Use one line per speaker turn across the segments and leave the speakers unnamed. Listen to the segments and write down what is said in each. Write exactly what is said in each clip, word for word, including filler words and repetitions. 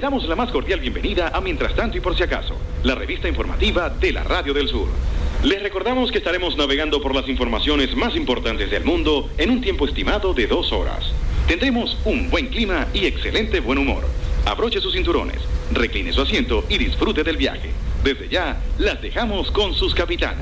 damos la más cordial bienvenida a Mientras Tanto y Por Si Acaso, la revista informativa de la Radio del Sur. Les recordamos que estaremos navegando por las informaciones más importantes del mundo en un tiempo estimado de dos horas. Tendremos un buen clima y excelente buen humor. Abroche sus cinturones, recline su asiento y disfrute del viaje. Desde ya, las dejamos con sus capitanes.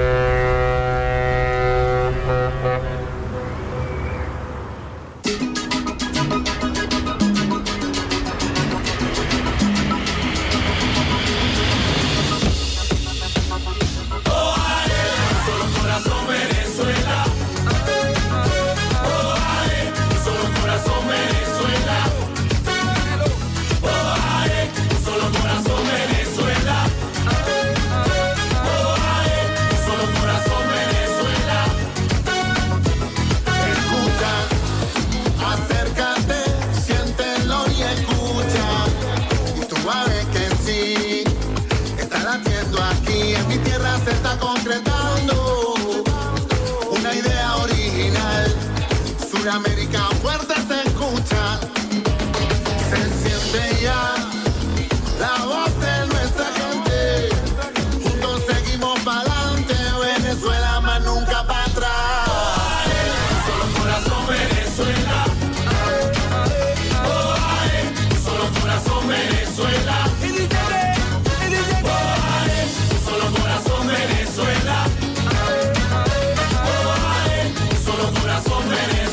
América fuerte se escucha, se siente ya la voz de nuestra gente. Juntos seguimos para adelante, Venezuela más nunca para atrás. Solo corazón Venezuela. Oh, ay, solo corazón Venezuela. Oh, ay, solo corazón Venezuela. Oh, ay, solo corazón Venezuela.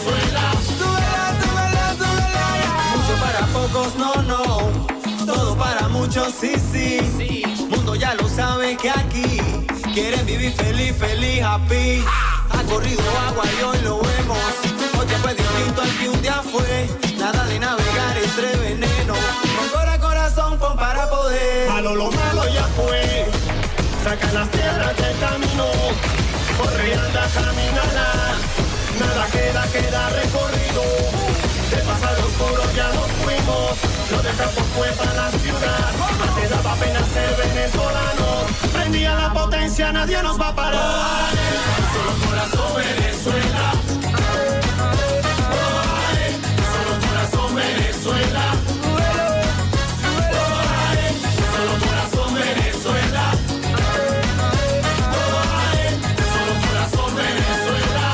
Pocos no, no, todo para muchos sí, sí, sí. Mundo ya lo sabe que aquí quieren vivir feliz, feliz, happy. Ha corrido agua y hoy lo vemos. Hoy te fue distinto al que un día fue. Nada de navegar entre veneno. Con cora corazón pon para poder. Malo lo malo ya fue. Saca las piedras del camino. Corre y anda, caminala. Nada queda, queda recorrido. De pasado oscuro ya nos fuimos, lo dejamos fue para la ciudad. Más te daba pena ser venezolano, prendía la potencia, nadie nos va a parar. Solo corazón Venezuela. Solo corazón Venezuela. Solo corazón Venezuela. Solo corazón Venezuela.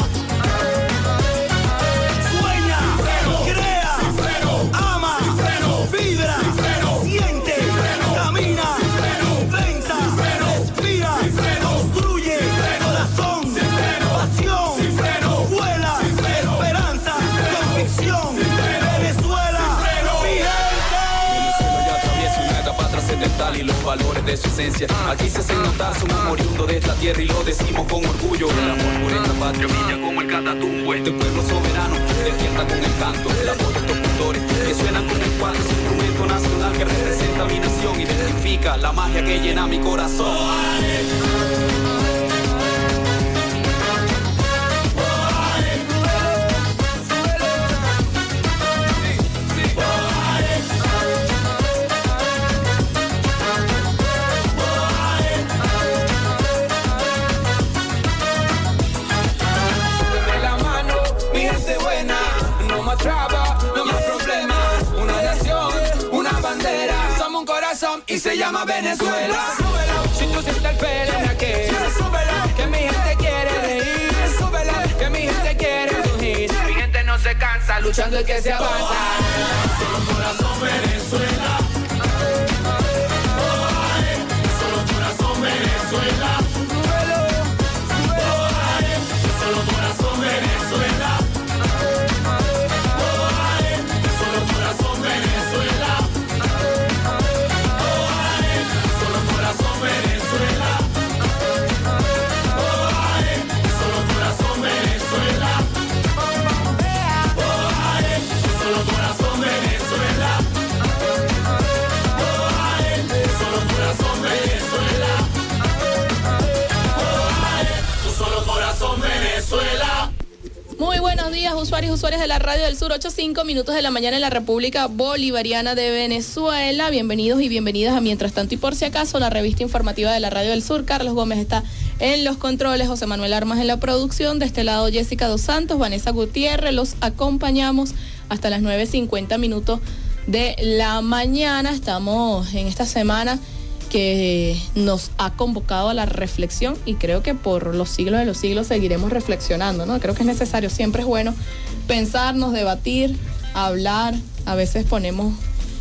Y los valores de su esencia aquí se hacen notar, somos oriundos de esta tierra y lo decimos con orgullo. El amor por esta patria brilla como el catatumbo. Este pueblo soberano despierta con el canto, la voz de estos cultores que suenan con el cuadro, es un instrumento nacional que representa mi nación, identifica la magia que llena mi corazón.
Y se llama Venezuela. Si tú sientes el pelo que que mi gente quiere reír, que mi gente quiere surgir. Mi gente no se cansa, luchando es que se avanza.
Solo corazón Venezuela. Solo corazón Venezuela. Solo corazón Venezuela. Solo corazón Venezuela. Solo corazón Venezuela. Solo corazón Venezuela. Solo corazón Venezuela. Solo corazón Venezuela. Solo corazón Venezuela.
Muy buenos días, usuarios y usuarias de la Radio del Sur, ocho cinco minutos de la mañana en la República Bolivariana de Venezuela. Bienvenidos y bienvenidas a Mientras Tanto y Por Si Acaso, la revista informativa de la Radio del Sur. Carlos Gómez está en los controles, José Manuel Armas en la producción. De este lado, Jessica Dos Santos, Vanessa Gutiérrez. Los acompañamos hasta las nueve cincuenta minutos de la mañana. Estamos en esta semana que nos ha convocado a la reflexión y creo que por los siglos de los siglos seguiremos reflexionando, ¿no? Creo que es necesario, siempre es bueno pensarnos, debatir, hablar. A veces ponemos,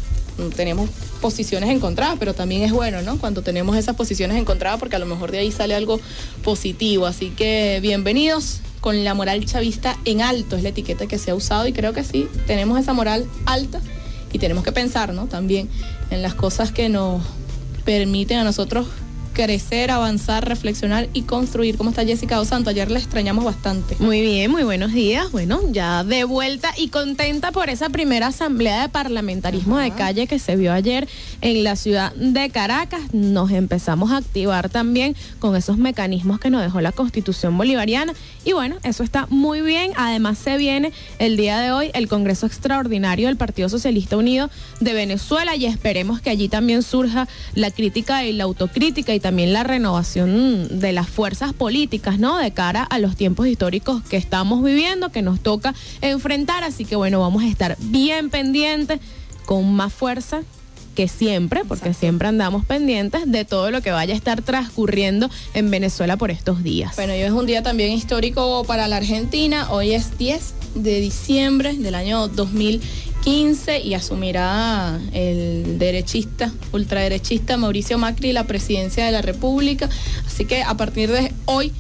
tenemos posiciones encontradas, pero también es bueno, ¿no? Cuando tenemos esas posiciones encontradas, porque a lo mejor de ahí sale algo positivo. Así que bienvenidos. Con la moral chavista en alto es la etiqueta que se ha usado y creo que sí, tenemos esa moral alta y tenemos que pensar, ¿no? También en las cosas que nos permiten a nosotros crecer, avanzar, reflexionar y construir. ¿Cómo está Jessica Dos Santos? Ayer la extrañamos bastante.
Muy bien, muy buenos días. Bueno, ya de vuelta y contenta por esa primera asamblea de parlamentarismo Ajá. de calle que se vio ayer en la ciudad de Caracas. Nos empezamos a activar también con esos mecanismos que nos dejó la Constitución bolivariana y bueno, eso está muy bien. Además se viene el día de hoy el Congreso Extraordinario del Partido Socialista Unido de Venezuela y esperemos que allí también surja la crítica y la autocrítica y también la renovación de las fuerzas políticas, ¿no? De cara a los tiempos históricos que estamos viviendo, que nos toca enfrentar. Así que bueno, vamos a estar bien pendientes, con más fuerza que siempre, porque Exacto. siempre andamos pendientes de todo lo que vaya a estar transcurriendo en Venezuela por estos días.
Bueno, hoy es un día también histórico para la Argentina. Hoy es diez de diciembre del año dos mil quince y asumirá el derechista, ultraderechista Mauricio Macri la presidencia de la República. Así que a partir de hoy,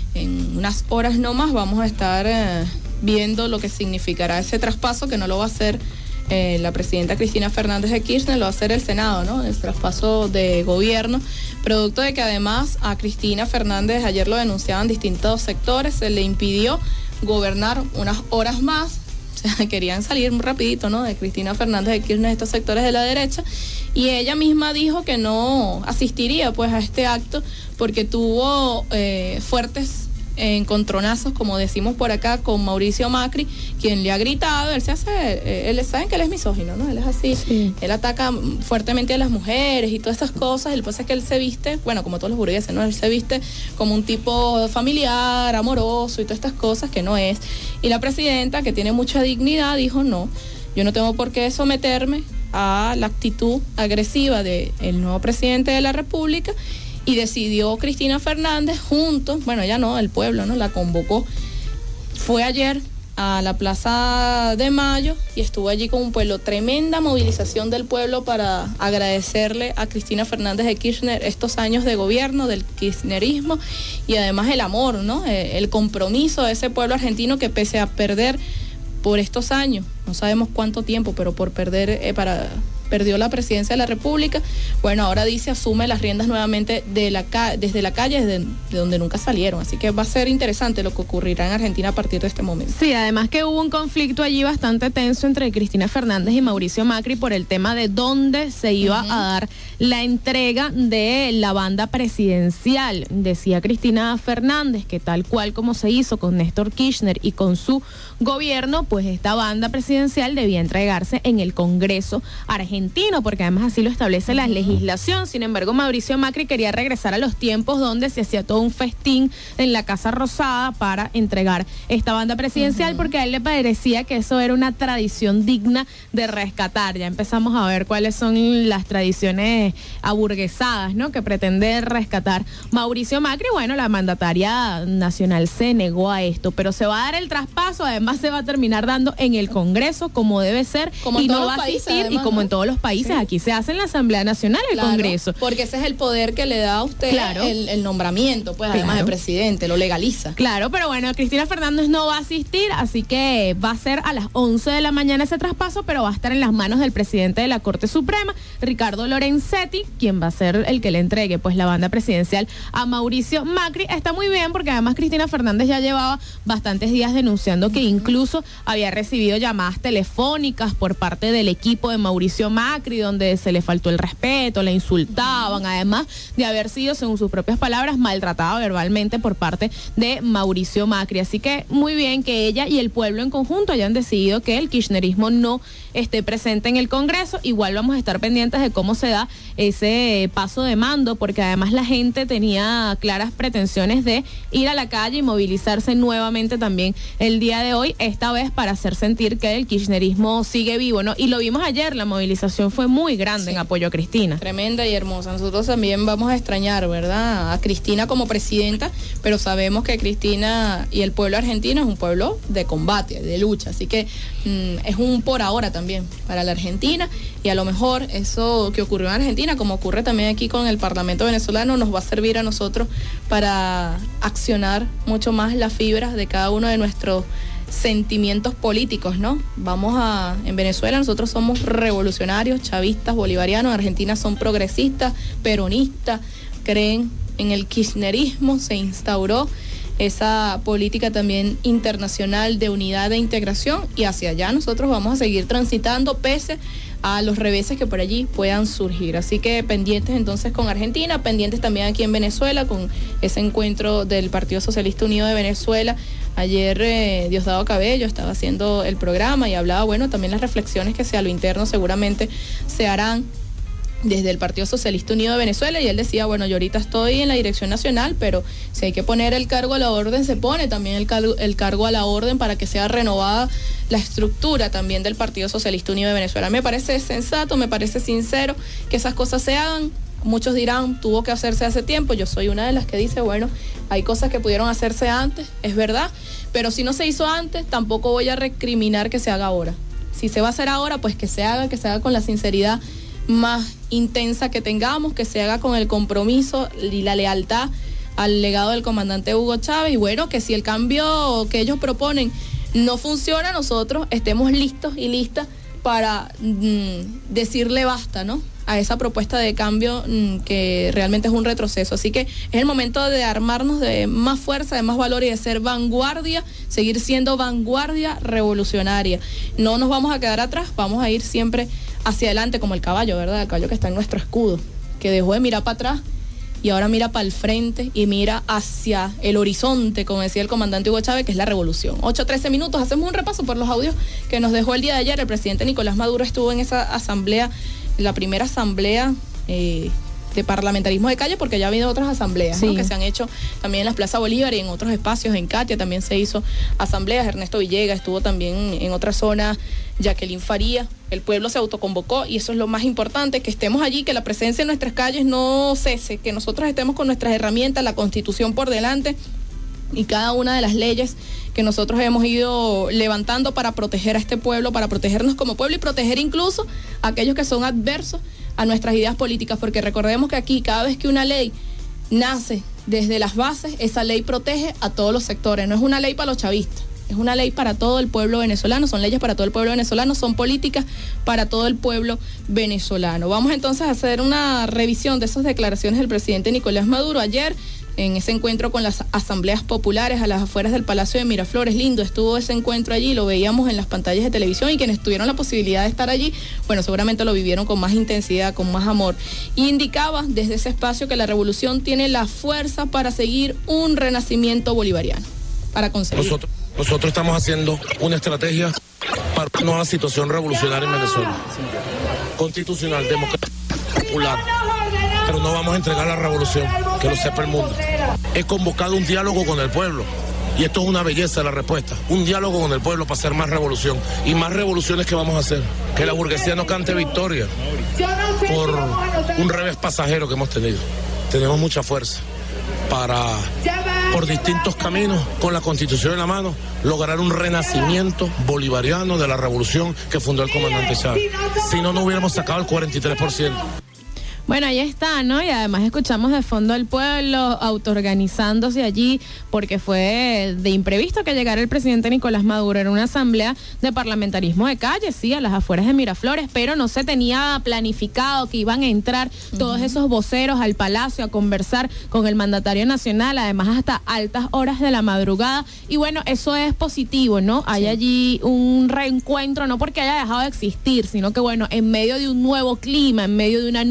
en unas horas no más, vamos a estar eh, viendo lo que significará ese traspaso, que no lo va a hacer eh, la presidenta Cristina Fernández de Kirchner, lo va a hacer el Senado, ¿no? El traspaso de gobierno, producto de que además a Cristina Fernández, ayer lo denunciaban distintos sectores, se le impidió gobernar unas horas más. Querían salir muy rapidito, ¿no? De Cristina Fernández de Kirchner, estos sectores de la derecha, y ella misma dijo que no asistiría pues a este acto porque tuvo eh, fuertes encontronazos, como decimos por acá, con Mauricio Macri, quien le ha gritado. Él se hace, eh, él saben que él es misógino, ¿no? Él es así, sí. Él ataca fuertemente a las mujeres y todas esas cosas. El pasa es que él se viste, bueno, como todos los burgueses, ¿no? Él se viste como un tipo familiar, amoroso y todas estas cosas que no es. Y la presidenta, que tiene mucha dignidad, dijo no, yo no tengo por qué someterme a la actitud agresiva del nuevo presidente de la República. Y decidió Cristina Fernández junto, bueno, ya no, el pueblo, ¿no? La convocó. Fue ayer a la Plaza de Mayo y estuvo allí con un pueblo, tremenda movilización del pueblo para agradecerle a Cristina Fernández de Kirchner estos años de gobierno, del kirchnerismo y además el amor, ¿no? El compromiso de ese pueblo argentino que pese a perder por estos años, no sabemos cuánto tiempo, pero por perder, eh, para... perdió la presidencia de la República, bueno, ahora dice asume las riendas nuevamente de la ca- desde la calle, desde de donde nunca salieron, así que va a ser interesante lo que ocurrirá en Argentina a partir de este momento.
Sí, además que hubo un conflicto allí bastante tenso entre Cristina Fernández y Mauricio Macri por el tema de dónde se iba uh-huh. a dar la entrega de la banda presidencial. Decía Cristina Fernández que tal cual como se hizo con Néstor Kirchner y con su gobierno, pues esta banda presidencial debía entregarse en el Congreso argentino. Argentino, porque además así lo establece la legislación. Sin embargo, Mauricio Macri quería regresar a los tiempos donde se hacía todo un festín en la Casa Rosada para entregar esta banda presidencial, uh-huh. porque a él le parecía que eso era una tradición digna de rescatar. Ya empezamos a ver cuáles son las tradiciones aburguesadas, ¿no?, que pretende rescatar Mauricio Macri. Bueno, la mandataria nacional se negó a esto, pero se va a dar el traspaso, además se va a terminar dando en el Congreso como debe ser, como y no va a asistir, además, y como ¿no? en todos los países, sí. aquí se hace en la Asamblea Nacional, el claro, Congreso.
Porque ese es el poder que le da a usted claro. el, el nombramiento, pues claro. además de presidente, lo legaliza.
Claro, pero bueno, Cristina Fernández no va a asistir, así que va a ser a las once de la mañana ese traspaso, pero va a estar en las manos del presidente de la Corte Suprema, Ricardo Lorenzetti, quien va a ser el que le entregue pues la banda presidencial a Mauricio Macri. Está muy bien porque además Cristina Fernández ya llevaba bastantes días denunciando que incluso había recibido llamadas telefónicas por parte del equipo de Mauricio Macri, donde se le faltó el respeto, la insultaban, además de haber sido, según sus propias palabras, maltratada verbalmente por parte de Mauricio Macri. Así que muy bien que ella y el pueblo en conjunto hayan decidido que el kirchnerismo no esté presente en el Congreso. Igual vamos a estar pendientes de cómo se da ese paso de mando, porque además la gente tenía claras pretensiones de ir a la calle y movilizarse nuevamente también el día de hoy, esta vez para hacer sentir que el kirchnerismo sigue vivo, ¿no? Y lo vimos ayer, la movilización fue muy grande, sí, en apoyo a Cristina.
Tremenda y hermosa. Nosotros también vamos a extrañar, ¿verdad?, a Cristina como presidenta, pero sabemos que Cristina y el pueblo argentino es un pueblo de combate, de lucha, así que mmm, es un por ahora también para la Argentina, y a lo mejor eso que ocurrió en Argentina, como ocurre también aquí con el Parlamento venezolano, nos va a servir a nosotros para accionar mucho más las fibras de cada uno de nuestros sentimientos políticos, ¿no? Vamos a, en Venezuela nosotros somos revolucionarios, chavistas, bolivarianos, en Argentina son progresistas, peronistas, creen en el kirchnerismo, se instauró esa política también internacional de unidad e integración, y hacia allá nosotros vamos a seguir transitando pese a los reveses que por allí puedan surgir. Así que pendientes entonces con Argentina, pendientes también aquí en Venezuela con ese encuentro del Partido Socialista Unido de Venezuela. Ayer eh, Diosdado Cabello estaba haciendo el programa y hablaba, bueno, también las reflexiones que hacia lo interno seguramente se harán desde el Partido Socialista Unido de Venezuela, y él decía, bueno, yo ahorita estoy en la dirección nacional, pero si hay que poner el cargo a la orden, se pone también el cargo, el cargo a la orden para que sea renovada la estructura también del Partido Socialista Unido de Venezuela. Me parece sensato, me parece sincero que esas cosas se hagan. Muchos dirán, tuvo que hacerse hace tiempo. Yo soy una de las que dice, bueno, hay cosas que pudieron hacerse antes, es verdad, pero si no se hizo antes, tampoco voy a recriminar que se haga ahora. Si se va a hacer ahora, pues que se haga, que se haga con la sinceridad más intensa que tengamos, que se haga con el compromiso y la lealtad al legado del comandante Hugo Chávez, y bueno, que si el cambio que ellos proponen no funciona, nosotros estemos listos y listas para mmm, decirle basta, ¿no?, a esa propuesta de cambio mmm, que realmente es un retroceso. Así que es el momento de armarnos de más fuerza, de más valor y de ser vanguardia, seguir siendo vanguardia revolucionaria. No nos vamos a quedar atrás, vamos a ir siempre hacia adelante como el caballo, ¿verdad? El caballo que está en nuestro escudo, que dejó de mirar para atrás y ahora mira para el frente y mira hacia el horizonte, como decía el comandante Hugo Chávez, que es la revolución. ocho trece minutos, hacemos un repaso por los audios que nos dejó el día de ayer. El presidente Nicolás Maduro estuvo en esa asamblea, la primera asamblea eh, de parlamentarismo de calle, porque ya ha habido otras asambleas, sí, ¿no?, que se han hecho también en la Plaza Bolívar y en otros espacios. En Catia también se hizo asambleas. Ernesto Villegas estuvo también en otra zona, Jacqueline Faría. El pueblo se autoconvocó y eso es lo más importante, que estemos allí, que la presencia en nuestras calles no cese, que nosotros estemos con nuestras herramientas, la Constitución por delante y cada una de las leyes que nosotros hemos ido levantando para proteger a este pueblo, para protegernos como pueblo y proteger incluso a aquellos que son adversos a nuestras ideas políticas, porque recordemos que aquí cada vez que una ley nace desde las bases, esa ley protege a todos los sectores, no es una ley para los chavistas, es una ley para todo el pueblo venezolano, son leyes para todo el pueblo venezolano, son políticas para todo el pueblo venezolano. Vamos entonces a hacer una revisión de esas declaraciones del presidente Nicolás Maduro ayer, en ese encuentro con las asambleas populares a las afueras del Palacio de Miraflores. Lindo estuvo ese encuentro allí, lo veíamos en las pantallas de televisión, y quienes tuvieron la posibilidad de estar allí, bueno, seguramente lo vivieron con más intensidad, con más amor. Y indicaba desde ese espacio que la revolución tiene la fuerza para seguir un renacimiento bolivariano, para conseguir.
Nosotros, nosotros estamos haciendo una estrategia para una nueva situación revolucionaria en Venezuela. Constitucional, democrática, popular. Pero no vamos a entregar la revolución, que lo sepa el mundo. He convocado un diálogo con el pueblo, y esto es una belleza de la respuesta. Un diálogo con el pueblo para hacer más revolución, y más revoluciones que vamos a hacer. Que la burguesía no cante victoria por un revés pasajero que hemos tenido. Tenemos mucha fuerza para, por distintos caminos, con la Constitución en la mano, lograr un renacimiento bolivariano de la revolución que fundó el comandante Chávez. Si no, no hubiéramos sacado el cuarenta y tres por ciento.
Bueno, ahí está, ¿no? Y además escuchamos de fondo al pueblo autoorganizándose allí, porque fue de imprevisto que llegara el presidente Nicolás Maduro. Era una asamblea de parlamentarismo de calle, sí, a las afueras de Miraflores, pero no se tenía planificado que iban a entrar uh-huh. todos esos voceros al Palacio a conversar con el mandatario nacional, además hasta altas horas de la madrugada. Y bueno, eso es positivo, ¿no? Hay sí. allí un reencuentro, no porque haya dejado de existir, sino que bueno, en medio de un nuevo clima, en medio de una nueva situación,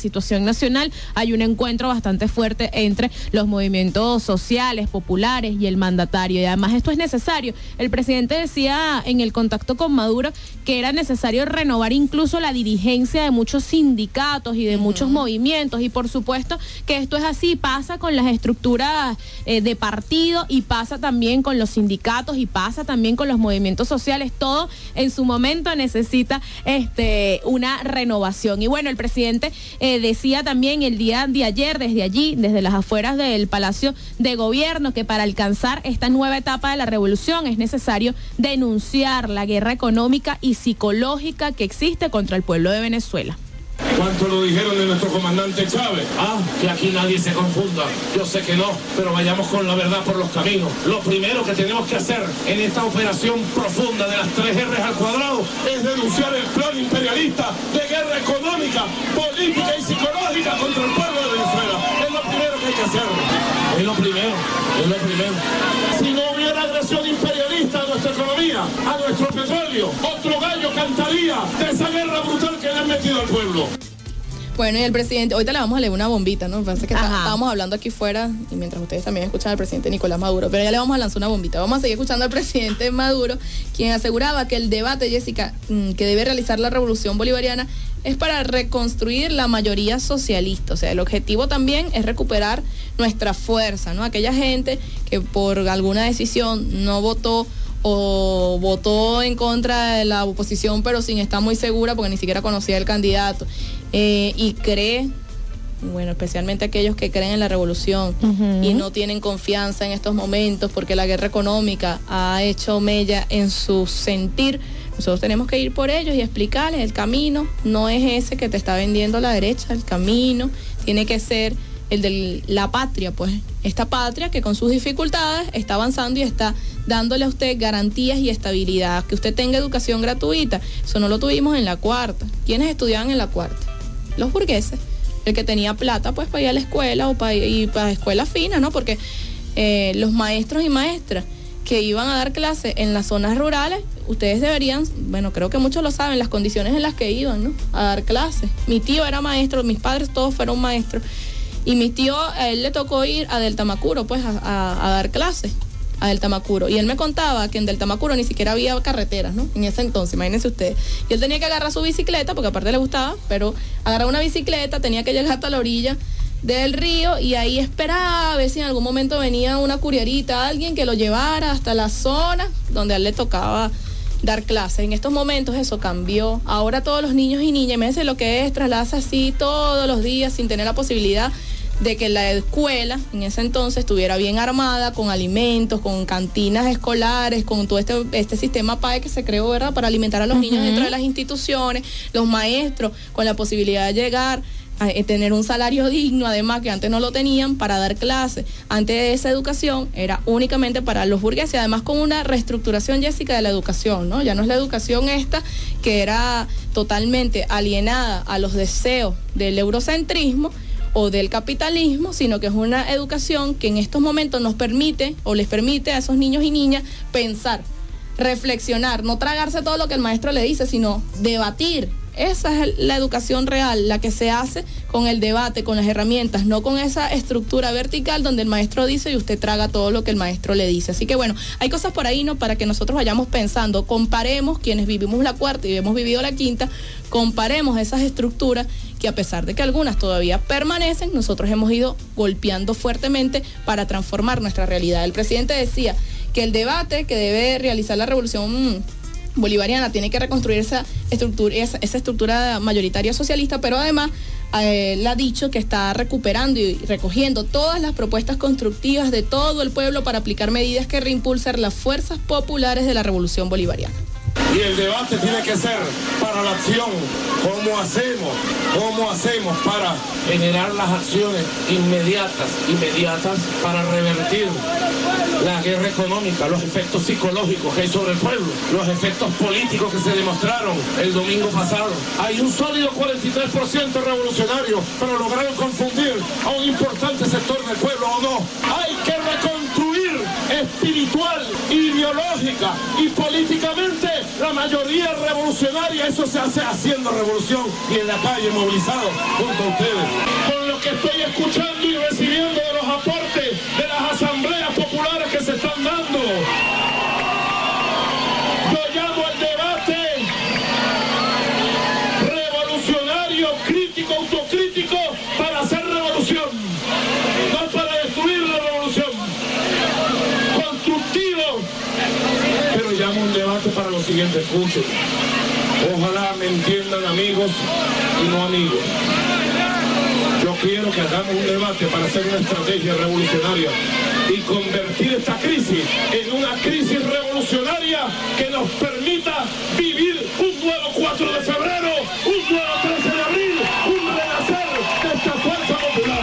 situación nacional, hay un encuentro bastante fuerte entre los movimientos sociales, populares y el mandatario. Y además esto es necesario. El presidente decía en el contacto con Maduro que era necesario renovar incluso la dirigencia de muchos sindicatos y de uh-huh. muchos movimientos. Y por supuesto que esto es así, pasa con las estructuras eh, de partido y pasa también con los sindicatos y pasa también con los movimientos sociales. Todo en su momento necesita este una renovación. Y bueno, el presidente eh, decía también el día de ayer, desde allí, desde las afueras del Palacio de Gobierno, que para alcanzar esta nueva etapa de la revolución es necesario denunciar la guerra económica y psicológica que existe contra el pueblo de Venezuela.
¿Cuánto lo dijeron de nuestro comandante Chávez? Ah, que aquí nadie se confunda. Yo sé que no, pero vayamos con la verdad por los caminos. Lo primero que tenemos que hacer en esta operación profunda de las tres R's al cuadrado es denunciar el plan imperialista de guerra económica, política y psicológica contra el pueblo de Venezuela. Es lo primero que hay que hacer. Es lo primero, es lo primero. Si no hubiera agresión imperialista a nuestra economía, a nuestro petróleo, otro gallo cantaría de esa guerra brutal que le han metido al pueblo.
Bueno, y el presidente, ahorita le vamos a leer una bombita, ¿no? Parece que está, estábamos hablando aquí fuera, y mientras ustedes también escuchan al presidente Nicolás Maduro, pero ya le vamos a lanzar una bombita. Vamos a seguir escuchando al presidente Maduro, quien aseguraba que el debate, Jessica, que debe realizar la revolución bolivariana es para reconstruir la mayoría socialista. O sea, el objetivo también es recuperar nuestra fuerza, ¿no? Aquella gente que por alguna decisión no votó o votó en contra de la oposición, pero sin estar muy segura porque ni siquiera conocía el candidato, eh, y cree, bueno, especialmente aquellos que creen en la revolución uh-huh. y no tienen confianza en estos momentos porque la guerra económica ha hecho mella en su sentir. Nosotros tenemos que ir por ellos y explicarles el camino no es ese que te está vendiendo la derecha, el camino tiene que ser el de la patria, pues esta patria que con sus dificultades está avanzando y está dándole a usted garantías y estabilidad, que usted tenga educación gratuita. Eso no lo tuvimos en la cuarta. ¿Quiénes estudiaban en la cuarta? Los burgueses. El que tenía plata pues para ir a la escuela o para ir para escuela fina, ¿no? Porque eh, los maestros y maestras que iban a dar clases en las zonas rurales, ustedes deberían, bueno, creo que muchos lo saben, las condiciones en las que iban, ¿no? A dar clases. Mi tío era maestro, mis padres todos fueron maestros. Y mi tío, a él le tocó ir a Del Tamacuro, pues, a, a, a dar clases, a Del Tamacuro. Y él me contaba que en Del Tamacuro ni siquiera había carreteras, ¿no? En ese entonces, imagínense ustedes. Y él tenía que agarrar su bicicleta, porque aparte le gustaba, pero agarrar una bicicleta, tenía que llegar hasta la orilla del río y ahí esperaba a ver si en algún momento venía una curierita, alguien que lo llevara hasta la zona donde a él le tocaba dar clases. En estos momentos eso cambió. Ahora todos los niños y niñas, imagínense lo que es trasladarse así todos los días sin tener la posibilidad de que la escuela en ese entonces estuviera bien armada, con alimentos, con cantinas escolares, con todo este, este sistema P A E que se creó, ¿verdad?, para alimentar a los uh-huh. niños dentro de las instituciones, los maestros con la posibilidad de llegar a tener un salario digno, además que antes no lo tenían, para dar clases. Antes esa educación era únicamente para los burgueses, además con una reestructuración, Jessica, de la educación, ¿no? Ya no es la educación esta que era totalmente alienada a los deseos del eurocentrismo o del capitalismo, sino que es una educación que en estos momentos nos permite o les permite a esos niños y niñas pensar, reflexionar, no tragarse todo lo que el maestro le dice, sino debatir. Esa es la educación real, la que se hace con el debate, con las herramientas, no con esa estructura vertical donde el maestro dice y usted traga todo lo que el maestro le dice. Así que bueno, hay cosas por ahí, ¿no?, para que nosotros vayamos pensando, comparemos quienes vivimos la cuarta y hemos vivido la quinta, comparemos esas estructuras que a pesar de que algunas todavía permanecen, nosotros hemos ido golpeando fuertemente para transformar nuestra realidad. El presidente decía que el debate que debe realizar la revolución bolivariana tiene que reconstruir esa estructura, esa, esa estructura mayoritaria socialista, pero además eh, él ha dicho que está recuperando y recogiendo todas las propuestas constructivas de todo el pueblo para aplicar medidas que reimpulsen las fuerzas populares de la revolución bolivariana.
Y el debate tiene que ser para la acción. ¿Cómo hacemos? ¿Cómo hacemos para generar las acciones inmediatas, inmediatas para revertir la guerra económica, los efectos psicológicos que hay sobre el pueblo, los efectos políticos que se demostraron el domingo pasado? Hay un sólido cuarenta y tres por ciento revolucionario, pero lograron confundir a un importante sector del pueblo, ¿o no? Hay que reconstruir
espiritual, ideológica y políticamente la mayoría revolucionaria. Eso se hace haciendo revolución y en la calle movilizado junto a ustedes. Con lo que estoy escuchando y recibiendo de los aportes de las asambleas populares que se están dando, yo llamo al debate revolucionario, crítico, autocrítico, para hacer revolución, no para destruir la revolución. Constructivo, pero llamo un debate para lo siguiente, escuchen. Ojalá me entiendan amigos y no amigos. Yo quiero que hagamos un debate para hacer una estrategia revolucionaria y convertir esta crisis en una crisis revolucionaria que nos permita vivir un nuevo cuatro de febrero, un nuevo trece de abril, un renacer de esta fuerza popular.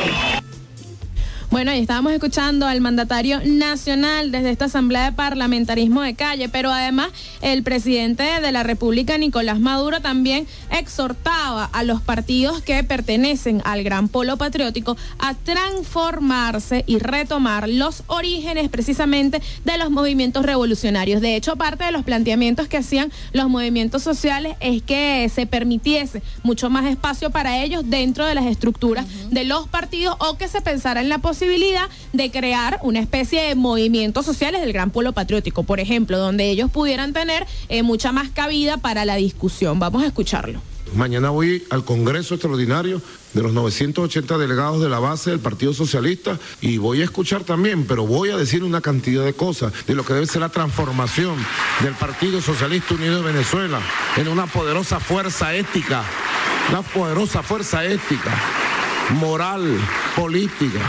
Bueno, ahí estábamos escuchando al mandatario nacional desde esta Asamblea de Parlamentarismo de Calle, pero además el presidente de la República, Nicolás Maduro, también exhortaba a los partidos que pertenecen al gran polo patriótico a transformarse y retomar los orígenes precisamente de los movimientos revolucionarios. De hecho, parte de los planteamientos que hacían los movimientos sociales es que se permitiese mucho más espacio para ellos dentro de las estructuras uh-huh. de los partidos, o que se pensara en la posibilidad de crear una especie de movimientos sociales del gran polo patriótico, por ejemplo, donde ellos pudieran tener eh, mucha más cabida para la discusión. Vamos a escucharlo.
Mañana voy al Congreso Extraordinario de los novecientos ochenta delegados de la base del Partido Socialista y voy a escuchar también, pero voy a decir una cantidad de cosas de lo que debe ser la transformación del Partido Socialista Unido de Venezuela en una poderosa fuerza ética, una poderosa fuerza ética, moral, política.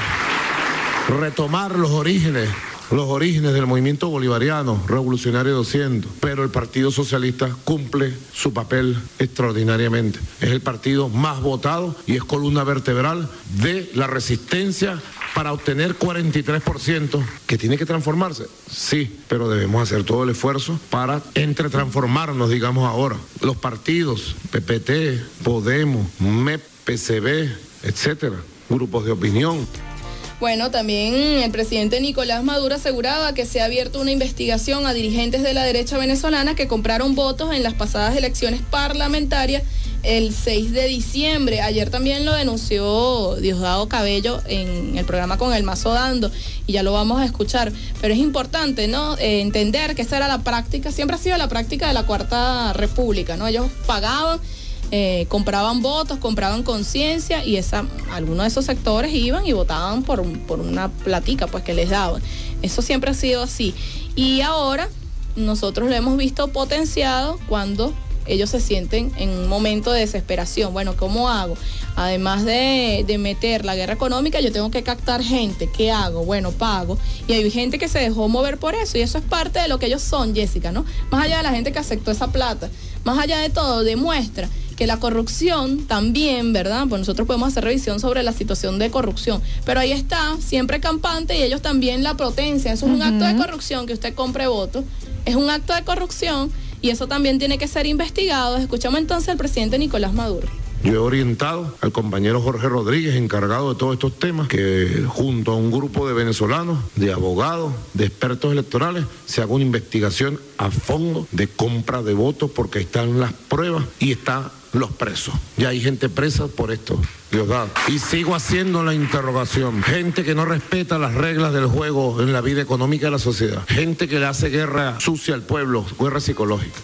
Retomar los orígenes, los orígenes del movimiento bolivariano, revolucionario doscientos, pero el Partido Socialista cumple su papel extraordinariamente. Es el partido más votado y es columna vertebral de la resistencia para obtener cuarenta y tres por ciento, que tiene que transformarse, sí, pero debemos hacer todo el esfuerzo para entretransformarnos, digamos ahora. Los partidos, P P T, Podemos, M E P, P C B, etcétera, grupos de opinión.
Bueno, también el presidente Nicolás Maduro aseguraba que se ha abierto una investigación a dirigentes de la derecha venezolana que compraron votos en las pasadas elecciones parlamentarias el seis de diciembre. Ayer también lo denunció Diosdado Cabello en el programa Con el Mazo Dando, y ya lo vamos a escuchar. Pero es importante, ¿no?, eh, entender que esa era la práctica, siempre ha sido la práctica de la Cuarta República, ¿no? Ellos pagaban, Eh, compraban votos, compraban conciencia, y esa, algunos de esos sectores iban y votaban por, por una platica pues que les daban. Eso siempre ha sido así. Y ahora nosotros lo hemos visto potenciado cuando ellos se sienten en un momento de desesperación. Bueno, ¿cómo hago? Además de, de meter la guerra económica, yo tengo que captar gente. ¿Qué hago? Bueno, pago. Y hay gente que se dejó mover por eso, y eso es parte de lo que ellos son, Jessica, ¿no? Más allá de la gente que aceptó esa plata, más allá de todo, demuestra que la corrupción también, ¿verdad? Pues nosotros podemos hacer revisión sobre la situación de corrupción, pero ahí está, siempre campante, y ellos también la potencian. Eso es un uh-huh. acto de corrupción, que usted compre votos, es un acto de corrupción, y eso también tiene que ser investigado. Escuchamos entonces al presidente Nicolás Maduro.
Yo he orientado al compañero Jorge Rodríguez, encargado de todos estos temas, que junto a un grupo de venezolanos, de abogados, de expertos electorales, se haga una investigación a fondo de compra de votos, porque están las pruebas y están los presos. Ya hay gente presa por esto, Diosdado. Y sigo haciendo la interrogación. Gente que no respeta las reglas del juego en la vida económica de la sociedad. Gente que le hace guerra sucia al pueblo, guerra psicológica.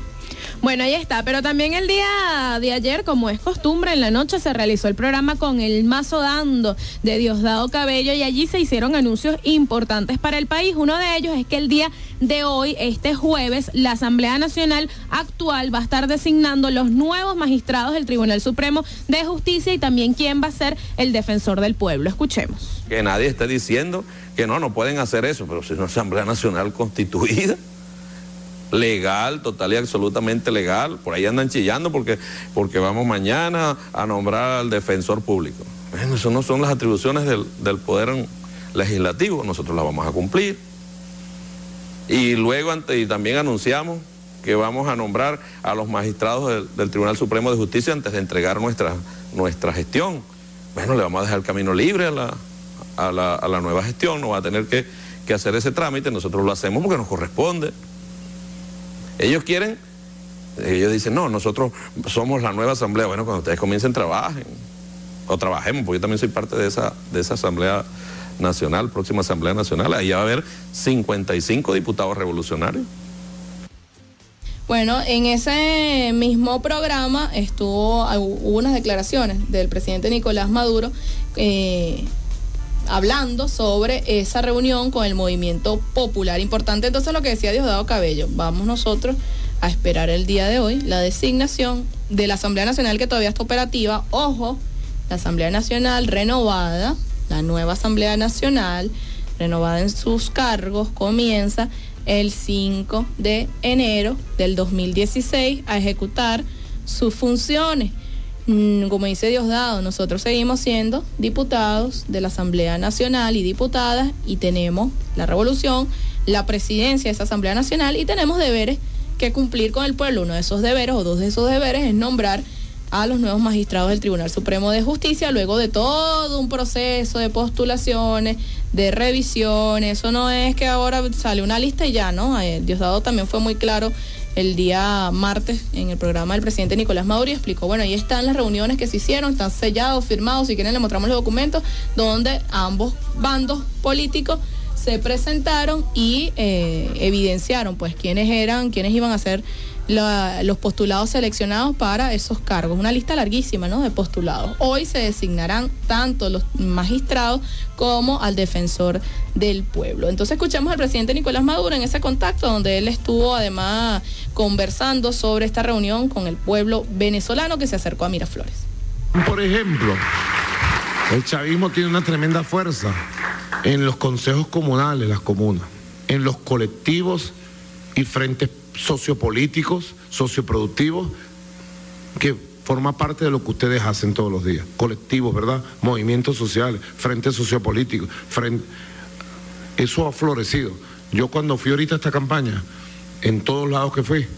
Bueno, ahí está, pero también el día de ayer, como es costumbre, en la noche se realizó el programa Con el Mazo Dando de Diosdado Cabello, y allí se hicieron anuncios importantes para el país. Uno de ellos es que el día de hoy, este jueves, la Asamblea Nacional actual va a estar designando los nuevos magistrados del Tribunal Supremo de Justicia, y también quién va a ser el defensor del pueblo. Escuchemos.
Que nadie esté diciendo que no, no pueden hacer eso, pero si es una Asamblea Nacional constituida, legal, total y absolutamente legal. Por ahí andan chillando porque, porque vamos mañana a nombrar al defensor público. Bueno, eso no son las atribuciones del, del poder legislativo, nosotros las vamos a cumplir. Y luego ante, y también anunciamos que vamos a nombrar a los magistrados del, del Tribunal Supremo de Justicia antes de entregar nuestra, nuestra gestión. Bueno, le vamos a dejar el camino libre a la, a la, a la nueva gestión, no va a tener que, que hacer ese trámite, nosotros lo hacemos porque nos corresponde. Ellos quieren, ellos dicen, no, nosotros somos la nueva asamblea. Bueno, cuando ustedes comiencen, trabajen, o trabajemos, porque yo también soy parte de esa, de esa asamblea nacional, próxima asamblea nacional. Ahí va a haber cincuenta y cinco diputados revolucionarios.
Bueno, en ese mismo programa estuvo, hubo unas declaraciones del presidente Nicolás Maduro eh, hablando sobre esa reunión con el movimiento popular. Importante entonces lo que decía Diosdado Cabello. Vamos nosotros a esperar el día de hoy la designación de la Asamblea Nacional, que todavía está operativa. Ojo, la Asamblea Nacional renovada, la nueva Asamblea Nacional renovada en sus cargos, comienza el cinco de enero del dos mil dieciséis a ejecutar sus funciones. Como dice Diosdado, nosotros seguimos siendo diputados de la Asamblea Nacional y diputadas, y tenemos la revolución, la presidencia de esa Asamblea Nacional, y tenemos deberes que cumplir con el pueblo. Uno de esos deberes, o dos de esos deberes, es nombrar a los nuevos magistrados del Tribunal Supremo de Justicia, luego de todo un proceso de postulaciones, de revisiones. Eso no es que ahora sale una lista y ya, ¿no? Eh, Diosdado también fue muy claro el día martes en el programa del presidente Nicolás Maduro y explicó, bueno, ahí están las reuniones que se hicieron, están sellados, firmados, si quieren le mostramos los documentos, donde ambos bandos políticos se presentaron y eh, evidenciaron pues quiénes eran, quiénes iban a ser la, los postulados seleccionados para esos cargos. Una lista larguísima, ¿no?, de postulados. Hoy se designarán tanto los magistrados como al defensor del pueblo. Entonces escuchamos al presidente Nicolás Maduro en ese contacto, donde él estuvo además conversando sobre esta reunión con el pueblo venezolano que se acercó a Miraflores.
Por ejemplo, el chavismo tiene una tremenda fuerza en los consejos comunales, las comunas, en los colectivos y frentes sociopolíticos, socioproductivos, que forma parte de lo que ustedes hacen todos los días. Colectivos, ¿verdad? Movimientos sociales, frentes sociopolíticos, frente... eso ha florecido. Yo cuando fui ahorita a esta campaña, en todos lados que fui,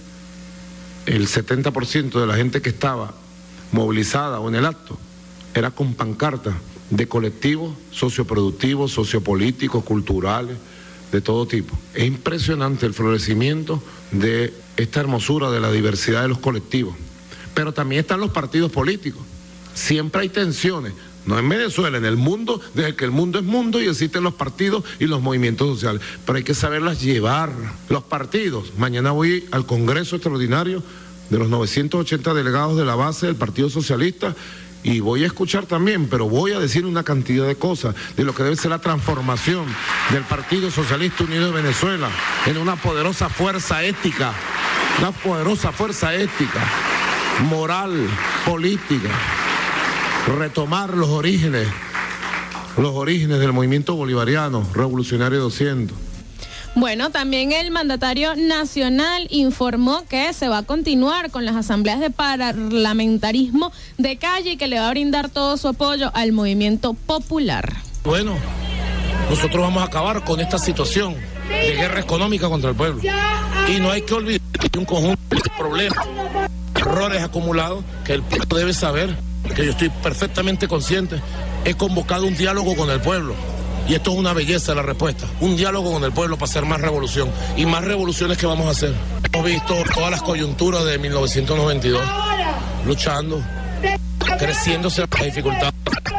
el setenta por ciento de la gente que estaba movilizada o en el acto era con pancartas de colectivos socioproductivos, sociopolíticos, culturales, de todo tipo. Es impresionante el florecimiento de esta hermosura de la diversidad de los colectivos. Pero también están los partidos políticos. Siempre hay tensiones, no en Venezuela, en el mundo, desde que el mundo es mundo y existen los partidos y los movimientos sociales. Pero hay que saberlas llevar. Los partidos, mañana voy al Congreso Extraordinario de los novecientos ochenta delegados de la base del Partido Socialista, y voy a escuchar también, pero voy a decir una cantidad de cosas de lo que debe ser la transformación del Partido Socialista Unido de Venezuela en una poderosa fuerza ética, una poderosa fuerza ética, moral, política, retomar los orígenes, los orígenes del movimiento bolivariano, revolucionario doscientos.
Bueno, también el mandatario nacional informó que se va a continuar con las asambleas de parlamentarismo de calle y que le va a brindar todo su apoyo al movimiento popular.
Bueno, nosotros vamos a acabar con esta situación de guerra económica contra el pueblo. Y no hay que olvidar que hay un conjunto de problemas, errores acumulados que el pueblo debe saber, que yo estoy perfectamente consciente. He convocado un diálogo con el pueblo. Y esto es una belleza la respuesta, un diálogo con el pueblo para hacer más revolución y más revoluciones que vamos a hacer. Hemos visto todas las coyunturas de mil novecientos noventa y dos, luchando, creciéndose las dificultades,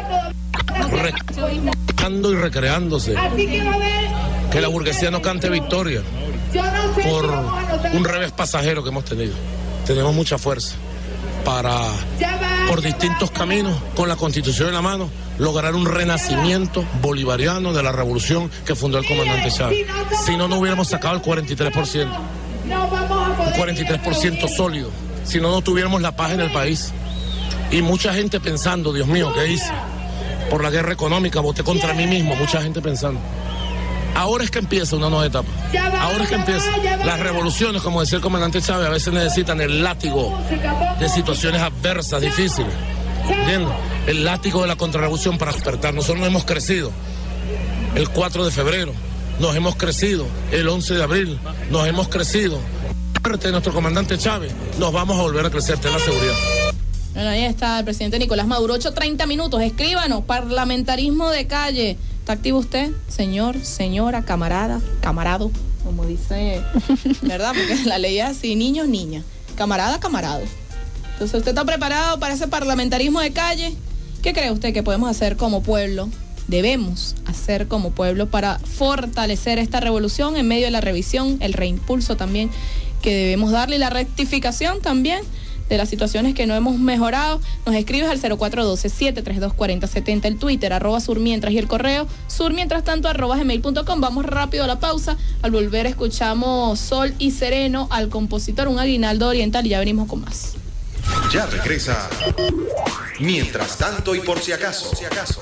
recreando y recreándose, que la burguesía no cante victoria por un revés pasajero que hemos tenido. Tenemos mucha fuerza para, por distintos caminos, con la Constitución en la mano, lograr un renacimiento bolivariano de la revolución que fundó el comandante Chávez. Si no, no hubiéramos sacado el cuarenta y tres por ciento. Un cuarenta y tres por ciento sólido. Si no, no tuviéramos la paz en el país. Y mucha gente pensando, Dios mío, ¿qué hice? Por la guerra económica, voté contra mí mismo. Mucha gente pensando. Ahora es que empieza una nueva etapa. Ahora es que empieza. Las revoluciones, como decía el comandante Chávez, a veces necesitan el látigo de situaciones adversas, difíciles. ¿Entiendes? El látigo de la contrarrevolución para despertar. Nosotros nos hemos crecido el cuatro de febrero, nos hemos crecido el once de abril, nos hemos crecido. De nuestro comandante Chávez, nos vamos a volver a crecer, ten la seguridad.
Bueno, ahí está el presidente Nicolás Maduro, ocho treinta minutos, escríbanos, parlamentarismo de calle, ¿Está activo usted, señor, señora, camarada, camarado, como dice, ¿verdad? Porque la ley es así, niños, niñas, camarada, camarado. Entonces, ¿usted está preparado para ese parlamentarismo de calle? ¿Qué cree usted que podemos hacer como pueblo? Debemos hacer como pueblo para fortalecer esta revolución en medio de la revisión, el reimpulso también que debemos darle y la rectificación también de las situaciones que no hemos mejorado. Nos escribes al cero cuatro uno dos, siete tres dos, cuatro cero siete cero, el Twitter, arroba surmientras, y el correo surmientras-tanto, arroba gmail punto com. Vamos rápido a la pausa. Al volver escuchamos Sol y Sereno, al compositor, un aguinaldo oriental, y ya venimos con más.
Ya regresa. Mientras tanto y por si acaso. Por si acaso.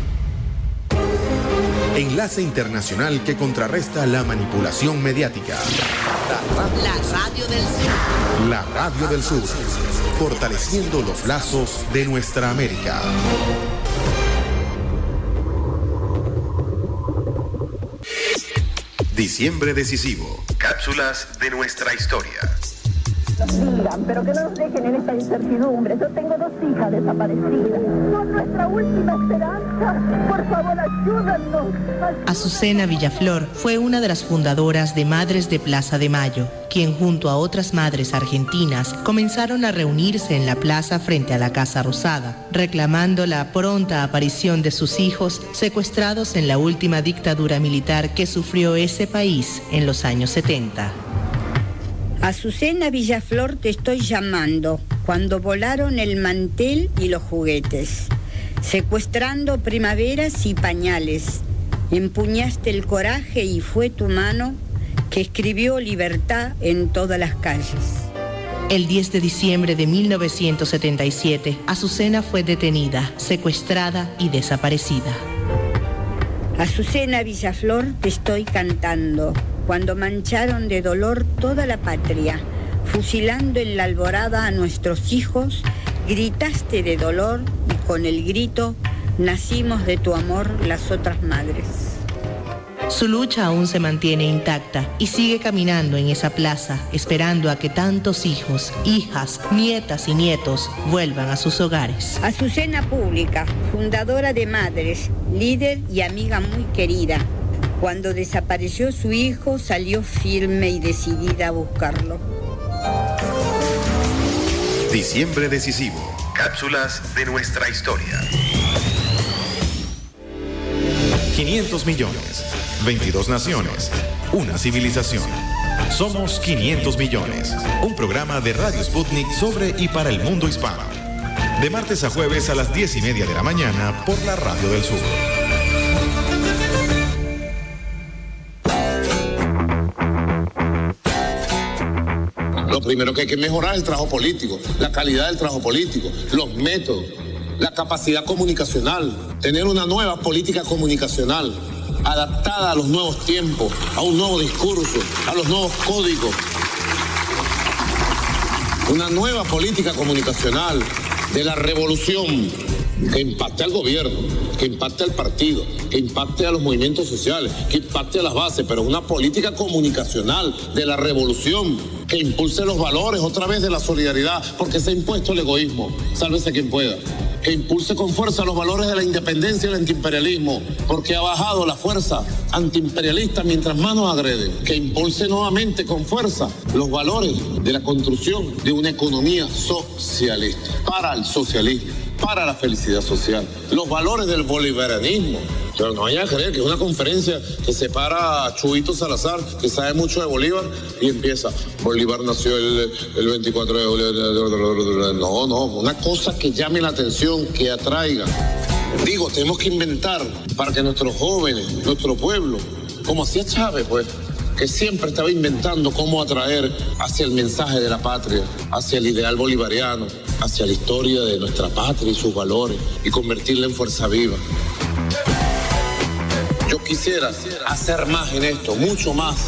Enlace internacional que contrarresta la manipulación mediática.
La Radio del Sur.
La Radio del Sur. Fortaleciendo los lazos de nuestra América. Diciembre decisivo. Cápsulas de nuestra historia.
Nos digan, pero que no nos dejen en esta incertidumbre. Yo tengo dos hijas desaparecidas. Son nuestra última esperanza. Por favor, ayúdanos.
Azucena Villaflor fue una de las fundadoras de Madres de Plaza de Mayo, quien junto a otras madres argentinas comenzaron a reunirse en la plaza frente a la Casa Rosada, reclamando la pronta aparición de sus hijos secuestrados en la última dictadura militar que sufrió ese país en los años setenta.
Azucena Villaflor, te estoy llamando cuando volaron el mantel y los juguetes, secuestrando primaveras y pañales. Empuñaste el coraje y fue tu mano que escribió libertad en todas las calles.
El diez de diciembre de mil novecientos setenta y siete, Azucena fue detenida, secuestrada y desaparecida.
Azucena Villaflor, te estoy cantando cuando mancharon de dolor toda la patria, fusilando en la alborada a nuestros hijos, gritaste de dolor y con el grito nacimos de tu amor las otras madres.
Su lucha aún se mantiene intacta y sigue caminando en esa plaza, esperando a que tantos hijos, hijas, nietas y nietos vuelvan a sus hogares.
Azucena Pública, fundadora de Madres, líder y amiga muy querida. Cuando desapareció su hijo, salió firme y decidida a buscarlo.
Diciembre decisivo. Cápsulas de nuestra historia. quinientos millones, veintidós naciones, una civilización. Somos quinientos millones, un programa de Radio Sputnik sobre y para el mundo hispano. De martes a jueves a las diez y media de la mañana por la Radio del Sur.
Lo primero que hay que mejorar es el trabajo político, la calidad del trabajo político, los métodos, la capacidad comunicacional, tener una nueva política comunicacional adaptada a los nuevos tiempos, a un nuevo discurso, a los nuevos códigos. Una nueva política comunicacional de la revolución que impacte al gobierno, que impacte al partido, que impacte a los movimientos sociales, que impacte a las bases, pero una política comunicacional de la revolución que impulse los valores otra vez de la solidaridad, porque se ha impuesto el egoísmo, sálvese quien pueda. Que impulse con fuerza los valores de la independencia y el antiimperialismo, porque ha bajado la fuerza antiimperialista mientras más nos agreden. Que impulse nuevamente con fuerza los valores de la construcción de una economía socialista, para el socialismo, para la felicidad social, los valores del bolivarianismo. Pero no vayan a creer que es una conferencia que separa a Chuito Salazar, que sabe mucho de Bolívar, y empieza, Bolívar nació el, el veinticuatro de julio. No, no, una cosa que llame la atención, que atraiga. Digo, tenemos que inventar para que nuestros jóvenes, nuestro pueblo, como hacía Chávez, pues, que siempre estaba inventando cómo atraer hacia el mensaje de la patria, hacia el ideal bolivariano, hacia la historia de nuestra patria y sus valores, y convertirla en fuerza viva. Yo quisiera hacer más en esto, mucho más.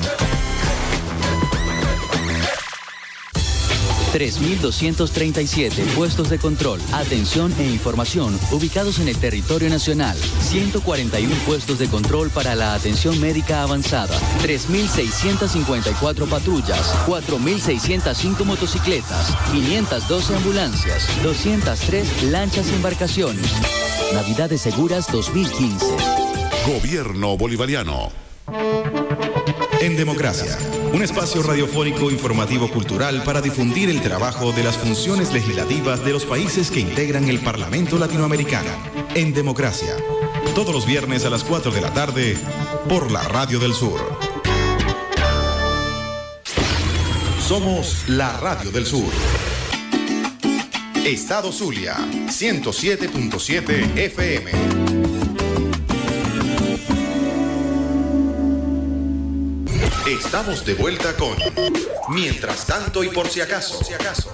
tres mil doscientos treinta y siete puestos de control, atención e información ubicados en el territorio nacional. ciento cuarenta y uno puestos de control para la atención médica avanzada. tres mil seiscientas cincuenta y cuatro patrullas, cuatro mil seiscientas cinco motocicletas, quinientas doce ambulancias, doscientas tres lanchas y embarcaciones. Navidades Seguras dos mil quince.
Gobierno Bolivariano.
En Democracia, un espacio radiofónico informativo cultural para difundir el trabajo de las funciones legislativas de los países que integran el Parlamento Latinoamericano. En Democracia, todos los viernes a las cuatro de la tarde, por la Radio del Sur. Somos la Radio del Sur. Estado Zulia, ciento siete punto siete F M. Estamos de vuelta con Mientras tanto y por si acaso. Si acaso.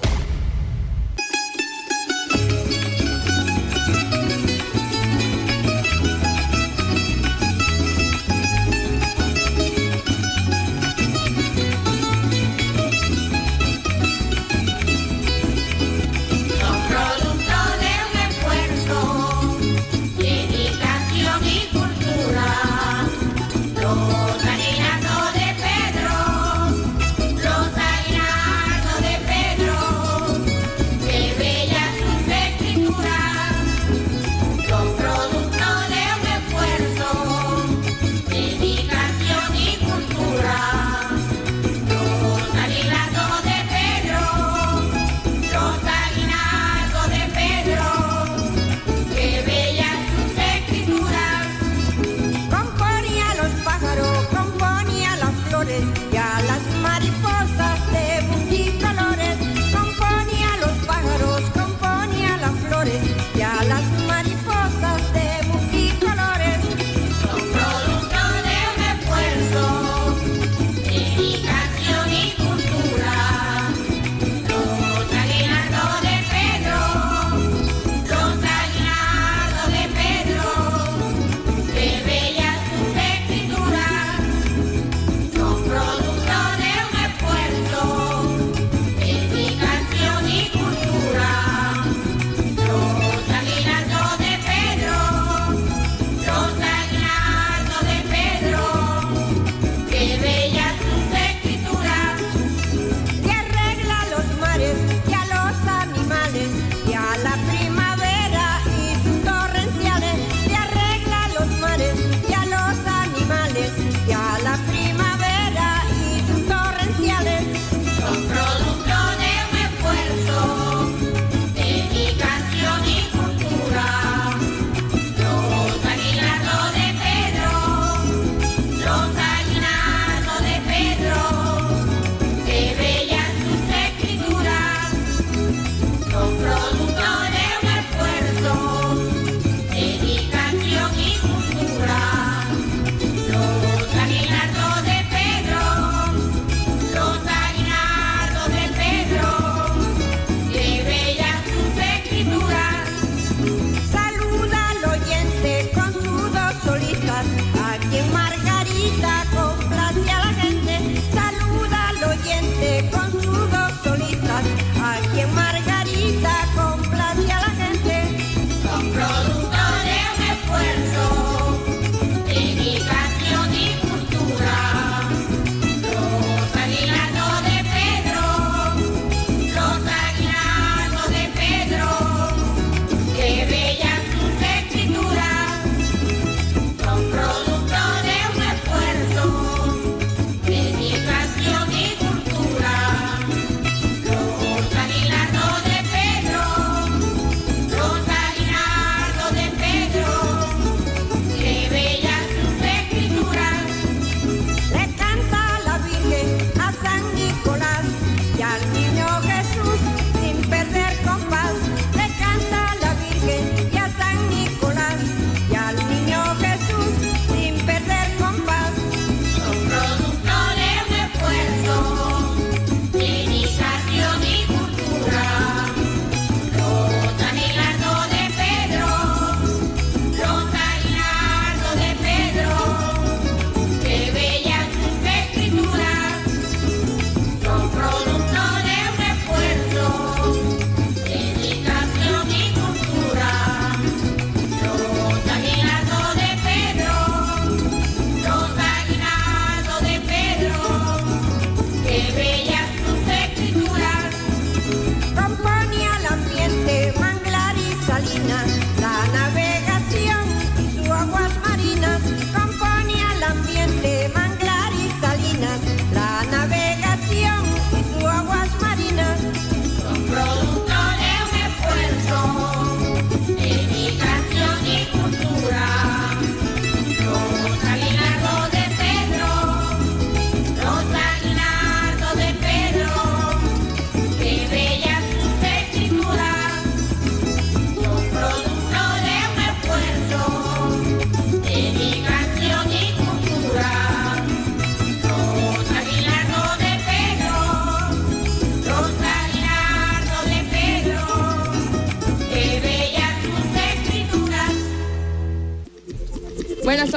Son productores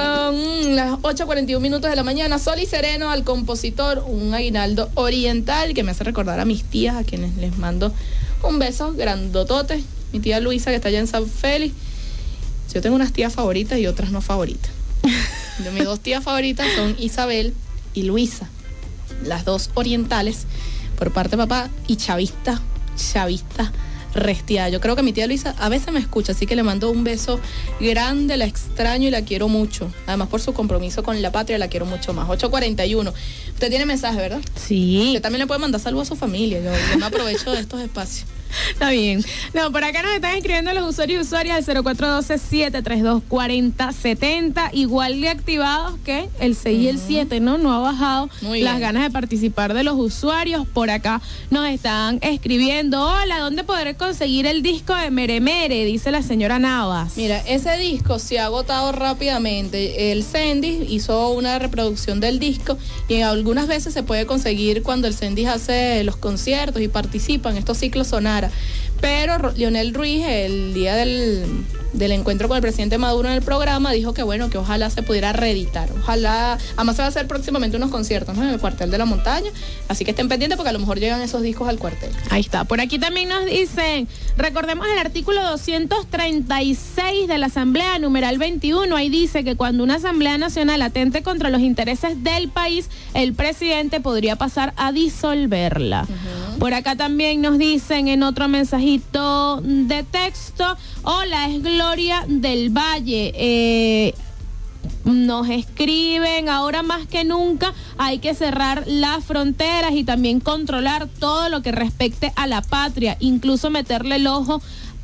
Son las ocho cuarenta y un minutos de la mañana. Sol y sereno al compositor, un aguinaldo oriental que me hace recordar a mis tías, a quienes les mando un beso grandotote. Mi tía Luisa, que está allá en San Félix. Yo tengo unas tías favoritas y otras no favoritas. De mis dos tías favoritas son Isabel y Luisa, las dos orientales por parte de papá y chavista, chavista restiada. Yo creo que mi tía Luisa a veces me escucha, así que le mando un beso grande, la extraño y la quiero mucho. Además, por su compromiso con la patria, la quiero mucho más. ocho cuarenta y uno. Usted tiene mensaje, ¿verdad?
Sí.
Usted también le puede mandar saludos a su familia. Yo, yo me aprovecho de estos espacios.
Está bien. No, por acá nos están escribiendo los usuarios y usuarias al cero cuatro uno dos, siete tres dos, cuatro cero siete cero, igual de activados que el seis uh-huh. y el siete, ¿no? No ha bajado las ganas de participar de los usuarios. Por acá nos están escribiendo: hola, ¿dónde podré conseguir el disco de Mere Mere? Dice la señora Navas.
Mira, ese disco se ha agotado rápidamente. El Sendis hizo una reproducción del disco y algunas veces se puede conseguir cuando el Sendis hace los conciertos y participa en estos ciclos sonarios. Pero Leonel Ruiz, el día del, del encuentro con el presidente Maduro en el programa, dijo que bueno, que ojalá se pudiera reeditar. Ojalá, además se va a hacer próximamente unos conciertos, ¿no?, en el cuartel de la montaña, así que estén pendientes porque a lo mejor llegan esos discos al cuartel.
Ahí está. Por aquí también nos dicen, recordemos el artículo doscientos treinta y seis de la Asamblea, numeral veintiuno, ahí dice que cuando una Asamblea Nacional atente contra los intereses del país, el presidente podría pasar a disolverla. Uh-huh. Por acá también nos dicen en otro mensajito de texto: hola, es Gloria del Valle. Eh, nos escriben: ahora más que nunca hay que cerrar las fronteras y también controlar todo lo que respecte a la patria, incluso meterle el ojo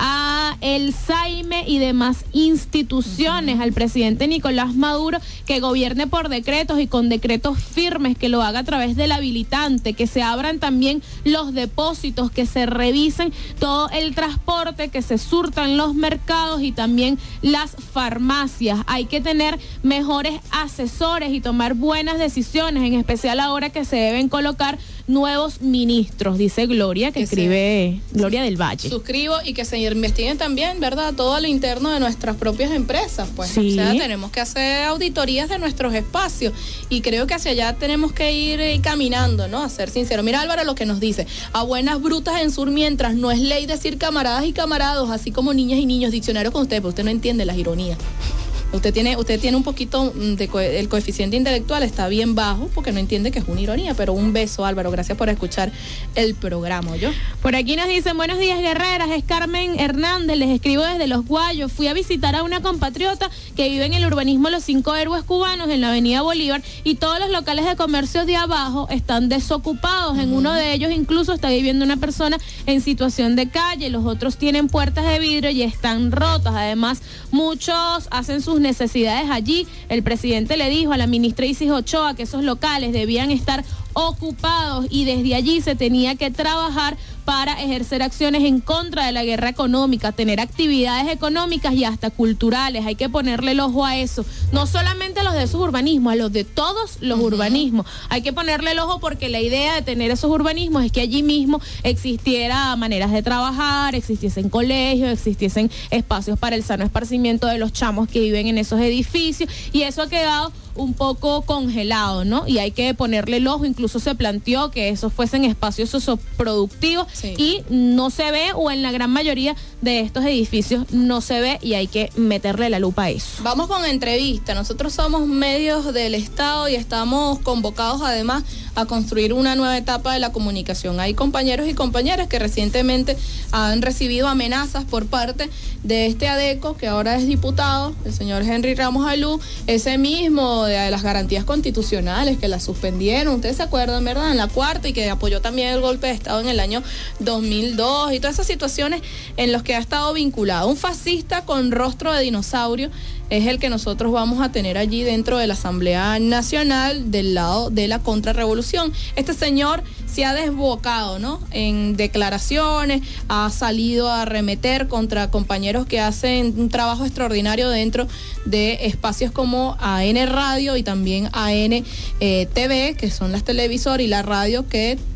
a el Saime y demás instituciones, uh-huh. al presidente Nicolás Maduro, que gobierne por decretos y con decretos firmes, que lo haga a través del habilitante, que se abran también los depósitos, que se revisen todo el transporte, que se surtan los mercados y también las farmacias. Hay que tener mejores asesores y tomar buenas decisiones, en especial ahora que se deben colocar nuevos ministros, dice Gloria, que, que escribe se, Gloria del Valle.
Suscribo, y que se investiguen también, ¿verdad?, todo lo interno de nuestras propias empresas, pues. Sí. O sea, tenemos que hacer auditorías de nuestros espacios y creo que hacia allá tenemos que ir eh, caminando, ¿no?, a ser sinceros. Mira, Álvaro, lo que nos dice: a buenas brutas en sur, mientras no es ley decir camaradas y camarados, así como niñas y niños, diccionario con usted, pero usted no entiende las ironías. Usted tiene, usted tiene un poquito de co- el coeficiente intelectual está bien bajo porque no entiende que es una ironía, pero un beso, Álvaro, gracias por escuchar el programa. ¿Yo?
Por aquí nos dicen: buenos días, guerreras, es Carmen Hernández, les escribo desde Los Guayos. Fui a visitar a una compatriota que vive en el urbanismo Los Cinco Héroes Cubanos, en la avenida Bolívar, y todos los locales de comercio de abajo están desocupados. Uh-huh. En uno de ellos incluso está viviendo una persona en situación de calle, los otros tienen puertas de vidrio y están rotas. Además, muchos hacen sus necesidades allí. El presidente le dijo a la ministra Isis Ochoa que esos locales debían estar ocupados y desde allí se tenía que trabajar para ejercer acciones en contra de la guerra económica, tener actividades económicas y hasta culturales. Hay que ponerle el ojo a eso, no solamente a los de esos urbanismos, a los de todos los uh-huh. urbanismos. Hay que ponerle el ojo porque la idea de tener esos urbanismos es que allí mismo existiera maneras de trabajar, existiesen colegios, existiesen espacios para el sano esparcimiento de los chamos que viven en esos edificios, y eso ha quedado un poco congelado, ¿no? Y hay que ponerle el ojo. Incluso se planteó que esos fuesen espacios socioproductivos, sí. y no se ve, o en la gran mayoría de estos edificios no se ve, y hay que meterle la lupa a eso.
Vamos con entrevista. Nosotros somos medios del Estado y estamos convocados además a construir una nueva etapa de la comunicación. Hay compañeros y compañeras que recientemente han recibido amenazas por parte de este ADECO, que ahora es diputado, el señor Henry Ramos Alú, ese mismo de las garantías constitucionales que las suspendieron, ustedes se acuerdan, ¿verdad?, en la cuarta, y que apoyó también el golpe de Estado en el año dos mil dos, y todas esas situaciones en las que ha estado vinculado. Un fascista con rostro de dinosaurio es el que nosotros vamos a tener allí dentro de la Asamblea Nacional del lado de la contrarrevolución. Este señor se ha desbocado, ¿no?, en declaraciones, ha salido a arremeter contra compañeros que hacen un trabajo extraordinario dentro de espacios como A N Radio y también A N eh, T V, que son las televisoras, y la radio, que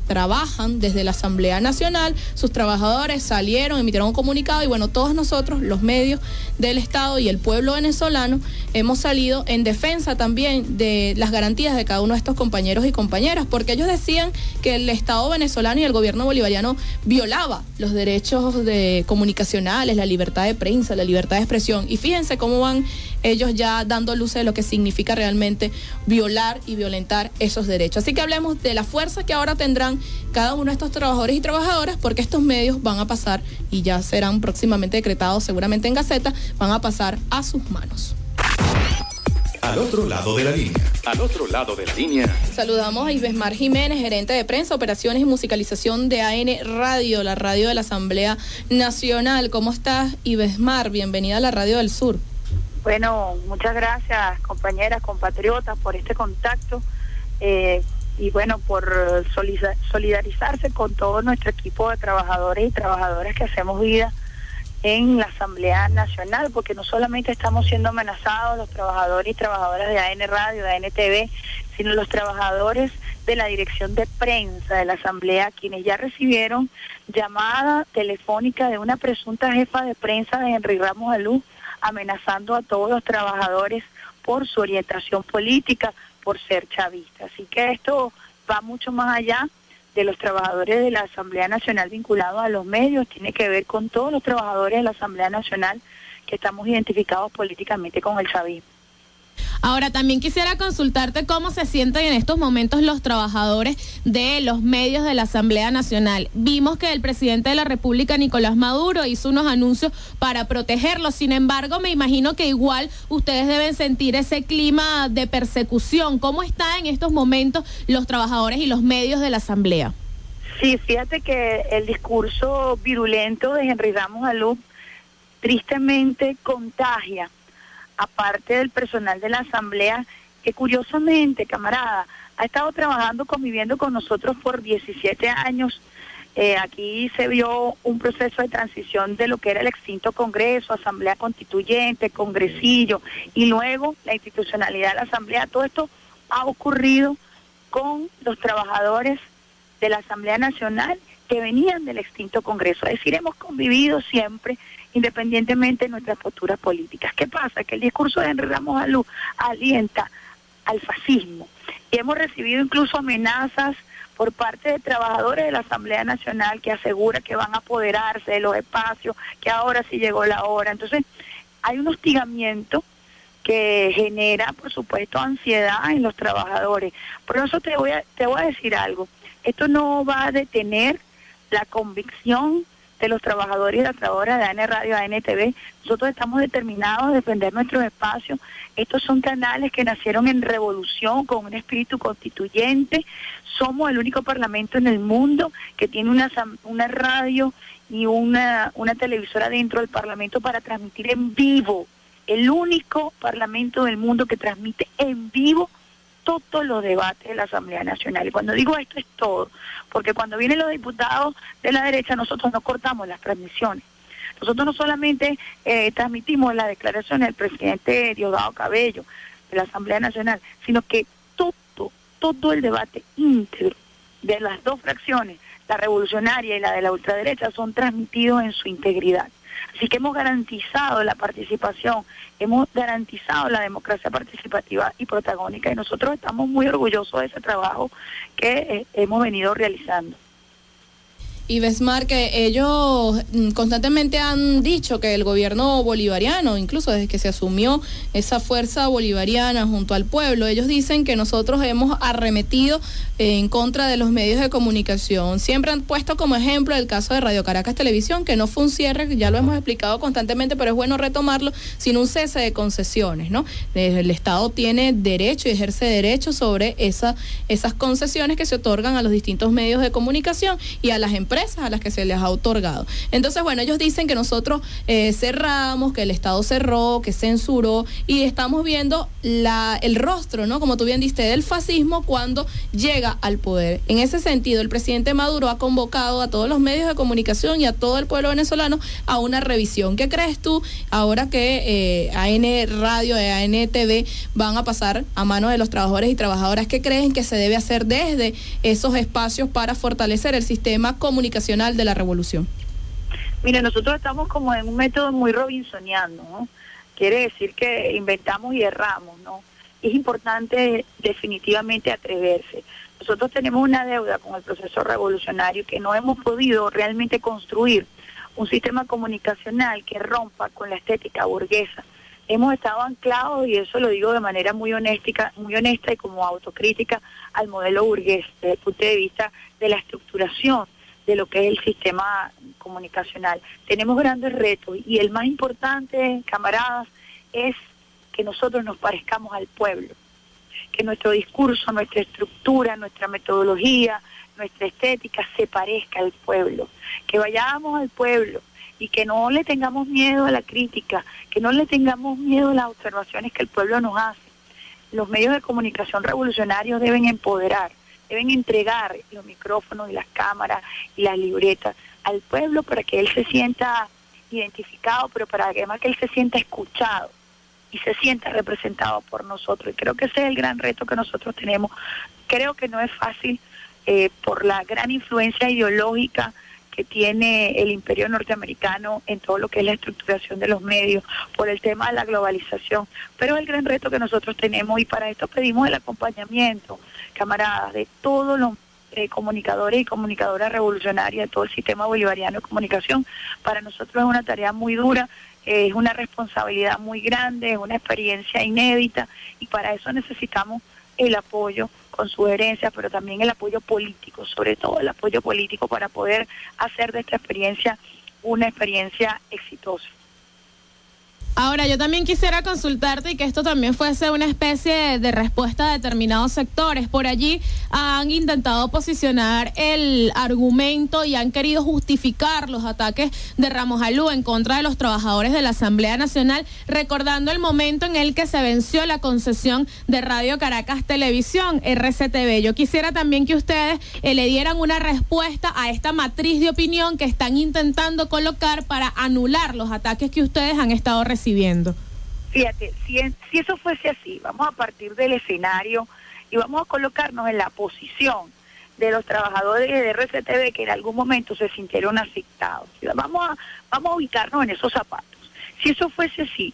trabajan desde la Asamblea Nacional, sus trabajadores salieron, emitieron un comunicado y bueno, todos nosotros, los medios del Estado y el pueblo venezolano, hemos salido en defensa también de las garantías de cada uno de estos compañeros y compañeras, porque ellos decían que el Estado venezolano y el gobierno bolivariano violaba los derechos de comunicacionales, la libertad de prensa, la libertad de expresión, y fíjense cómo van ellos ya dando luces de lo que significa realmente violar y violentar esos derechos. Así que hablemos de la fuerza que ahora tendrán cada uno de estos trabajadores y trabajadoras, porque estos medios van a pasar, y ya serán próximamente decretados seguramente en Gaceta, van a pasar a sus manos.
Al otro lado de la línea.
Al otro lado de la línea.
Saludamos a Ivesmar Jiménez, gerente de prensa, operaciones y musicalización de A N Radio, la radio de la Asamblea Nacional. ¿Cómo estás, Ivesmar? Bienvenida a la Radio del Sur.
Bueno, muchas gracias, compañeras, compatriotas, por este contacto eh, y bueno, por solidarizarse con todo nuestro equipo de trabajadores y trabajadoras que hacemos vida en la Asamblea Nacional, porque no solamente estamos siendo amenazados los trabajadores y trabajadoras de A N Radio, de A N T V, sino los trabajadores de la dirección de prensa de la Asamblea, quienes ya recibieron llamada telefónica de una presunta jefa de prensa de Henry Ramos Alú, amenazando a todos los trabajadores por su orientación política, por ser chavista. Así que esto va mucho más allá de los trabajadores de la Asamblea Nacional vinculados a los medios, tiene que ver con todos los trabajadores de la Asamblea Nacional que estamos identificados políticamente con el chavismo.
Ahora, también quisiera consultarte cómo se sienten en estos momentos los trabajadores de los medios de la Asamblea Nacional. Vimos que el presidente de la República, Nicolás Maduro, hizo unos anuncios para protegerlos. Sin embargo, me imagino que igual ustedes deben sentir ese clima de persecución. ¿Cómo están en estos momentos los trabajadores y los medios de la Asamblea?
Sí, fíjate que el discurso virulento de Henry Ramos Alú tristemente contagia aparte del personal de la Asamblea, que curiosamente, camarada, ha estado trabajando, conviviendo con nosotros por diecisiete años. Eh, aquí se vio un proceso de transición de lo que era el extinto Congreso, Asamblea Constituyente, Congresillo, y luego la institucionalidad de la Asamblea. Todo esto ha ocurrido con los trabajadores de la Asamblea Nacional que venían del extinto Congreso. Es decir, hemos convivido siempre, independientemente de nuestras posturas políticas. ¿Qué pasa? Que el discurso de Henry Ramos Alú alienta al fascismo, y hemos recibido incluso amenazas por parte de trabajadores de la Asamblea Nacional que asegura que van a apoderarse de los espacios, que ahora sí llegó la hora. Entonces, hay un hostigamiento que genera, por supuesto, ansiedad en los trabajadores. Por eso te voy a, te voy a decir algo. Esto no va a detener la convicción de los trabajadores y las trabajadoras de A N Radio, A N T V. Nosotros estamos determinados a defender nuestros espacios. Estos son canales que nacieron en revolución, con un espíritu constituyente. Somos el único parlamento en el mundo que tiene una, una radio y una, una televisora dentro del parlamento para transmitir en vivo. El único parlamento del mundo que transmite en vivo todos los debates de la Asamblea Nacional. Y cuando digo esto es todo, porque cuando vienen los diputados de la derecha, nosotros no cortamos las transmisiones. Nosotros no solamente eh, transmitimos las declaraciones del presidente Diosdado Cabello de la Asamblea Nacional, sino que todo, todo el debate íntegro de las dos fracciones, la revolucionaria y la de la ultraderecha, son transmitidos en su integridad. Así que hemos garantizado la participación, hemos garantizado la democracia participativa y protagónica, y nosotros estamos muy orgullosos de ese trabajo que eh, hemos venido realizando.
Y Ivesmar, que ellos constantemente han dicho que el gobierno bolivariano, incluso desde que se asumió esa fuerza bolivariana junto al pueblo, ellos dicen que nosotros hemos arremetido en contra de los medios de comunicación. Siempre han puesto como ejemplo el caso de Radio Caracas Televisión, que no fue un cierre, ya lo hemos explicado constantemente, pero es bueno retomarlo, sino un cese de concesiones, ¿no? El Estado tiene derecho y ejerce derecho sobre esa, esas concesiones que se otorgan a los distintos medios de comunicación y a las empresas empresas a las que se les ha otorgado. Entonces, bueno, ellos dicen que nosotros eh, cerramos, que el Estado cerró, que censuró, y estamos viendo la, el rostro, ¿no? Como tú bien diste, del fascismo cuando llega al poder. En ese sentido, el presidente Maduro ha convocado a todos los medios de comunicación y a todo el pueblo venezolano a una revisión. ¿Qué crees tú ahora que eh, A N Radio y A N T V van a pasar a manos de los trabajadores y trabajadoras? ¿Qué creen que se debe hacer desde esos espacios para fortalecer el sistema comunicacional de la revolución?
Mira, nosotros estamos como en un método muy robinsoniano, ¿no? Quiere decir que inventamos y erramos, ¿no? Es importante definitivamente atreverse. Nosotros tenemos una deuda con el proceso revolucionario que no hemos podido realmente construir un sistema comunicacional que rompa con la estética burguesa. Hemos estado anclados, y eso lo digo de manera muy honesta, muy honesta y como autocrítica, al modelo burgués, desde el punto de vista de la estructuración de lo que es el sistema comunicacional. Tenemos grandes retos, y el más importante, camaradas, es que nosotros nos parezcamos al pueblo, que nuestro discurso, nuestra estructura, nuestra metodología, nuestra estética se parezca al pueblo, que vayamos al pueblo y que no le tengamos miedo a la crítica, que no le tengamos miedo a las observaciones que el pueblo nos hace. Los medios de comunicación revolucionarios deben empoderar, deben entregar los micrófonos y las cámaras y las libretas al pueblo para que él se sienta identificado, pero para que además que él se sienta escuchado y se sienta representado por nosotros. Y creo que ese es el gran reto que nosotros tenemos. Creo que no es fácil eh, por la gran influencia ideológica que tiene el imperio norteamericano en todo lo que es la estructuración de los medios, por el tema de la globalización, pero es el gran reto que nosotros tenemos, y para esto pedimos el acompañamiento, camaradas, de todos los eh, comunicadores y comunicadoras revolucionarias, de todo el sistema bolivariano de comunicación. Para nosotros es una tarea muy dura, eh, es una responsabilidad muy grande, es una experiencia inédita, y para eso necesitamos el apoyo con sugerencias, pero también el apoyo político, sobre todo el apoyo político para poder hacer de esta experiencia una experiencia exitosa.
Ahora, yo también quisiera consultarte y que esto también fuese una especie de, de respuesta a determinados sectores. Por allí han intentado posicionar el argumento y han querido justificar los ataques de Ramos Alú en contra de los trabajadores de la Asamblea Nacional, recordando el momento en el que se venció la concesión de Radio Caracas Televisión, R C T V. Yo quisiera también que ustedes eh, le dieran una respuesta a esta matriz de opinión que están intentando colocar para anular los ataques que ustedes han estado recibiendo. Viendo.
Fíjate, si, si eso fuese así, vamos a partir del escenario y vamos a colocarnos en la posición de los trabajadores de R C T V que en algún momento se sintieron afectados. Vamos a, vamos a ubicarnos en esos zapatos. Si eso fuese así,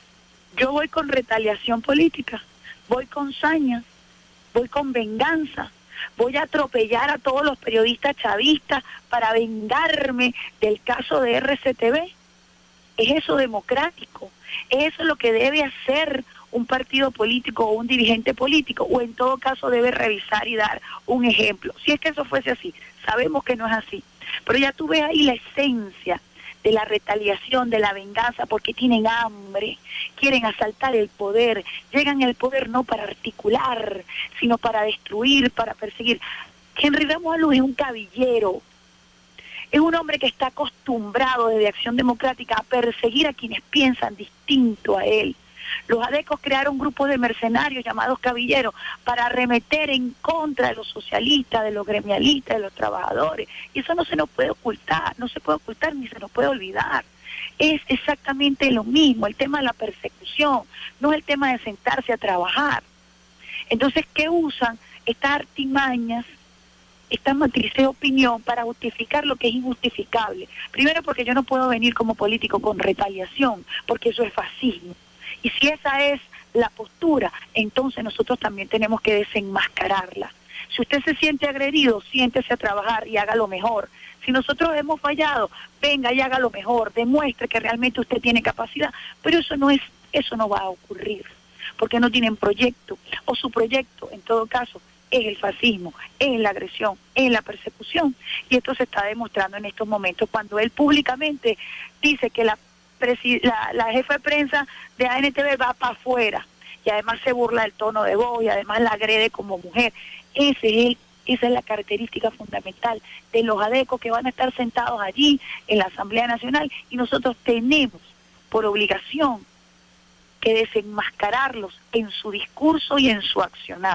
yo voy con retaliación política, voy con saña, voy con venganza, voy a atropellar a todos los periodistas chavistas para vengarme del caso de R C T V. ¿Es eso democrático? ¿Es eso lo que debe hacer un partido político o un dirigente político? ¿O en todo caso debe revisar y dar un ejemplo? Si es que eso fuese así, sabemos que no es así. Pero ya tú ves ahí la esencia de la retaliación, de la venganza, porque tienen hambre, quieren asaltar el poder, llegan al poder no para articular, sino para destruir, para perseguir. Henry Ramos Alú es un cabillero. Es un hombre que está acostumbrado desde Acción Democrática a perseguir a quienes piensan distinto a él. Los adecos crearon grupos de mercenarios llamados cabilleros para arremeter en contra de los socialistas, de los gremialistas, de los trabajadores. Y eso no se nos puede ocultar, no se puede ocultar ni se nos puede olvidar. Es exactamente lo mismo, el tema de la persecución, no es el tema de sentarse a trabajar. Entonces, ¿qué usan estas artimañas, estas matrices de opinión para justificar lo que es injustificable? Primero, porque yo no puedo venir como político con retaliación, porque eso es fascismo. Y si esa es la postura, entonces nosotros también tenemos que desenmascararla. Si usted se siente agredido, siéntese a trabajar y hágalo mejor. Si nosotros hemos fallado, venga y hágalo mejor, demuestre que realmente usted tiene capacidad, pero eso no es, eso no va a ocurrir, porque no tienen proyecto, o su proyecto, en todo caso, es el fascismo, es la agresión, es la persecución. Y esto se está demostrando en estos momentos cuando él públicamente dice que la, la, la jefa de prensa de A N T V va para afuera y además se burla del tono de voz y además la agrede como mujer. Ese es el Esa es la característica fundamental de los adecos que van a estar sentados allí en la Asamblea Nacional, y nosotros tenemos por obligación que desenmascararlos en su discurso y en su accionar.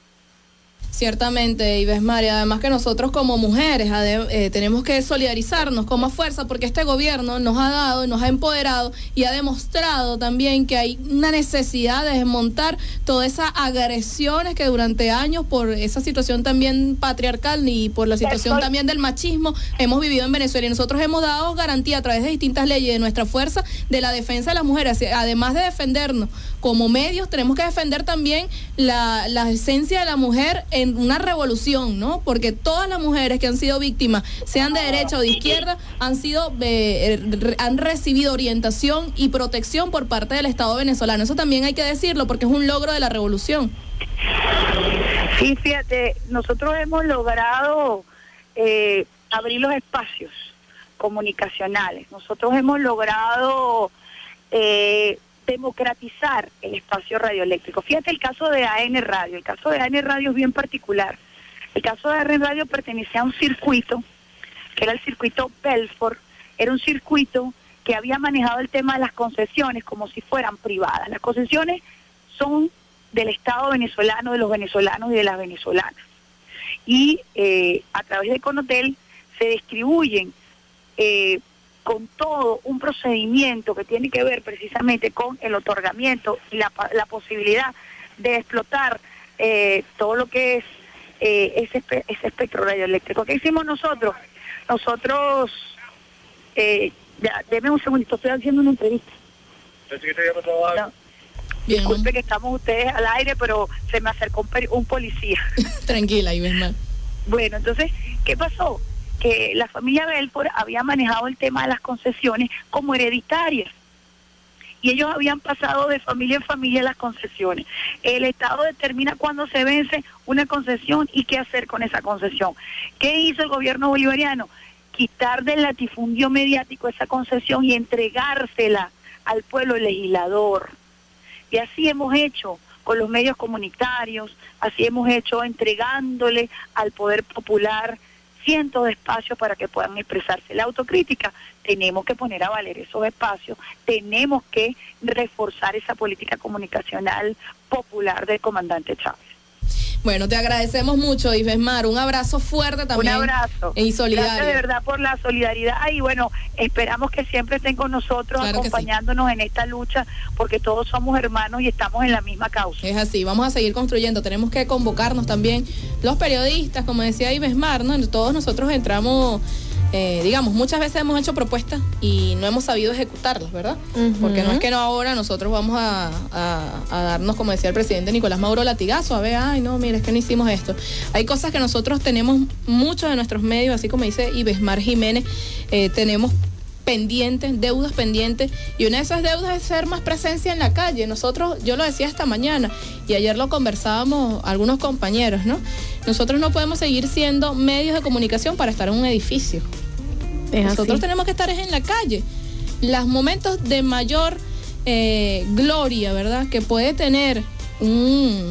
Ciertamente, Ives María, además que nosotros como mujeres eh, tenemos que solidarizarnos como fuerza, porque este gobierno nos ha dado, nos ha empoderado y ha demostrado también que hay una necesidad de desmontar todas esas agresiones que durante años, por esa situación también patriarcal y por la situación también del machismo, hemos vivido en Venezuela, y nosotros hemos dado garantía a través de distintas leyes de nuestra fuerza de la defensa de las mujeres. Además de defendernos como medios, tenemos que defender también la, la esencia de la mujer en una revolución, ¿no? Porque todas las mujeres que han sido víctimas, sean de derecha o de izquierda, han sido eh, re, han recibido orientación y protección por parte del Estado venezolano. Eso también hay que decirlo, porque es un logro de la revolución.
Sí, fíjate, nosotros hemos logrado eh, abrir los espacios comunicacionales. Nosotros hemos logrado eh, democratizar el espacio radioeléctrico. Fíjate el caso de A N Radio. El caso de A N Radio es bien particular. El caso de A N Radio pertenecía a un circuito, que era el circuito Belfort. Era un circuito que había manejado el tema de las concesiones como si fueran privadas. Las concesiones son del Estado venezolano, de los venezolanos y de las venezolanas. Y eh, a través de Conotel se distribuyen eh, con todo un procedimiento que tiene que ver precisamente con el otorgamiento y la, la posibilidad de explotar eh, todo lo que es eh, ese, ese espectro radioeléctrico. ¿Qué hicimos nosotros? Nosotros, eh, ya, deme un segundito, estoy haciendo una entrevista. No, disculpe que estamos ustedes al aire, pero se me acercó un, un policía.
Tranquila, Ives.
Bueno, entonces, ¿qué pasó? Que la familia Belfort había manejado el tema de las concesiones como hereditarias, y ellos habían pasado de familia en familia las concesiones. El Estado determina cuándo se vence una concesión y qué hacer con esa concesión. ¿Qué hizo el gobierno bolivariano? Quitar del latifundio mediático esa concesión y entregársela al pueblo legislador. Y así hemos hecho con los medios comunitarios, así hemos hecho entregándole al poder popular cientos de espacios para que puedan expresarse. La autocrítica, tenemos que poner a valer esos espacios, tenemos que reforzar esa política comunicacional popular del comandante Chávez.
Bueno, te agradecemos mucho, Ives Mar, un abrazo fuerte también.
Un abrazo.
Y solidario.
Gracias de verdad por la solidaridad, y bueno, esperamos que siempre estén con nosotros, claro, acompañándonos sí. en esta lucha, porque todos somos hermanos y estamos en la misma causa.
Es así, vamos a seguir construyendo, tenemos que convocarnos también los periodistas, como decía Ives Mar, ¿no? Todos nosotros entramos... Eh, digamos, muchas veces hemos hecho propuestas y no hemos sabido ejecutarlas, ¿verdad? Uh-huh. Porque no es que no ahora nosotros vamos a, a, a darnos, como decía el presidente Nicolás Maduro, latigazo, a ver, ay no, mira, es que no hicimos esto. Hay cosas que nosotros tenemos, muchos de nuestros medios, así como dice Ives Mar Jiménez, eh, tenemos pendientes, deudas pendientes, y una de esas deudas es ser más presencia en la calle. Nosotros, yo lo decía esta mañana, y ayer lo conversábamos algunos compañeros, ¿no? Nosotros no podemos seguir siendo medios de comunicación para estar en un edificio. Es Nosotros así. Tenemos que estar en la calle. Los momentos de mayor eh, gloria, ¿verdad?, que puede tener un...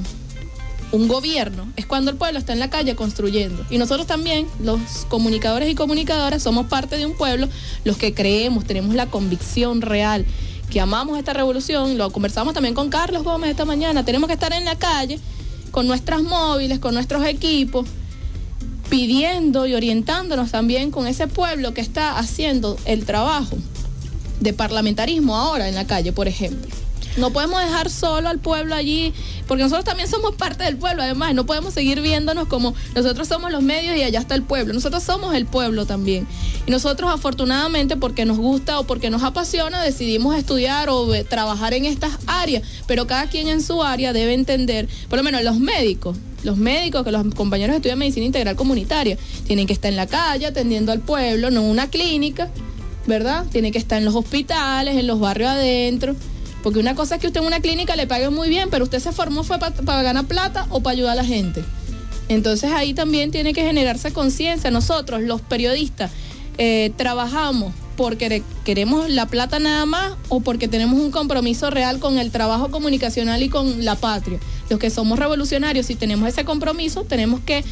un gobierno, es cuando el pueblo está en la calle construyendo. Y nosotros también, los comunicadores y comunicadoras, somos parte de un pueblo, los que creemos, tenemos la convicción real, que amamos esta revolución. Lo conversamos también con Carlos Gómez esta mañana. Tenemos que estar en la calle con nuestras móviles, con nuestros equipos, pidiendo y orientándonos también con ese pueblo que está haciendo el trabajo de parlamentarismo ahora en la calle, por ejemplo. No podemos dejar solo al pueblo allí, porque nosotros también somos parte del pueblo. Además, no podemos seguir viéndonos como nosotros somos los medios y allá está el pueblo. Nosotros somos el pueblo también. Y nosotros, afortunadamente, porque nos gusta o porque nos apasiona, decidimos estudiar o trabajar en estas áreas. Pero cada quien en su área debe entender, por lo menos los médicos, los médicos, que los compañeros que estudian medicina integral comunitaria, tienen que estar en la calle atendiendo al pueblo, no en una clínica, ¿verdad? Tienen que estar en los hospitales, en los barrios adentro. Porque una cosa es que usted en una clínica le pague muy bien, pero usted se formó fue para pa ganar plata o para ayudar a la gente. Entonces ahí también tiene que generarse conciencia. Nosotros, los periodistas, eh, trabajamos porque queremos la plata nada más o porque tenemos un compromiso real con el trabajo comunicacional y con la patria. Los que somos revolucionarios, si tenemos ese compromiso, tenemos que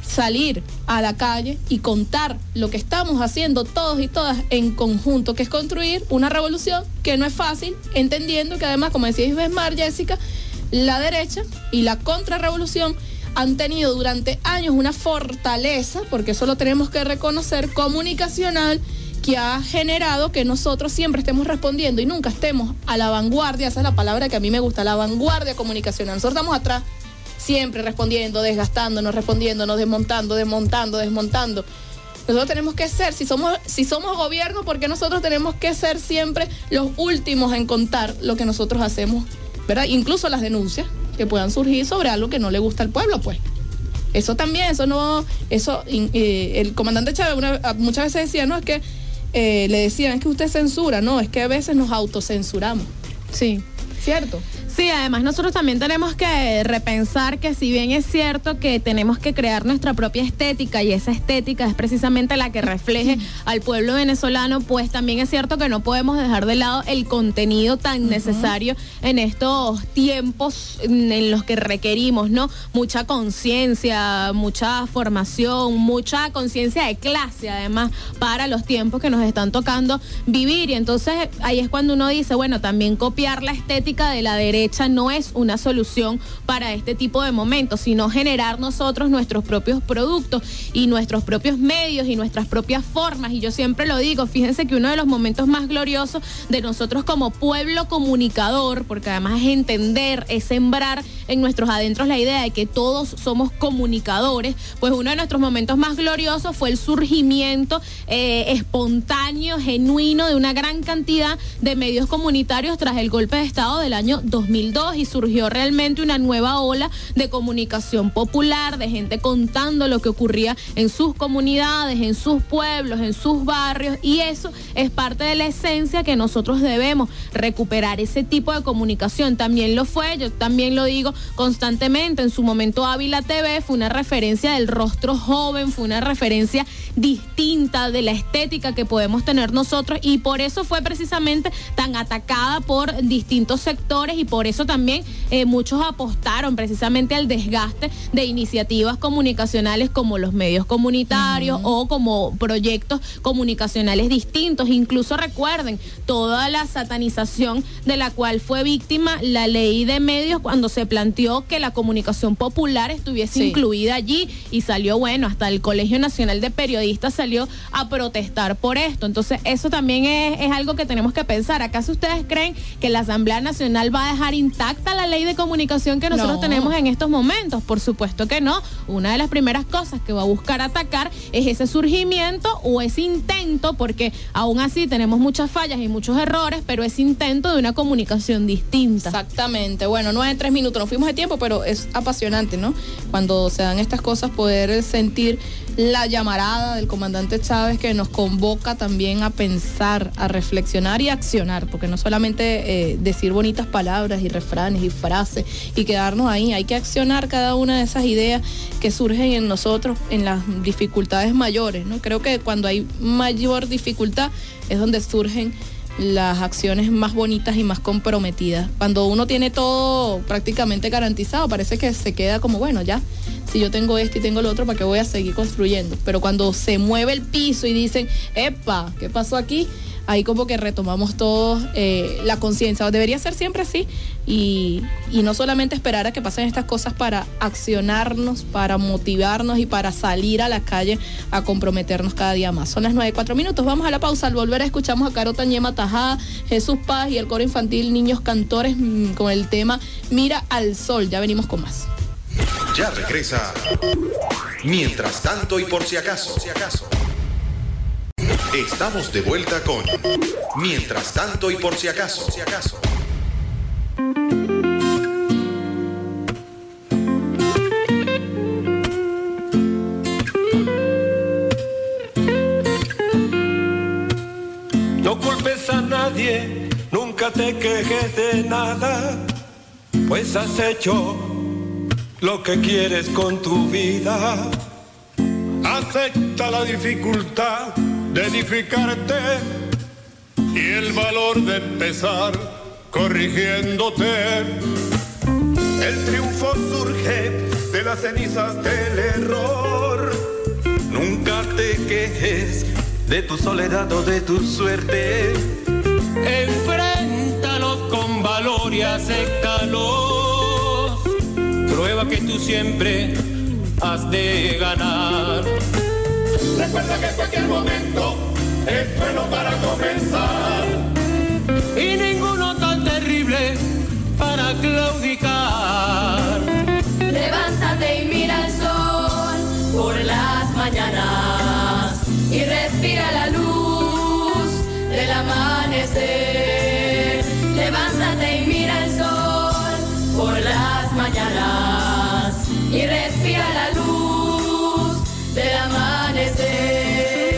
salir a la calle y contar lo que estamos haciendo todos y todas en conjunto, que es construir una revolución que no es fácil, entendiendo que además, como decía Isbesmar, Jessica, la derecha y la contrarrevolución han tenido durante años una fortaleza, porque eso lo tenemos que reconocer, comunicacional, que ha generado que nosotros siempre estemos respondiendo y nunca estemos a la vanguardia. Esa es la palabra que a mí me gusta, la vanguardia comunicacional. Nosotros estamos atrás, siempre respondiendo, desgastándonos, respondiéndonos, desmontando, desmontando, desmontando. Nosotros tenemos que ser, si somos, si somos gobierno, porque nosotros tenemos que ser siempre los últimos en contar lo que nosotros hacemos, ¿verdad? Incluso las denuncias que puedan surgir sobre algo que no le gusta al pueblo, pues. Eso también, eso no, eso, eh, el comandante Chávez una, muchas veces decía, no, es que eh, le decían, es que usted censura, no, es que a veces nos autocensuramos.
Sí.
¿Cierto?
Sí, además nosotros también tenemos que repensar que si bien es cierto que tenemos que crear nuestra propia estética y esa estética es precisamente la que refleje al pueblo venezolano, pues también es cierto que no podemos dejar de lado el contenido tan uh-huh. necesario en estos tiempos en los que requerimos, ¿no? Mucha conciencia, mucha formación, mucha conciencia de clase además para los tiempos que nos están tocando vivir, y entonces ahí es cuando uno dice, bueno, también copiar la estética de la derecha no es una solución para este tipo de momentos, sino generar nosotros nuestros propios productos y nuestros propios medios y nuestras propias formas. Y yo siempre lo digo, fíjense que uno de los momentos más gloriosos de nosotros como pueblo comunicador, porque además es entender, es sembrar en nuestros adentros la idea de que todos somos comunicadores, pues uno de nuestros momentos más gloriosos fue el surgimiento eh, espontáneo, genuino de una gran cantidad de medios comunitarios tras el golpe de Estado del año dos mil dos, y surgió realmente una nueva ola de comunicación popular, de gente contando lo que ocurría en sus comunidades, en sus pueblos, en sus barrios, y eso es parte de la esencia que nosotros debemos recuperar, ese tipo de comunicación. También lo fue, yo también lo digo constantemente, en su momento Ávila T V fue una referencia del rostro joven, fue una referencia distinta de la estética que podemos tener nosotros, y por eso fue precisamente tan atacada por distintos sectores, y por eso también eh, muchos apostaron precisamente al desgaste de iniciativas comunicacionales como los medios comunitarios uh-huh. o como proyectos comunicacionales distintos. Incluso recuerden toda la satanización de la cual fue víctima la ley de medios cuando se planteó que la comunicación popular estuviese sí. incluida allí, y salió, bueno, hasta el Colegio Nacional de Periodistas salió a protestar por esto. Entonces eso también es, es algo que tenemos que pensar. ¿Acaso ustedes creen que la Asamblea Nacional va a dejar intacta la ley de comunicación que nosotros no. tenemos en estos momentos? Por supuesto que no. Una de las primeras cosas que va a buscar atacar es ese surgimiento o ese intento, porque aún así tenemos muchas fallas y muchos errores, pero ese intento de una comunicación distinta.
Exactamente. Bueno, nueve en tres minutos, nos fuimos de tiempo, pero es apasionante, ¿no? Cuando se dan estas cosas, poder sentir la llamarada del comandante Chávez, que nos convoca también a pensar, a reflexionar y a accionar, porque no solamente eh, decir bonitas palabras y refranes y frases y quedarnos ahí, hay que accionar cada una de esas ideas que surgen en nosotros en las dificultades mayores, ¿no? Creo que cuando hay mayor dificultad es donde surgen las acciones más bonitas y más comprometidas. Cuando uno tiene todo prácticamente garantizado, parece que se queda como, bueno, ya, si yo tengo esto y tengo lo otro, ¿para qué voy a seguir construyendo? Pero cuando se mueve el piso y dicen, epa, ¿qué pasó aquí? Ahí como que retomamos todos eh, la conciencia. Debería ser siempre así, y, y no solamente esperar a que pasen estas cosas para accionarnos, para motivarnos y para salir a la calle a comprometernos cada día más. Son las nueve, cuatro minutos, vamos a la pausa. Al volver escuchamos a Caro Tañema Tajada, Jesús Paz y el coro infantil Niños Cantores mmm, con el tema Mira al Sol. Ya venimos con más.
Ya regresa. Mientras tanto y por si acaso. Estamos de vuelta con Mientras tanto y por si acaso.
No culpes a nadie, nunca te quejes de nada, pues has hecho lo que quieres con tu vida. Acepta la dificultad de edificarte y el valor de empezar corrigiéndote. El triunfo surge de la las cenizas del error. Nunca te quejes de tu soledad o de tu suerte. Enfréntalos con valor y acéptalos. Prueba que tú siempre has de ganar. Recuerda que en cualquier momento es bueno para comenzar. Y ninguno tan terrible para claudicar.
Levántate y mira el sol por las mañanas y respira la luz del amanecer. Levántate y mira el sol por las mañanas y respira la luz del amanecer.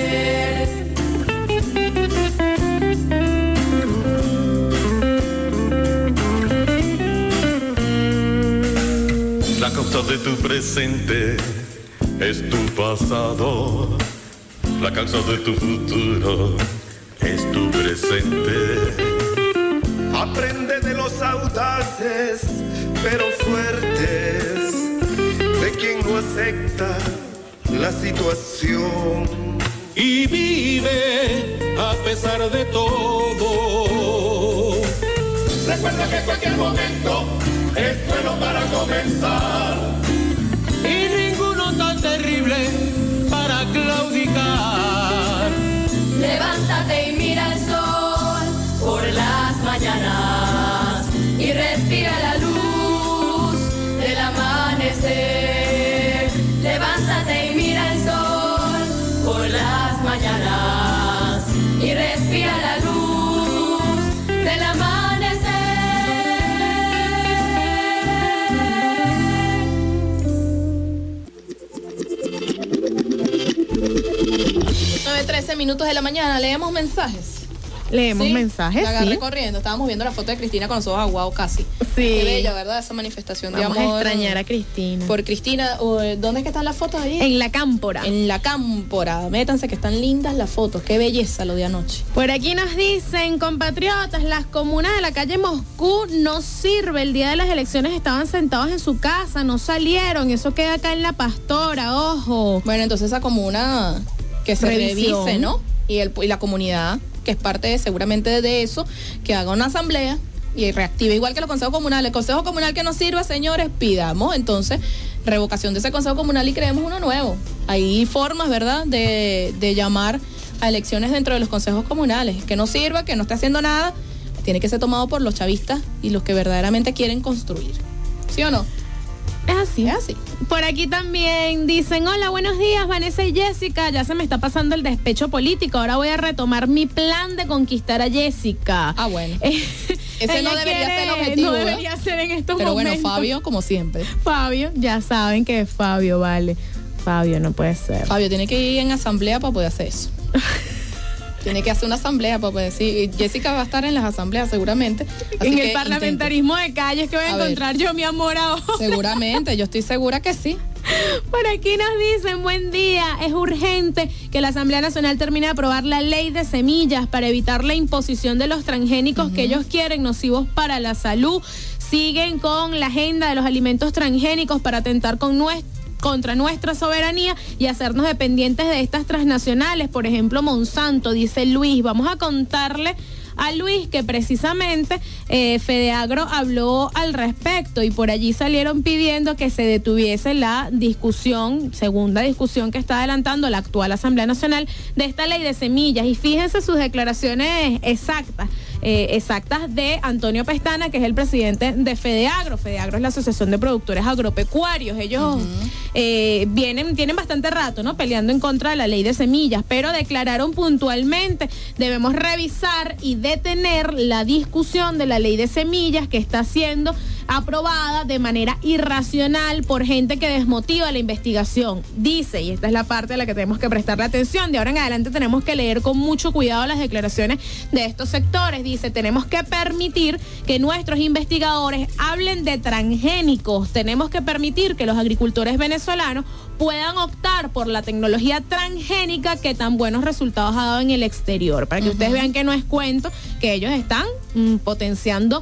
La causa de tu presente es tu pasado. La causa de tu futuro es tu presente. Aprende de los audaces, pero fuertes, de quien no acepta la situación. Y vive a pesar de todo. Recuerda que en cualquier momento es bueno para comenzar. Y ninguno tan terrible para claudicar.
Levántate y mira el sol por las mañanas y respira la luz del amanecer. Levántate y mira el sol por las mañanas y respira la luz del amanecer.
nueve trece minutos de la mañana, leemos mensajes.
Leemos
¿Sí?
mensajes,
La agarré
sí.
corriendo, estábamos viendo la foto de Cristina con los ojos aguados casi.
Sí.
Qué bella, ¿verdad? Esa manifestación
Vamos
de amor.
a extrañar a Cristina.
Por Cristina, ¿dónde es que están las fotos allí?
En la Cámpora.
En la Cámpora. Métanse que están lindas las fotos. Qué belleza lo de anoche.
Por aquí nos dicen, compatriotas, las comunas de la calle Moscú no sirve. El día de las elecciones estaban sentados en su casa, no salieron. Eso queda acá en La Pastora, ojo.
Bueno, entonces esa comuna que se
Revisión.
revise, ¿no? Y, el, y la comunidad, que es parte de, seguramente de eso, que haga una asamblea y reactive igual que los consejos comunales. El consejo comunal que nos sirva, señores, pidamos entonces revocación de ese consejo comunal y creemos uno nuevo. Hay formas, ¿verdad?, de, de llamar a elecciones dentro de los consejos comunales. Que no sirva, que no esté haciendo nada, tiene que ser tomado por los chavistas y los que verdaderamente quieren construir. ¿Sí o no?
Es así.
Es así.
Por aquí también dicen, hola, buenos días, Vanessa y Jessica. Ya se me está pasando el despecho político. Ahora voy a retomar mi plan de conquistar a Jessica.
Ah, bueno.
Eh,
Ese no
ella
debería
quiere-
ser el objetivo.
No
¿eh?
debería ser en estos
Pero
momentos.
bueno, Fabio, como siempre.
Fabio, ya saben que es Fabio, vale. Fabio, no puede ser.
Fabio tiene que ir en asamblea para poder hacer eso. Tiene que hacer una asamblea para poder decir. Jessica va a estar en las asambleas seguramente. Así
En
que
el parlamentarismo de calles que voy a,
A ver.
encontrar yo mi amor ahora.
intente. Seguramente, yo estoy segura que sí.
Por aquí nos dicen, buen día, es urgente que la Asamblea Nacional termine de aprobar la ley de semillas para evitar la imposición de los transgénicos que ellos quieren, nocivos para la salud. Siguen con la agenda de los alimentos transgénicos para atentar con nuestra contra nuestra soberanía y hacernos dependientes de estas transnacionales, por ejemplo Monsanto, dice Luis. Vamos a contarle a Luis que precisamente eh, Fedeagro habló al respecto y por allí salieron pidiendo que se detuviese la discusión, segunda discusión que está adelantando la actual Asamblea Nacional de esta ley de semillas. Y fíjense sus declaraciones exactas. Eh, exactas de Antonio Pestana, que es el presidente de Fedeagro. Fedeagro es la Asociación de Productores Agropecuarios. Ellos uh-huh. eh, vienen, tienen bastante rato, ¿no?, peleando en contra de la ley de semillas, pero declararon puntualmente, debemos revisar y detener la discusión de la ley de semillas que está siendo aprobada de manera irracional por gente que desmotiva la investigación. Dice, y esta es la parte a la que tenemos que prestarle atención, de ahora en adelante tenemos que leer con mucho cuidado las declaraciones de estos sectores. Dice, tenemos que permitir que nuestros investigadores hablen de transgénicos, tenemos que permitir que los agricultores venezolanos puedan optar por la tecnología transgénica que tan buenos resultados ha dado en el exterior, para que uh-huh. ustedes vean que no es cuento, que ellos están mm, potenciando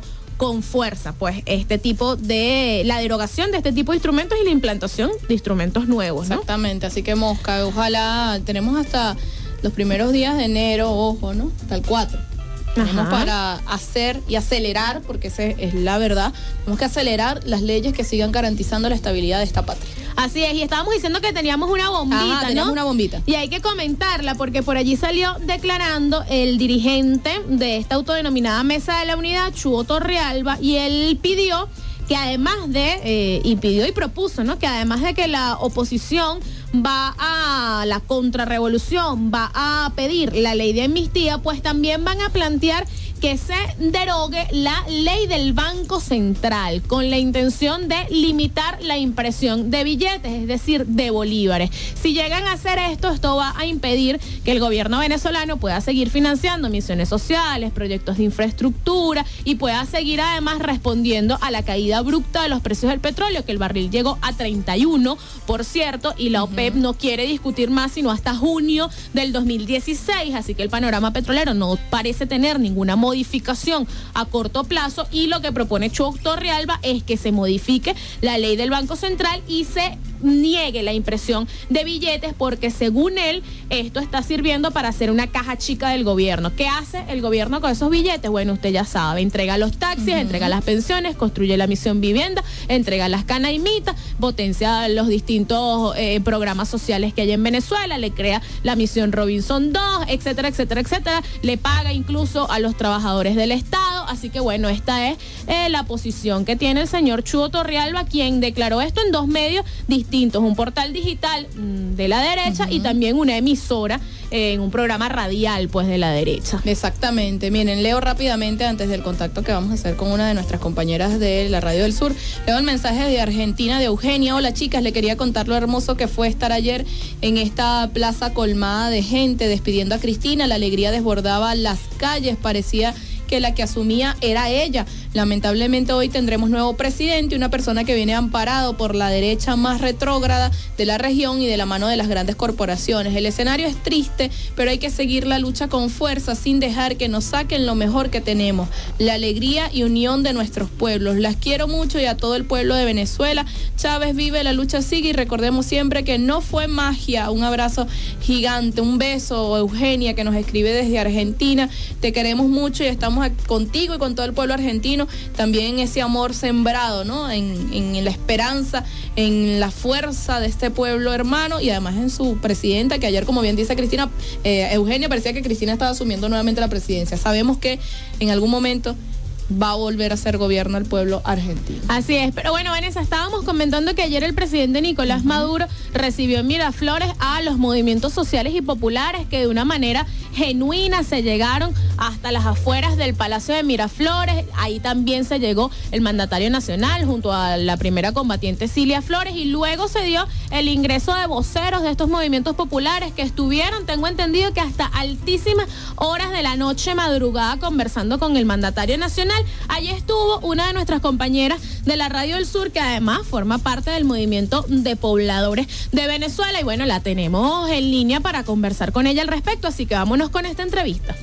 con fuerza, pues, este tipo de, la derogación de este tipo de instrumentos y la implantación de instrumentos nuevos, ¿no?
Exactamente, así que Mosca, ojalá, tenemos hasta los primeros días de enero, ojo, ¿no? Hasta el cuatro. Tenemos para hacer y acelerar, porque esa es la verdad, tenemos que acelerar las leyes que sigan garantizando la estabilidad de esta patria.
Así es, y estábamos diciendo que teníamos una bombita,
Ajá, teníamos
¿no?
una bombita.
Y hay que comentarla porque por allí salió declarando el dirigente de esta autodenominada Mesa de la Unidad, Chuo Torrealba, y él pidió que además de, eh, y pidió y propuso, ¿no? Que además de que la oposición va a la contrarrevolución, va a pedir la ley de amnistía, pues también van a plantear que se derogue la ley del Banco Central con la intención de limitar la impresión de billetes, es decir, de bolívares. Si llegan a hacer esto, esto va a impedir que el gobierno venezolano pueda seguir financiando misiones sociales, proyectos de infraestructura y pueda seguir además respondiendo a la caída abrupta de los precios del petróleo, que el barril llegó a treinta y uno, por cierto, y la OPEP no quiere discutir más sino hasta junio del dos mil dieciséis, así que el panorama petrolero no parece tener ninguna modificación a corto plazo, y lo que propone Chuo Torrealba es que se modifique la ley del Banco Central y se niegue la impresión de billetes, porque según él esto está sirviendo para hacer una caja chica del gobierno. ¿Qué hace el gobierno con esos billetes? Bueno, usted ya sabe, entrega los taxis, uh-huh. entrega las pensiones, construye la misión vivienda, entrega las canaimitas, potencia los distintos eh, programas sociales que hay en Venezuela, le crea la misión Robinson dos, etcétera, etcétera, etcétera, le paga incluso a los trabajadores del Estado. Así que bueno, esta es eh, la posición que tiene el señor Chuo Torrealba, quien declaró esto en dos medios distintos, un portal digital mmm, de la derecha uh-huh. y también una emisora eh, en un programa radial pues de la derecha.
Exactamente. Miren, leo rápidamente antes del contacto que vamos a hacer con una de nuestras compañeras de la Radio del Sur. Leo el mensaje de Argentina de Eugenia. Hola chicas, le quería contar lo hermoso que fue estar ayer en esta plaza colmada de gente despidiendo a Cristina. La alegría desbordaba las calles, parecía que la que asumía era ella. Lamentablemente hoy tendremos nuevo presidente, una persona que viene amparado por la derecha más retrógrada de la región y de la mano de las grandes corporaciones. El escenario es triste, pero hay que seguir la lucha con fuerza sin dejar que nos saquen lo mejor que tenemos, la alegría y unión de nuestros pueblos. Las quiero mucho y a todo el pueblo de Venezuela. Chávez vive, la lucha sigue y recordemos siempre que no fue magia. Un abrazo gigante, un beso, Eugenia, que nos escribe desde Argentina. Te queremos mucho y estamos contigo y con todo el pueblo argentino, también ese amor sembrado, ¿no? En, en la esperanza, en la fuerza de este pueblo hermano y además en su presidenta, que ayer, como bien dice Cristina, eh, Eugenia, parecía que Cristina estaba asumiendo nuevamente la presidencia. Sabemos que en algún momento va a volver a ser gobierno el pueblo argentino.
Así es, pero bueno, Vanessa, estábamos comentando que ayer el presidente Nicolás uh-huh. Maduro recibió en Miraflores a los movimientos sociales y populares que de una manera genuina se llegaron hasta las afueras del Palacio de Miraflores. Ahí también se llegó el mandatario nacional junto a la primera combatiente Cilia Flores, y luego se dio el ingreso de voceros de estos movimientos populares que estuvieron, tengo entendido que hasta altísimas horas de la noche madrugada conversando con el mandatario nacional. Allí estuvo una de nuestras compañeras de la Radio del Sur, que además forma parte del movimiento de pobladores de Venezuela, y bueno, la tenemos en línea para conversar con ella al respecto, así que vámonos con esta entrevista.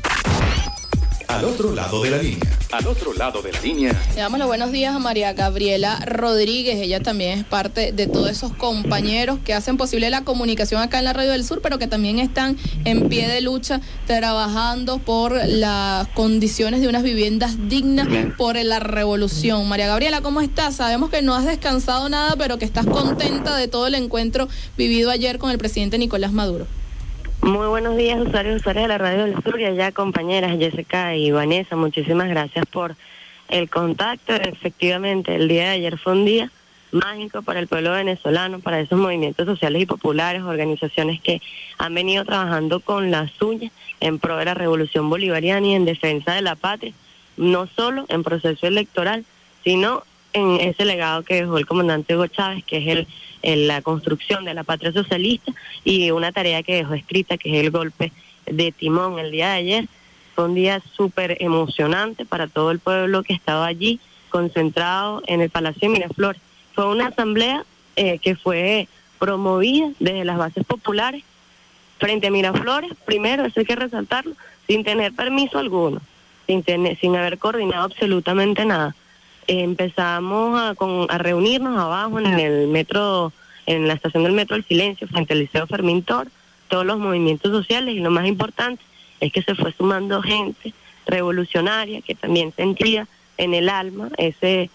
Al otro lado de la línea.
Al otro lado de la línea.
Le damos los buenos días a María Gabriela Rodríguez. Ella también es parte de todos esos compañeros que hacen posible la comunicación acá en la Radio del Sur, pero que también están en pie de lucha trabajando por las condiciones de unas viviendas dignas, por la revolución. María Gabriela, ¿cómo estás? Sabemos que no has descansado nada, pero que estás contenta de todo el encuentro vivido ayer con el presidente Nicolás Maduro.
Muy buenos días, usuarios y usuarias de la Radio del Sur y allá compañeras Jessica y Vanessa, muchísimas gracias por el contacto. Efectivamente, el día de ayer fue un día mágico para el pueblo venezolano, para esos movimientos sociales y populares, organizaciones que han venido trabajando con la suya en pro de la revolución bolivariana y en defensa de la patria, no solo en proceso electoral, sino en ese legado que dejó el comandante Hugo Chávez, que es el, el la construcción de la patria socialista, y una tarea que dejó escrita, que es el golpe de timón el día de ayer. Fue un día súper emocionante para todo el pueblo que estaba allí, concentrado en el Palacio de Miraflores. Fue una asamblea eh, que fue promovida desde las bases populares frente a Miraflores, primero, eso hay que resaltarlo, sin tener permiso alguno, sin, tener, sin haber coordinado absolutamente nada. empezamos a, con, a reunirnos abajo en el metro, en la estación del metro El Silencio, frente al Liceo Fermín Toro, todos los movimientos sociales, y lo más importante es que se fue sumando gente revolucionaria que también sentía en el alma ese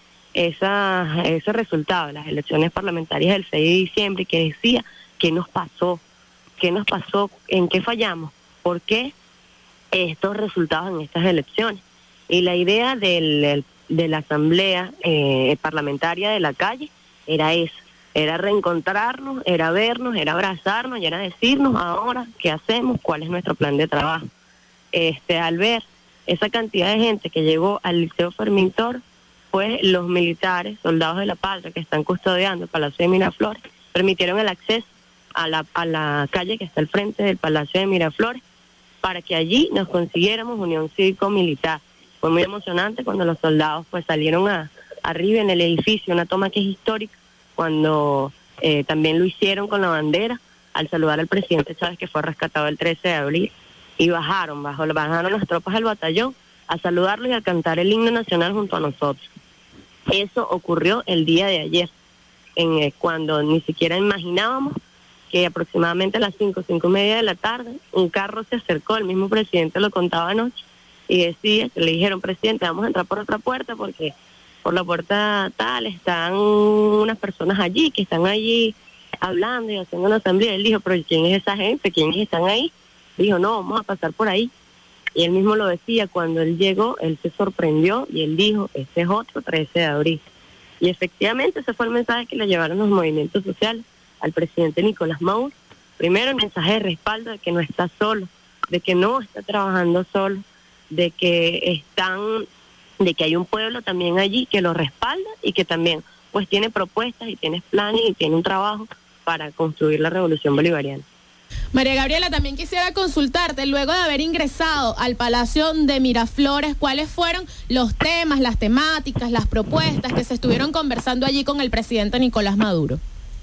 esa ese resultado de las elecciones parlamentarias del seis de diciembre, y que decía qué nos pasó, qué nos pasó, en qué fallamos, por qué estos resultados en estas elecciones. Y la idea del, de la asamblea eh, parlamentaria de la calle era esa, era reencontrarnos, era vernos, era abrazarnos y era decirnos ahora qué hacemos, cuál es nuestro plan de trabajo. Este, al ver esa cantidad de gente que llegó al Liceo Fermín Toro, pues los militares, soldados de la patria que están custodiando el Palacio de Miraflores, permitieron el acceso a la, a la calle que está al frente del Palacio de Miraflores, para que allí nos consiguiéramos unión cívico-militar. Fue muy emocionante cuando los soldados pues salieron a, arriba en el edificio, una toma que es histórica, cuando eh, también lo hicieron con la bandera, al saludar al presidente Chávez, que fue rescatado el trece de abril, y bajaron, bajo, bajaron las tropas del batallón a saludarlo y a cantar el himno nacional junto a nosotros. Eso ocurrió el día de ayer, en eh, cuando ni siquiera imaginábamos que aproximadamente a las cinco, cinco y media de la tarde, un carro se acercó, el mismo presidente lo contaba anoche, y decía que le dijeron: presidente, vamos a entrar por otra puerta porque por la puerta tal están unas personas allí, que están allí hablando y haciendo una asamblea. Él dijo: pero ¿quién es esa gente? ¿Quiénes están ahí? Dijo: no, vamos a pasar por ahí. Y él mismo lo decía, cuando él llegó, él se sorprendió y él dijo: este es otro trece de abril. Y efectivamente ese fue el mensaje que le llevaron los movimientos sociales al presidente Nicolás Maduro. Primero, el mensaje de respaldo de que no está solo, de que no está trabajando solo, de que están, de que hay un pueblo también allí que lo respalda y que también pues tiene propuestas y tiene planes y tiene un trabajo para construir la revolución bolivariana.
María Gabriela, también quisiera consultarte, luego de haber ingresado al Palacio de Miraflores, ¿cuáles fueron los temas, las temáticas, las propuestas que se estuvieron conversando allí con el presidente Nicolás Maduro?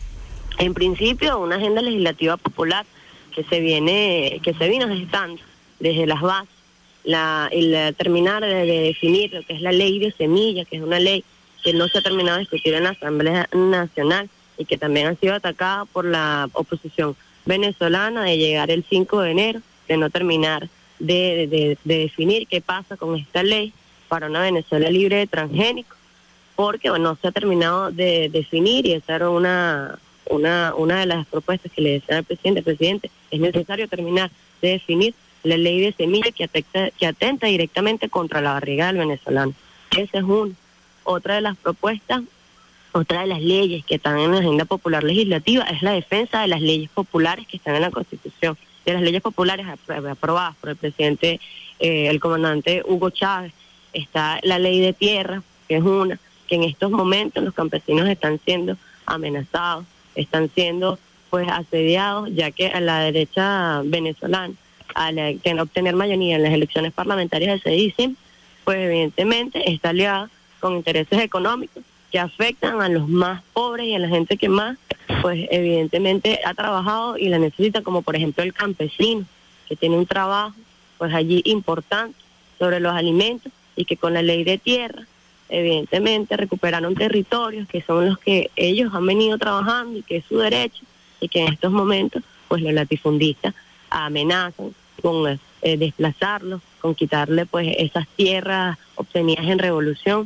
En principio, una agenda legislativa popular que se viene, que se vino gestando desde las bases, la, el terminar de, de definir lo que es la ley de semilla, que es una ley que no se ha terminado de discutir en la Asamblea Nacional y que también ha sido atacada por la oposición venezolana, de llegar el cinco de enero, de no terminar de, de, de definir qué pasa con esta ley para una Venezuela libre de transgénicos, porque bueno, no se ha terminado de definir, y esa era una, una, una de las propuestas que le decía al presidente: presidente, es necesario terminar de definir la ley de semilla que atenta, que atenta directamente contra la barriga del venezolano. Esa es una. Otra de las propuestas, otra de las leyes que están en la agenda popular legislativa es la defensa de las leyes populares que están en la Constitución, de las leyes populares aprobadas por el presidente, eh, el comandante Hugo Chávez. Está la ley de tierra, que es una, que en estos momentos los campesinos están siendo amenazados, están siendo pues asediados, ya que a la derecha venezolana, al obtener mayoría en las elecciones parlamentarias del seis de diciembre, pues evidentemente está aliada con intereses económicos que afectan a los más pobres y a la gente que más, pues evidentemente ha trabajado y la necesita, como por ejemplo el campesino, que tiene un trabajo pues allí importante sobre los alimentos, y que con la ley de tierra evidentemente recuperaron territorios que son los que ellos han venido trabajando y que es su derecho, y que en estos momentos pues los latifundistas amenazan con eh, desplazarlos, con quitarle pues esas tierras obtenidas en revolución.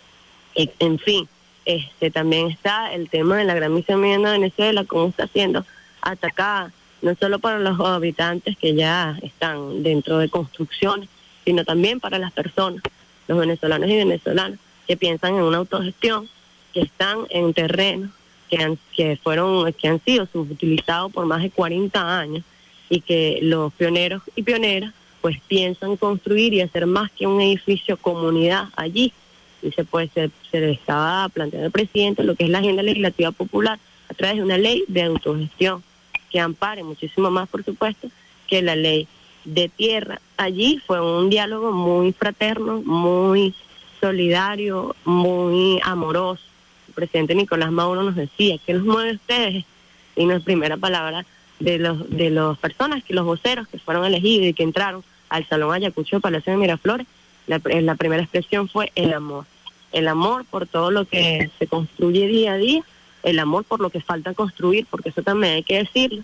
Y, en fin, este también está el tema de la gran misión de Venezuela, cómo está siendo atacada, no solo para los habitantes que ya están dentro de construcciones, sino también para las personas, los venezolanos y venezolanas que piensan en una autogestión, que están en terrenos que han, que fueron, que han sido subutilizados por más de cuarenta años, y que los pioneros y pioneras pues piensan construir y hacer más que un edificio comunidad allí. Y se, pues, se, se le estaba planteando al presidente lo que es la agenda legislativa popular a través de una ley de autogestión que ampare muchísimo más, por supuesto, que la ley de tierra. Allí fue un diálogo muy fraterno, muy solidario, muy amoroso. El presidente Nicolás Maduro nos decía: ¿qué los mueve a ustedes? Y no es primera palabra de los de las personas, que los voceros que fueron elegidos y que entraron al Salón Ayacucho del Palacio de Miraflores, la, la primera expresión fue el amor. el amor por todo lo que se construye día a día, el amor por lo que falta construir, porque eso también hay que decirlo.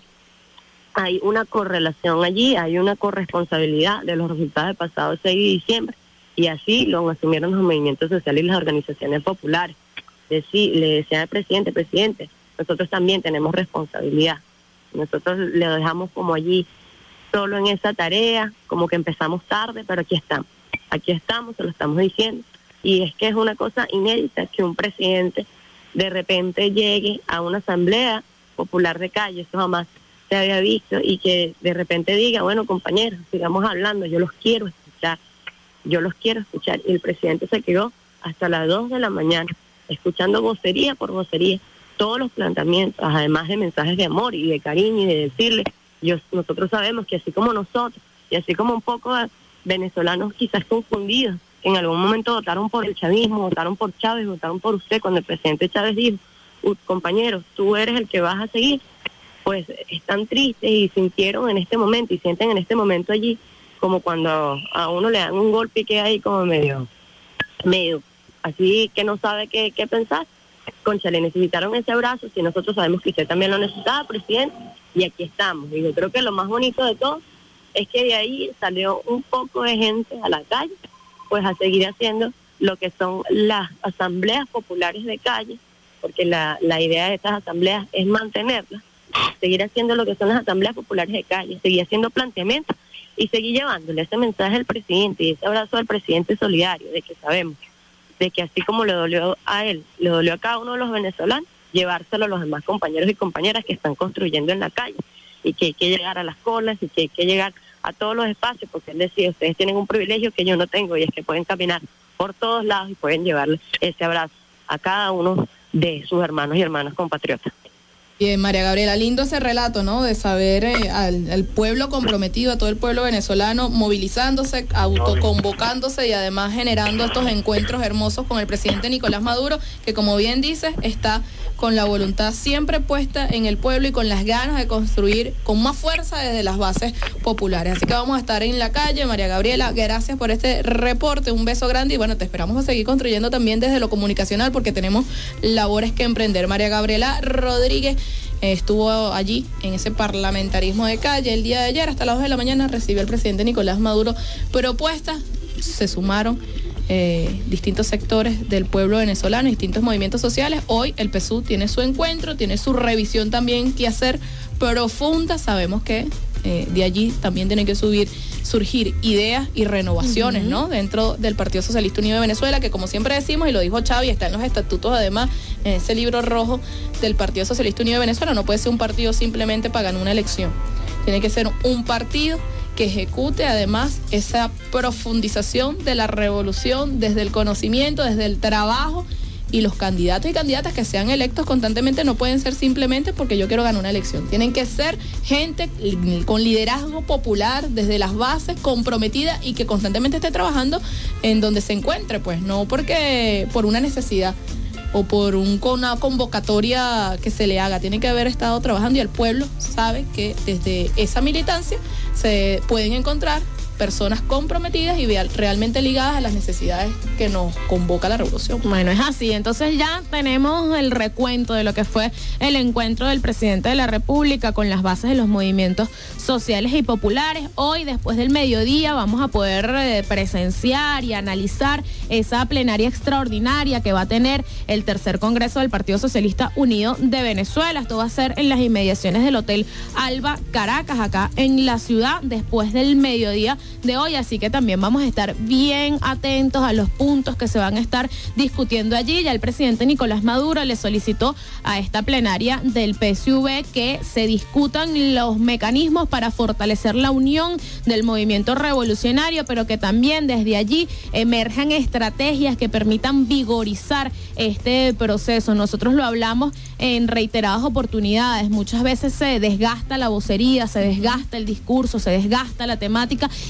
Hay una correlación allí, hay una corresponsabilidad de los resultados del pasado seis de diciembre, y así lo asumieron los movimientos sociales y las organizaciones populares. Decí, le decía al presidente, presidente, nosotros también tenemos responsabilidad. Nosotros le dejamos como allí solo en esa tarea, como que empezamos tarde, pero aquí estamos. Aquí estamos, se lo estamos diciendo. Y es que es una cosa inédita que un presidente de repente llegue a una asamblea popular de calle, eso jamás se había visto, y que de repente diga, bueno, compañeros, sigamos hablando, yo los quiero escuchar, yo los quiero escuchar. Y el presidente se quedó hasta las dos de la mañana, escuchando vocería por vocería, todos los planteamientos, además de mensajes de amor y de cariño y de decirle, yo, nosotros sabemos que así como nosotros, y así como un poco de venezolanos quizás confundidos, que en algún momento votaron por el chavismo, votaron por Chávez, votaron por usted, cuando el presidente Chávez dijo, compañeros, tú eres el que vas a seguir, pues están tristes y sintieron en este momento, y sienten en este momento allí, como cuando a uno le dan un golpe y queda ahí como medio, medio, así que no sabe qué, qué pensar. Concha, le necesitaron ese abrazo, si nosotros sabemos que usted también lo necesitaba, presidente, y aquí estamos. Y yo creo que lo más bonito de todo es que de ahí salió un poco de gente a la calle, pues a seguir haciendo lo que son las asambleas populares de calle, porque la, la idea de estas asambleas es mantenerlas, seguir haciendo lo que son las asambleas populares de calle, seguir haciendo planteamientos y seguir llevándole ese mensaje al presidente y ese abrazo al presidente solidario, de que sabemos de que así como le dolió a él, le dolió a cada uno de los venezolanos, llevárselo a los demás compañeros y compañeras que están construyendo en la calle, y que hay que llegar a las colas y que hay que llegar a todos los espacios, porque él decía, ustedes tienen un privilegio que yo no tengo, y es que pueden caminar por todos lados y pueden llevarle ese abrazo a cada uno de sus hermanos y hermanas compatriotas.
Bien, María Gabriela, lindo ese relato, ¿no? De saber eh, al, al pueblo comprometido, a todo el pueblo venezolano, movilizándose, autoconvocándose y además generando estos encuentros hermosos con el presidente Nicolás Maduro, que como bien dices, está con la voluntad siempre puesta en el pueblo y con las ganas de construir con más fuerza desde las bases populares. Así que vamos a estar en la calle. María Gabriela, gracias por este reporte, un beso grande, y bueno, te esperamos a seguir construyendo también desde lo comunicacional, porque tenemos labores que emprender. María Gabriela Rodríguez estuvo allí en ese parlamentarismo de calle el día de ayer, hasta las dos de la mañana recibió el presidente Nicolás Maduro propuestas, se sumaron eh, distintos sectores del pueblo venezolano, distintos movimientos sociales. Hoy el P S U tiene su encuentro, tiene su revisión también que hacer profunda. Sabemos que eh, de allí también tienen que subir, surgir ideas y renovaciones, uh-huh. ¿no? Dentro del Partido Socialista Unido de Venezuela, que como siempre decimos, y lo dijo Xavi, está en los estatutos además, en ese libro rojo del Partido Socialista Unido de Venezuela. No puede ser un partido simplemente para ganar una elección. Tiene que ser un partido que ejecute además esa profundización de la revolución desde el conocimiento, desde el trabajo, y los candidatos y candidatas que sean electos constantemente no pueden ser simplemente porque yo quiero ganar una elección. Tienen que ser gente con liderazgo popular desde las bases, comprometida y que constantemente esté trabajando en donde se encuentre, pues no porque por una necesidad o por un, una convocatoria que se le haga. Tiene que haber estado trabajando, y el pueblo sabe que desde esa militancia se pueden encontrar personas comprometidas y realmente ligadas a las necesidades que nos convoca la revolución.
Bueno, es así. Entonces ya tenemos el recuento de lo que fue el encuentro del presidente de la República con las bases de los movimientos sociales y populares. Hoy, después del mediodía, vamos a poder eh, presenciar y analizar esa plenaria extraordinaria que va a tener el tercer Congreso del Partido Socialista Unido de Venezuela. Esto va a ser en las inmediaciones del Hotel Alba Caracas, acá en la ciudad, después del mediodía de hoy, así que también vamos a estar bien atentos a los puntos que se van a estar discutiendo allí. Ya el presidente Nicolás Maduro le solicitó a esta plenaria del P S U V que se discutan los mecanismos para fortalecer la unión del movimiento revolucionario, pero que también desde allí emerjan estrategias que permitan vigorizar este proceso. Nosotros lo hablamos en reiteradas oportunidades, muchas veces se desgasta la vocería, se desgasta el discurso, se desgasta la temática,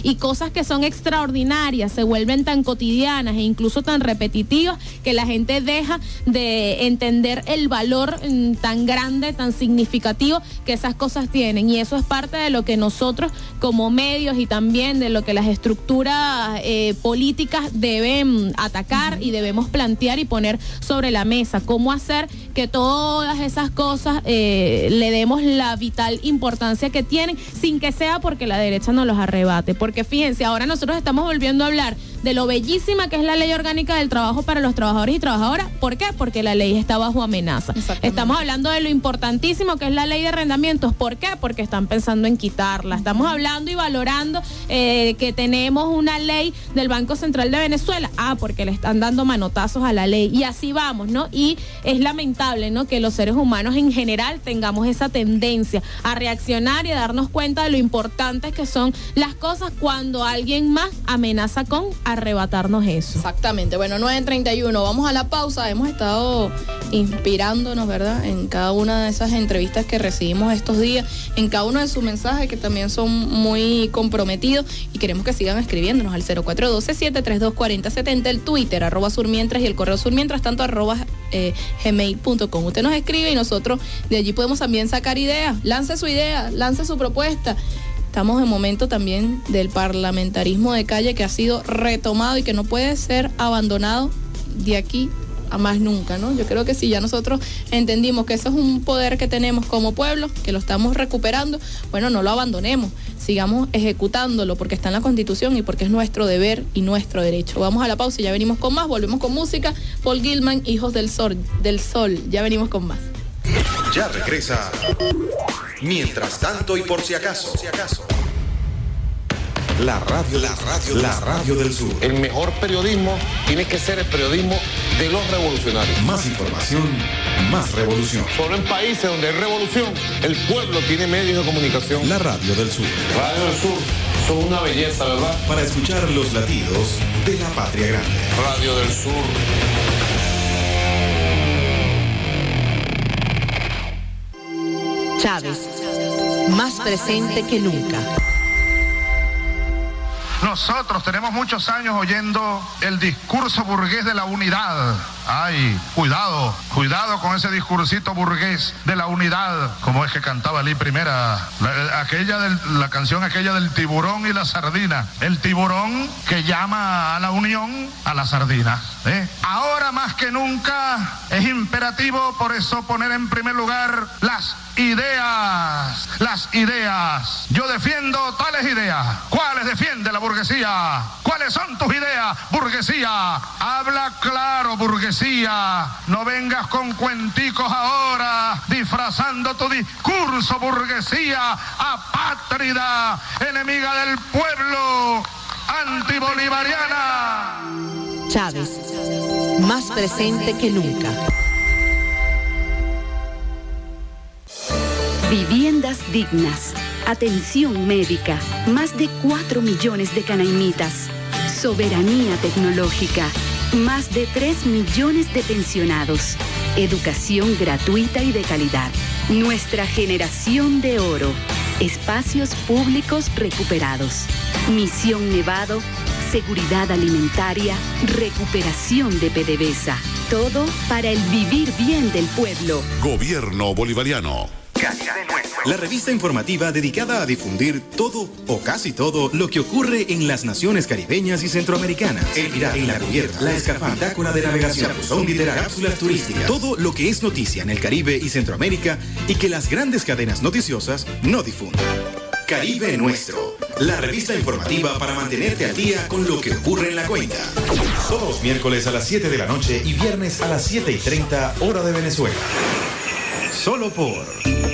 y cosas que son extraordinarias se vuelven tan cotidianas e incluso tan repetitivas que la gente deja de entender el valor mm, tan grande, tan significativo que esas cosas tienen, y eso es parte de lo que nosotros como medios y también de lo que las estructuras eh, políticas deben atacar y debemos plantear y poner sobre la mesa, cómo hacer que todas esas cosas eh, le demos la vital importancia que tienen, sin que sea porque la derecha nos los arrebate, porque fíjense, ahora nosotros estamos volviendo a hablar de lo bellísima que es la ley orgánica del trabajo para los trabajadores y trabajadoras. ¿Por qué? Porque la ley está bajo amenaza. Estamos hablando de lo importantísimo que es la ley de arrendamientos. ¿Por qué? Porque están pensando en quitarla. Estamos hablando y valorando eh, que tenemos una ley del Banco Central de Venezuela. Ah, porque le están dando manotazos a la ley. Y así vamos, ¿no? Y es lamentable, ¿no?, que los seres humanos en general tengamos esa tendencia a reaccionar y a darnos cuenta de lo importantes que son las cosas cuando alguien más amenaza con arrebatarnos eso.
Exactamente. Bueno, nueve treinta y uno, vamos a la pausa. Hemos estado inspirándonos, ¿verdad?, en cada una de esas entrevistas que recibimos estos días, en cada uno de sus mensajes que también son muy comprometidos, y queremos que sigan escribiéndonos al cero cuatro uno dos, siete tres dos, cuatro cero siete cero, el Twitter, arroba surmientras, y el correo surmientras, tanto arroba eh, gmail punto com. Usted nos escribe y nosotros de allí podemos también sacar ideas. Lance su idea, lance su propuesta. Estamos en momento también del parlamentarismo de calle que ha sido retomado y que no puede ser abandonado de aquí a más nunca, ¿no? Yo creo que si ya nosotros entendimos que eso es un poder que tenemos como pueblo, que lo estamos recuperando, bueno, no lo abandonemos, sigamos ejecutándolo porque está en la Constitución y porque es nuestro deber y nuestro derecho. Vamos a la pausa y ya venimos con más, volvemos con música. Paul Gilman, Hijos del Sol, del Sol, ya venimos con más.
Ya regresa. Mientras tanto y por si acaso. La radio, la radio, la radio del sur.
El mejor periodismo tiene que ser el periodismo de los revolucionarios.
Más información, más revolución.
Solo en países donde hay revolución, el pueblo tiene medios de comunicación.
La radio del sur.
Radio del Sur, son una belleza, ¿verdad?
Para escuchar los latidos de la patria grande.
Radio del Sur.
Chávez, más presente que nunca.
Nosotros tenemos muchos años oyendo el discurso burgués de la unidad. Ay, cuidado, cuidado con ese discursito burgués de la unidad. Como es que cantaba Lee Primera, la, aquella del, la canción aquella del tiburón y la sardina. El tiburón que llama a la unión a la sardina. ¿eh? Ahora más que nunca es imperativo, por eso, poner en primer lugar las ideas, las ideas. Yo defiendo tales ideas. ¿Cuáles defiende la burguesía? ¿Cuáles son tus ideas, burguesía? Habla claro, burguesía. No vengas con cuenticos ahora, disfrazando tu discurso, burguesía apátrida, enemiga del pueblo, antibolivariana.
Chávez, más presente que nunca.
Viviendas dignas, atención médica, más de cuatro millones de canaimitas, soberanía tecnológica, más de tres millones de pensionados, educación gratuita y de calidad, nuestra generación de oro, espacios públicos recuperados, Misión Nevado, seguridad alimentaria, recuperación de PDVSA, todo para el vivir bien del pueblo.
Gobierno bolivariano.
La revista informativa dedicada a difundir todo o casi todo lo que ocurre en las naciones caribeñas y centroamericanas. El pirata en la cubierta, la escafandácula de navegación, son literaria, cápsulas turísticas, todo lo que es noticia en el Caribe y Centroamérica y que las grandes cadenas noticiosas no difunden. Caribe Nuestro, la revista informativa para mantenerte al día con lo que ocurre en la cuenca. Todos los miércoles a las siete de la noche y viernes a las siete y treinta, hora de Venezuela. Solo por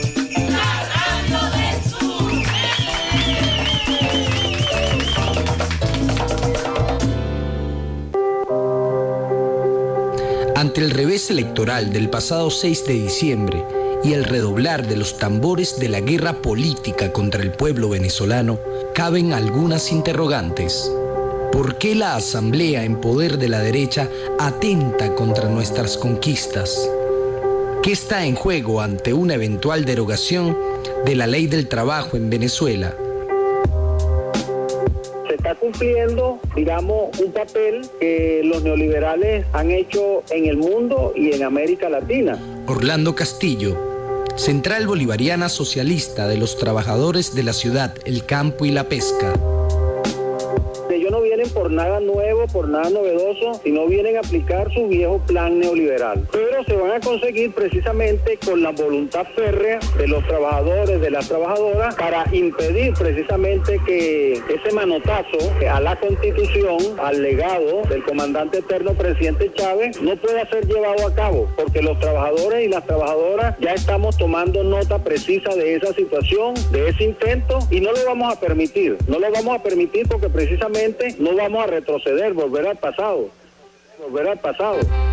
Ante el revés electoral del pasado seis de diciembre y el redoblar de los tambores de la guerra política contra el pueblo venezolano, caben algunas interrogantes. ¿Por qué la Asamblea en poder de la derecha atenta contra nuestras conquistas? ¿Qué está en juego ante una eventual derogación de la ley del trabajo en Venezuela?
está cumpliendo, digamos, un papel que los neoliberales han hecho en el mundo y en América Latina.
Orlando Castillo, Central Bolivariana Socialista de los Trabajadores de la Ciudad, el Campo y la Pesca.
Ellos no vienen por nada nuevo, por nada novedoso, sino vienen a aplicar su viejo plan neoliberal. Pero se van a conseguir precisamente con la voluntad férrea de los trabajadores, de las trabajadoras, para impedir precisamente que ese manotazo a la Constitución, al legado del comandante eterno presidente Chávez, no pueda ser llevado a cabo, porque los trabajadores y las trabajadoras ya estamos tomando nota precisa de esa situación, de ese intento, y no lo vamos a permitir. No lo vamos a permitir porque precisamente no vamos a retroceder, volver al pasado, volver al pasado.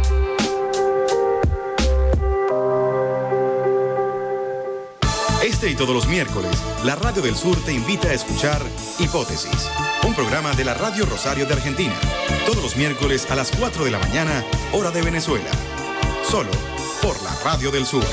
Este y todos los miércoles, la Radio del Sur te invita a escuchar Hipótesis, un programa de la Radio Rosario de Argentina. Todos los miércoles a las cuatro de la mañana, hora de Venezuela. Solo por la Radio del Sur.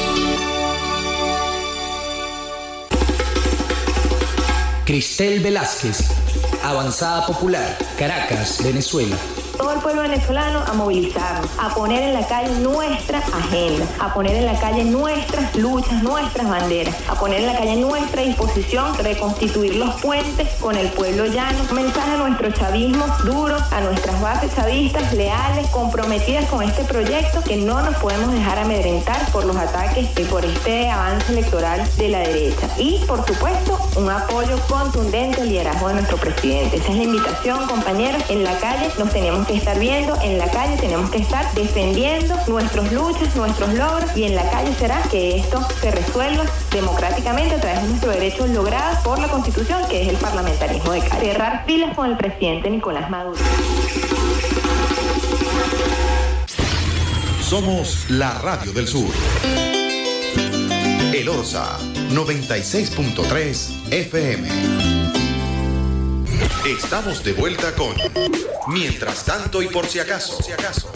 Cristel Velázquez, Avanzada Popular, Caracas, Venezuela.
Todo el pueblo venezolano a movilizarnos, a poner en la calle nuestra agenda, a poner en la calle nuestras luchas, nuestras banderas, a poner en la calle nuestra disposición, reconstituir los puentes con el pueblo llano. Un mensaje a nuestro chavismo duro, a nuestras bases chavistas leales, comprometidas con este proyecto, que no nos podemos dejar amedrentar por los ataques y por este avance electoral de la derecha. Y, por supuesto, un apoyo contundente al liderazgo de nuestro presidente. Esa es la invitación, compañeros. En la calle nos tenemos que estar viendo, en la calle tenemos que estar defendiendo nuestras luchas, nuestros logros, y en la calle será que esto se resuelva democráticamente a través de nuestros derechos logrados por la Constitución, que es el parlamentarismo de calle. Cerrar filas con el presidente Nicolás Maduro.
Somos la Radio del Sur. El Orsa, noventa y seis punto tres F M. Estamos de vuelta con Mientras tanto y por si acaso. Por si acaso.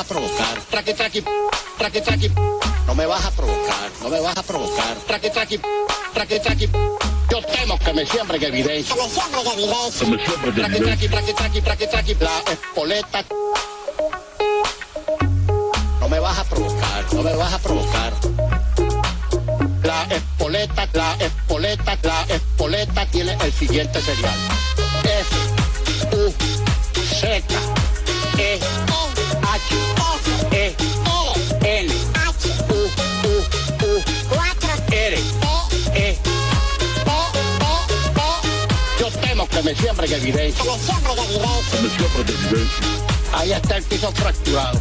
a provocar. Traqui, traqui, traqui, traqui. No me vas a provocar, no me vas a provocar. Traqui, traqui, traqui, traqui. Yo temo que me siembren evidencia. Que me siembren evidencia. Que me siembren evidencia. Traqui, traqui, traqui, traqui, traqui. La espoleta. No me vas a provocar, no me vas a provocar. La espoleta, la espoleta, la espoleta tiene el siguiente serial. F, U, Z, E, H, E, N, U, U, U, R, E, yo temo que me siembren evidencia. Que me siembren evidencia. Que me siembren evidencia. Ahí está el piso fracturado.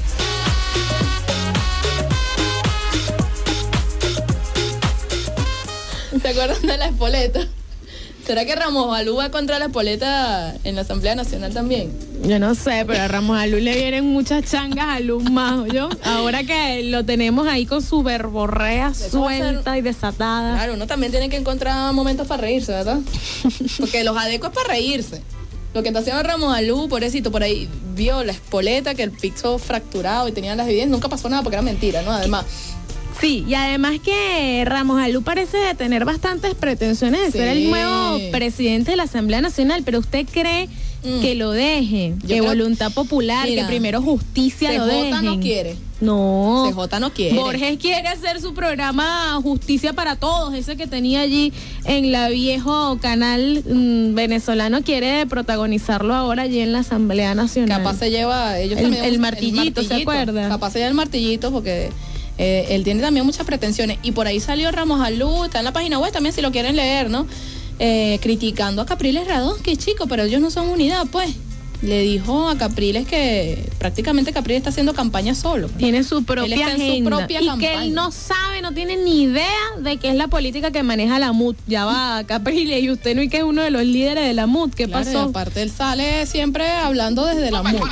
¿Se acuerdan de la espoleta? ¿Será que Ramos Balú va contra la espoleta en la Asamblea Nacional también?
Yo no sé, pero a Ramos Balú le vienen muchas changas a Luz más, ¿yo? Ahora que lo tenemos ahí con su verborrea suelta ser... y desatada.
Claro, uno también tiene que encontrar momentos para reírse, ¿verdad? Porque los adecos es para reírse. Lo que está haciendo Ramos Balú, pobrecito, por ahí vio la espoleta, que el piso fracturado y tenía las evidencias, nunca pasó nada porque era mentira, ¿no? Además...
Sí, y además que Ramos Balú parece tener bastantes pretensiones de sí. ser el nuevo presidente de la Asamblea Nacional, pero ¿usted cree mm. que lo deje? Yo que voluntad popular, mira, que primero justicia
C J
lo dejen.
no quiere.
No.
C J no quiere.
Borges quiere hacer su programa Justicia para Todos, ese que tenía allí en la viejo canal mmm, venezolano, quiere protagonizarlo ahora allí en la Asamblea Nacional.
Capaz se lleva ellos
el,
también
el, martillito, el martillito,
¿se
acuerda?
Capaz se lleva el martillito porque... Eh, él tiene también muchas pretensiones y por ahí salió Ramos Balú, está en la página web también si lo quieren leer, ¿no? Eh, criticando a Capriles Radonsky, chico, pero ellos no son unidad, pues. Le dijo a Capriles que prácticamente Capriles está haciendo campaña solo.
Tiene su propia
él está
agenda.
En su propia
y
campaña.
Que él no sabe, no tiene ni idea de qué es la política que maneja la M U D. Ya va, Capriles, y usted no es que es uno de los líderes de la M U D. ¿Qué
claro,
pasó?
Aparte, él sale siempre hablando desde la M U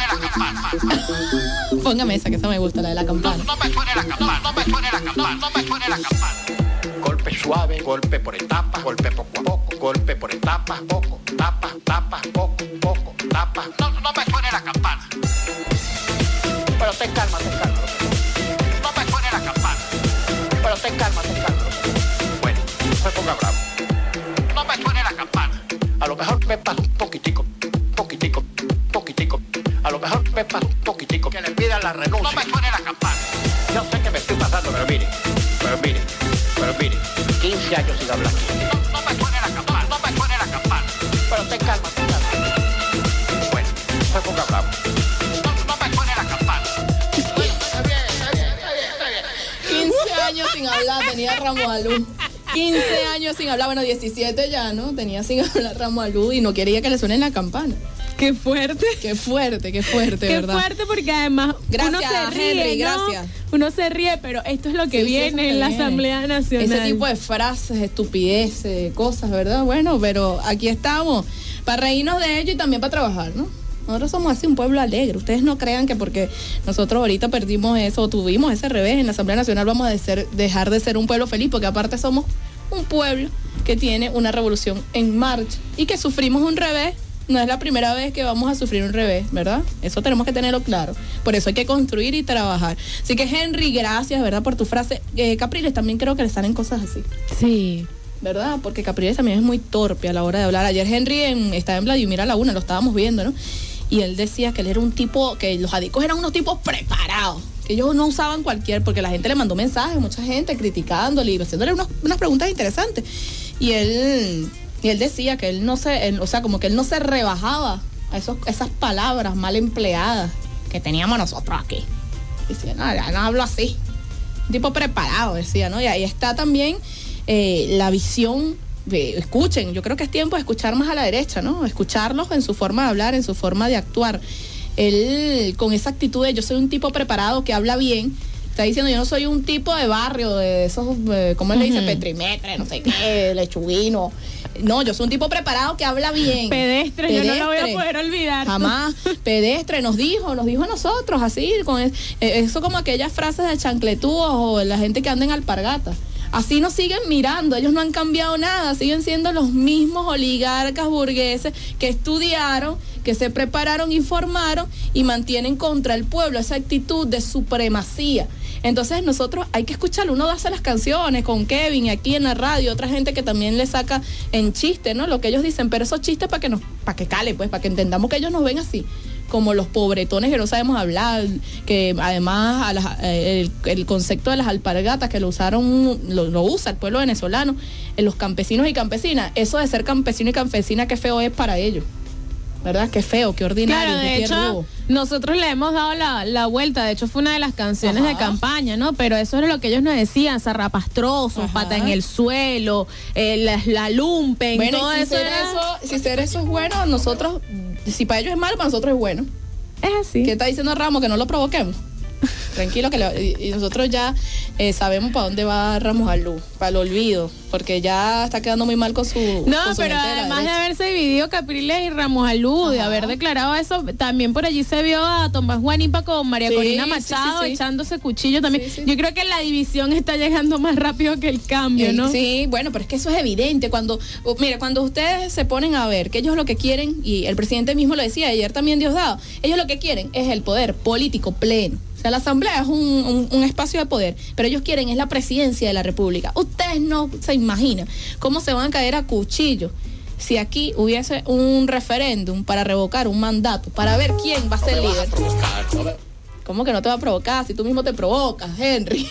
D. Póngame esa, que esa me gusta, la de la campana.
No, no me suene la campana, no me suene la campana, no me suene la campana. Golpe suave, golpe por etapas, golpe poco a poco, golpe por etapas, poco, tapas, tapas, poco, poco, tapas. No, no me suene la campana. Pero ten calma, ten calma. No me suene la campana. Pero ten calma, ten calma. Bueno, no se ponga bravo. No me suene la campana. A lo mejor me pasa un poquitico, poquitico, poquitico. A lo mejor me pasa un poquitico que le pidan la renuncia. No me suene la campana. Yo sé que me estoy pasando, pero mire, pero mire. Pero mire, quince años sin hablar. No, no me suene la campana, no me suene la campana. Pero ten calma, ten calma. Bueno, no se ponga bravo. No, no me suene la campana. Bueno, está bien, está bien, está bien, está bien.
quince años sin hablar tenía Ramos Balú. quince años sin hablar, bueno, diecisiete ya, ¿no? Tenía sin hablar Ramos Balú y no quería que le suene la campana.
Qué fuerte.
Qué fuerte, qué fuerte,
qué
¿verdad?
Qué fuerte porque además
gracias,
uno se ríe,
Henry,
¿no?
gracias.
Uno se ríe, pero esto es lo que
sí,
viene
sí,
en la
viene.
Asamblea Nacional.
Ese tipo de frases, estupideces, cosas, ¿verdad? Bueno, pero aquí estamos para reírnos de ello y también para trabajar, ¿no? Nosotros somos así un pueblo alegre. Ustedes no crean que porque nosotros ahorita perdimos eso o tuvimos ese revés en la Asamblea Nacional vamos a ser, dejar de ser un pueblo feliz, porque aparte somos un pueblo que tiene una revolución en marcha y que sufrimos un revés. No es la primera vez que vamos a sufrir un revés, ¿verdad? Eso tenemos que tenerlo claro. Por eso hay que construir y trabajar. Así que, Henry, gracias, ¿verdad? Por tu frase. Eh, Capriles también creo que le salen cosas así.
Sí.
¿Verdad? Porque Capriles también es muy torpe a la hora de hablar. Ayer Henry en, estaba en Vladimir Laguna, lo estábamos viendo, ¿no? Y él decía que él era un tipo, que los adicos eran unos tipos preparados, que ellos no usaban cualquier, porque la gente le mandó mensajes, mucha gente criticándole y haciéndole unos, unas preguntas interesantes. Y él... Y él decía que él no se, él, o sea, como que él no se rebajaba a esos, esas palabras mal empleadas que teníamos nosotros aquí. Decía, no, ya no hablo así. Un tipo preparado, decía, ¿no? Y ahí está también eh, la visión, de, escuchen, yo creo que es tiempo de escuchar más a la derecha, ¿no? Escucharlos en su forma de hablar, en su forma de actuar. Él, con esa actitud de yo soy un tipo preparado que habla bien, está diciendo yo no soy un tipo de barrio, de esos, eh, ¿cómo él le dice? Uh-huh. Petrimetre, no sé qué, lechuguino. No, yo soy un tipo preparado que habla bien.
Pedestre, Pedestre. Yo no lo voy a poder olvidar.
Jamás. Pedestre nos dijo, nos dijo a nosotros, así, con el, eso como aquellas frases de chancletúos o la gente que anda en alpargata. Así nos siguen mirando, ellos no han cambiado nada, siguen siendo los mismos oligarcas burgueses que estudiaron, que se prepararon, informaron y mantienen contra el pueblo esa actitud de supremacía. Entonces nosotros hay que escucharlo, uno hace las canciones con Kevin aquí en la radio, otra gente que también le saca en chiste, ¿no? Lo que ellos dicen, pero esos chistes para que nos, para que cale, pues, para que entendamos que ellos nos ven así, como los pobretones que no sabemos hablar, que además a las, el, el concepto de las alpargatas que lo usaron, lo, lo usa el pueblo venezolano, en los campesinos y campesinas, eso de ser campesino y campesina, qué feo es para ellos. ¿Verdad? Qué feo, qué ordinario.
Claro, de
qué
hecho,
rubo.
nosotros le hemos dado la, la vuelta, de hecho fue una de las canciones Ajá. de campaña, ¿no? Pero eso era lo que ellos nos decían, zarrapastrosos, Ajá. pata en el suelo, eh, la, la lumpen,
bueno,
todo
si
eso,
ser
era...
eso. Si ser eso es bueno, nosotros, si para ellos es malo, para nosotros es bueno.
Es así.
¿Qué está diciendo Ramos? Que no lo provoquemos. Tranquilo, que le, y, y nosotros ya eh, sabemos para dónde va Ramos Alú, para el olvido, porque ya está quedando muy mal con su
No,
con su
pero
de
además de haberse dividido Capriles y Ramos Alú, Ajá. de haber declarado eso, también por allí se vio a Tomás Guanipa con María sí, Corina Machado sí, sí, sí. echándose cuchillo también. Sí, sí. Yo creo que la división está llegando más rápido que el cambio,
el,
¿no?
Sí, bueno, pero es que eso es evidente. Cuando, mira, cuando ustedes se ponen a ver que ellos lo que quieren, y el presidente mismo lo decía ayer también, Diosdado, ellos lo que quieren es el poder político pleno. O sea, la asamblea es un, un, un espacio de poder, pero ellos quieren es la presidencia de la república. Ustedes no se imaginan cómo se van a caer a cuchillo si aquí hubiese un referéndum para revocar un mandato, para ver quién va a ser no líder. A provocar, no me... ¿Cómo que no te va a provocar? Si tú mismo te provocas, Henry.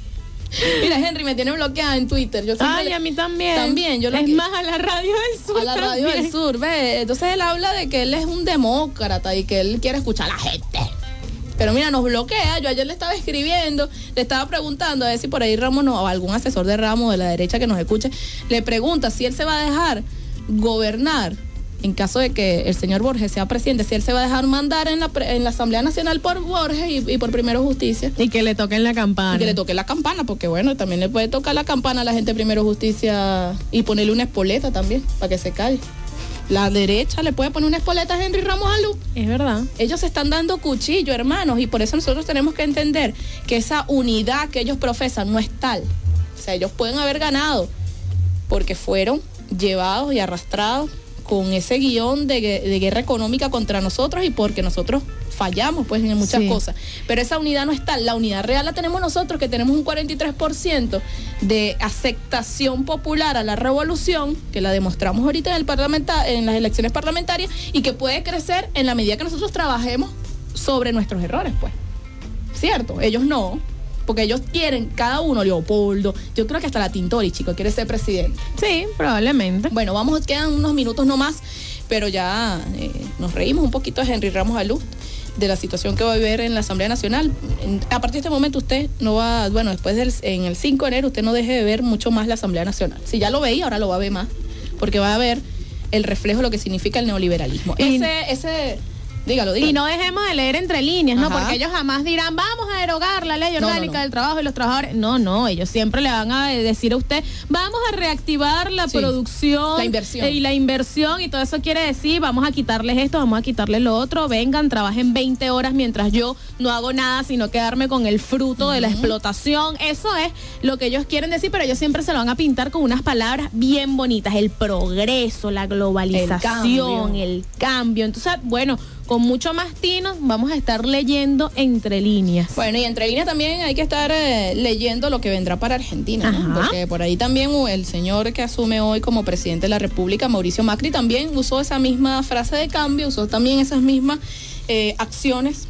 Mira, Henry me tiene bloqueada en Twitter. Yo
Ay,
le...
a mí también.
También. Yo
es
que...
más, a la Radio del Sur.
A la Radio
también.
del Sur, ve. Entonces él habla de que él es un demócrata y que él quiere escuchar a la gente. Pero mira, nos bloquea. Yo ayer le estaba escribiendo, le estaba preguntando a ver si por ahí Ramos no, o algún asesor de Ramos de la derecha que nos escuche, le pregunta si él se va a dejar gobernar en caso de que el señor Borges sea presidente, si él se va a dejar mandar en la, en la Asamblea Nacional por Borges y, y por Primero Justicia.
Y que le toquen la campana.
Y que le toque la campana, porque bueno, también le puede tocar la campana a la gente de Primero Justicia y ponerle una espoleta también, para que se calle. La derecha le puede poner una espoleta a Henry Ramos Alú.
Es verdad.
Ellos se están dando cuchillo, hermanos, y por eso nosotros tenemos que entender que esa unidad que ellos profesan no es tal. O sea, ellos pueden haber ganado porque fueron llevados y arrastrados con ese guión de, de guerra económica contra nosotros y porque nosotros fallamos pues en muchas sí. cosas, pero esa unidad no está, la unidad real la tenemos nosotros, que tenemos un cuarenta y tres por ciento de aceptación popular a la revolución, que la demostramos ahorita en el parlamenta- en las elecciones parlamentarias, y que puede crecer en la medida que nosotros trabajemos sobre nuestros errores, pues, ¿cierto? Ellos no, porque ellos quieren, cada uno, Leopoldo, yo creo que hasta la Tintori, chico, quiere ser presidente.
Sí, probablemente.
Bueno, vamos, quedan unos minutos nomás, pero ya eh, nos reímos un poquito de Henry Ramos Alú, de la situación que va a haber en la Asamblea Nacional. A partir de este momento usted no va, bueno, después del en el cinco de enero usted no deje de ver mucho más la Asamblea Nacional. Si ya lo veía, ahora lo va a ver más, porque va a ver el reflejo de lo que significa el neoliberalismo.
Y
ese, ese, dígalo, dígalo.
Y no dejemos de leer entre líneas, ¿no?
Ajá.
Porque ellos jamás dirán, vamos a derogar la ley orgánica
no, no, no.
del trabajo y los trabajadores. No, no, ellos siempre le van a decir a usted, vamos a reactivar la
sí.
producción.
La inversión.
Y la inversión, y todo eso quiere decir, vamos a quitarles esto, vamos a quitarles lo otro, vengan, trabajen veinte horas mientras yo no hago nada, sino quedarme con el fruto uh-huh. de la explotación. Eso es lo que ellos quieren decir, pero ellos siempre se lo van a pintar con unas palabras bien bonitas, el progreso, la globalización, el cambio. El cambio. Entonces, bueno, con mucho más tino vamos a estar leyendo entre líneas.
Bueno, y entre líneas también hay que estar eh, leyendo lo que vendrá para Argentina, ¿no? Porque por ahí también el señor que asume hoy como presidente de la República, Mauricio Macri, también usó esa misma frase de cambio, usó también esas mismas eh, acciones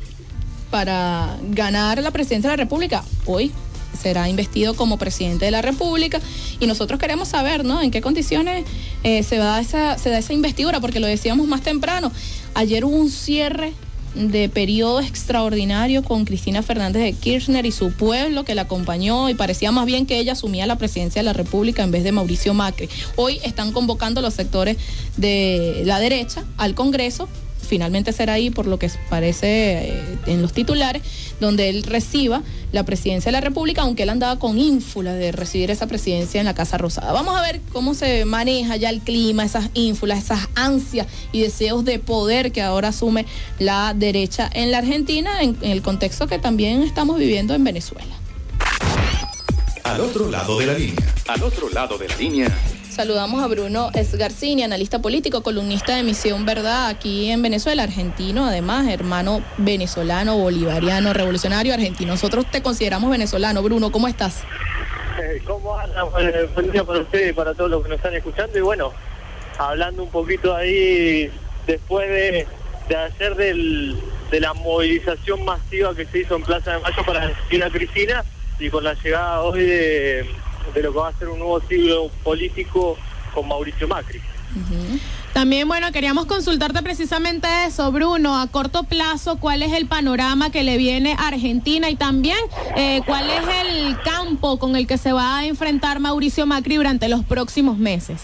para ganar la presidencia de la República. Hoy será investido como presidente de la República y nosotros queremos saber, ¿no?, en qué condiciones eh, se da esa, se da esa investidura, porque lo decíamos más temprano. Ayer hubo un cierre de periodo extraordinario con Cristina Fernández de Kirchner y su pueblo que la acompañó, y parecía más bien que ella asumía la presidencia de la República en vez de Mauricio Macri. Hoy están convocando los sectores de la derecha al Congreso. Finalmente será ahí, por lo que parece eh, en los titulares, donde él reciba la presidencia de la República, aunque él andaba con ínfula de recibir esa presidencia en la Casa Rosada. Vamos a ver cómo se maneja ya el clima, esas ínfulas, esas ansias y deseos de poder que ahora asume la derecha en la Argentina, en, en el contexto que también estamos viviendo en Venezuela.
Al otro lado de la línea.
Al otro lado de la línea.
Saludamos a Bruno Esgarcini, analista político, columnista de Misión Verdad aquí en Venezuela, argentino, además, hermano venezolano, bolivariano, revolucionario argentino. Nosotros te consideramos venezolano. Bruno, ¿cómo estás?
Eh, ¿Cómo andan? Bueno, buen día para ustedes y para todos los que nos están escuchando. Y bueno, hablando un poquito ahí, después de, de ayer del, de la movilización masiva que se hizo en Plaza de Mayo para asistir a Cristina, y con la llegada hoy de, de lo que va a ser un nuevo siglo político con Mauricio Macri.
Uh-huh. También, bueno, queríamos consultarte precisamente eso, Bruno, a corto plazo, ¿cuál es el panorama que le viene a Argentina? Y también, eh, ¿cuál es el campo con el que se va a enfrentar Mauricio Macri durante los próximos meses?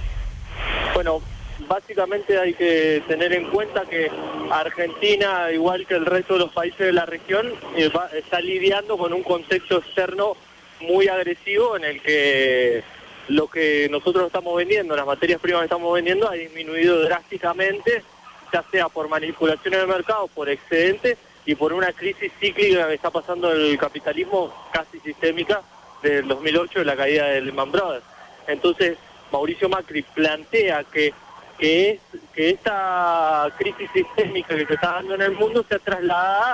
Bueno, básicamente hay que tener en cuenta que Argentina, igual que el resto de los países de la región, eh, va, está lidiando con un contexto externo muy agresivo en el que lo que nosotros estamos vendiendo, las materias primas que estamos vendiendo, ha disminuido drásticamente, ya sea por manipulaciones del mercado, por excedentes y por una crisis cíclica que está pasando el capitalismo casi sistémica del dos mil ocho, de la caída de Lehman Brothers. Entonces, Mauricio Macri plantea que Que, es, que esta crisis sistémica que se está dando en el mundo sea trasladada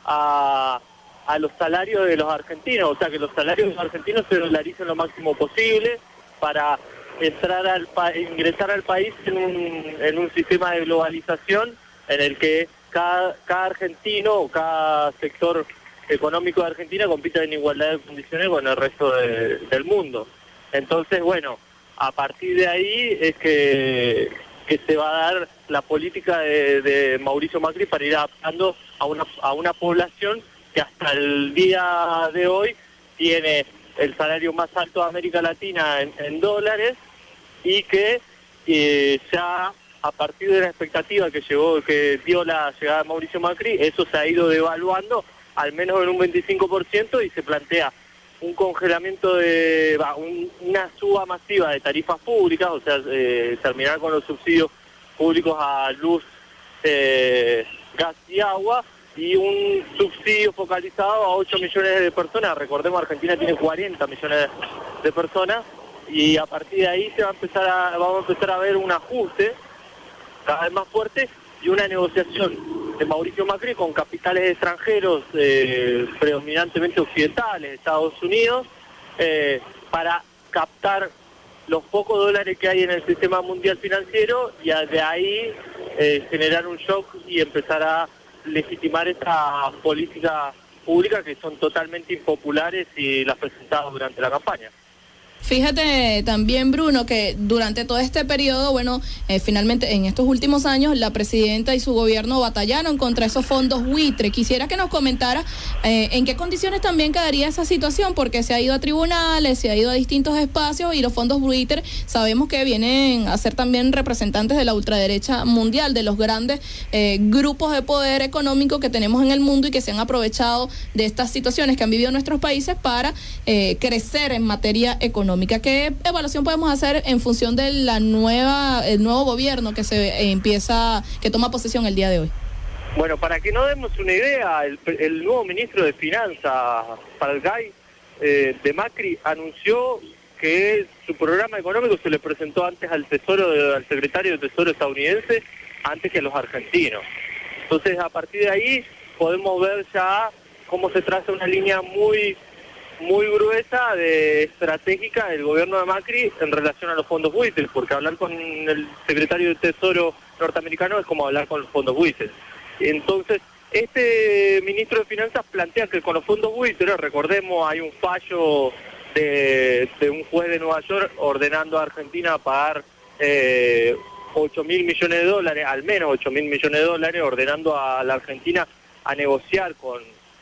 a, a los salarios de los argentinos, o sea, que los salarios de los argentinos se dolaricen lo máximo posible para entrar al pa ingresar al país en un, en un sistema de globalización en el que cada, cada argentino o cada sector económico de Argentina compita en igualdad de condiciones con el resto de, del mundo. Entonces, bueno, a partir de ahí es que... que se va a dar la política de, de Mauricio Macri para ir adaptando a una, a una población que hasta el día de hoy tiene el salario más alto de América Latina en, en dólares y que eh, ya a partir de la expectativa que llegó, que dio la llegada de Mauricio Macri, eso se ha ido devaluando al menos en un veinticinco por ciento y se plantea un congelamiento de bah, un, una suba masiva de tarifas públicas, o sea, eh, terminar con los subsidios públicos a luz, eh, gas y agua, y un subsidio focalizado a ocho millones de personas. Recordemos, Argentina tiene cuarenta millones de personas, y a partir de ahí se va a empezar a, vamos a empezar a ver un ajuste cada vez más fuerte y una negociación de Mauricio Macri con capitales extranjeros, eh, predominantemente occidentales, Estados Unidos, eh, para captar los pocos dólares que hay en el sistema mundial financiero y de ahí eh, generar un shock y empezar a legitimar estas políticas públicas que son totalmente impopulares y las presentadas durante la campaña.
Fíjate también, Bruno, que durante todo este periodo, bueno, eh, finalmente en estos últimos años la presidenta y su gobierno batallaron contra esos fondos buitre. Quisiera que nos comentara eh, en qué condiciones también quedaría esa situación, porque se ha ido a tribunales, se ha ido a distintos espacios y los fondos buitre sabemos que vienen a ser también representantes de la ultraderecha mundial, de los grandes eh, grupos de poder económico que tenemos en el mundo y que se han aprovechado de estas situaciones que han vivido nuestros países para eh, crecer en materia económica. ¿Qué evaluación podemos hacer en función de la nueva, el nuevo gobierno que se eh, empieza, que toma posesión el día de hoy?
Bueno, para que no demos una idea, el, el nuevo ministro de Finanzas, Palgay, eh, de Macri, anunció que su programa económico se le presentó antes al tesoro, al secretario de Tesoro estadounidense, antes que a los argentinos. Entonces, a partir de ahí podemos ver ya cómo se traza una línea muy muy gruesa de estratégica del gobierno de Macri en relación a los fondos buitres, porque hablar con el secretario de Tesoro norteamericano es como hablar con los fondos buitres. Entonces, este ministro de Finanzas plantea que con los fondos buitres, recordemos, hay un fallo de, de un juez de Nueva York ordenando a Argentina pagar eh, ocho mil millones de dólares, al menos ocho mil millones de dólares, ordenando a la Argentina a negociar con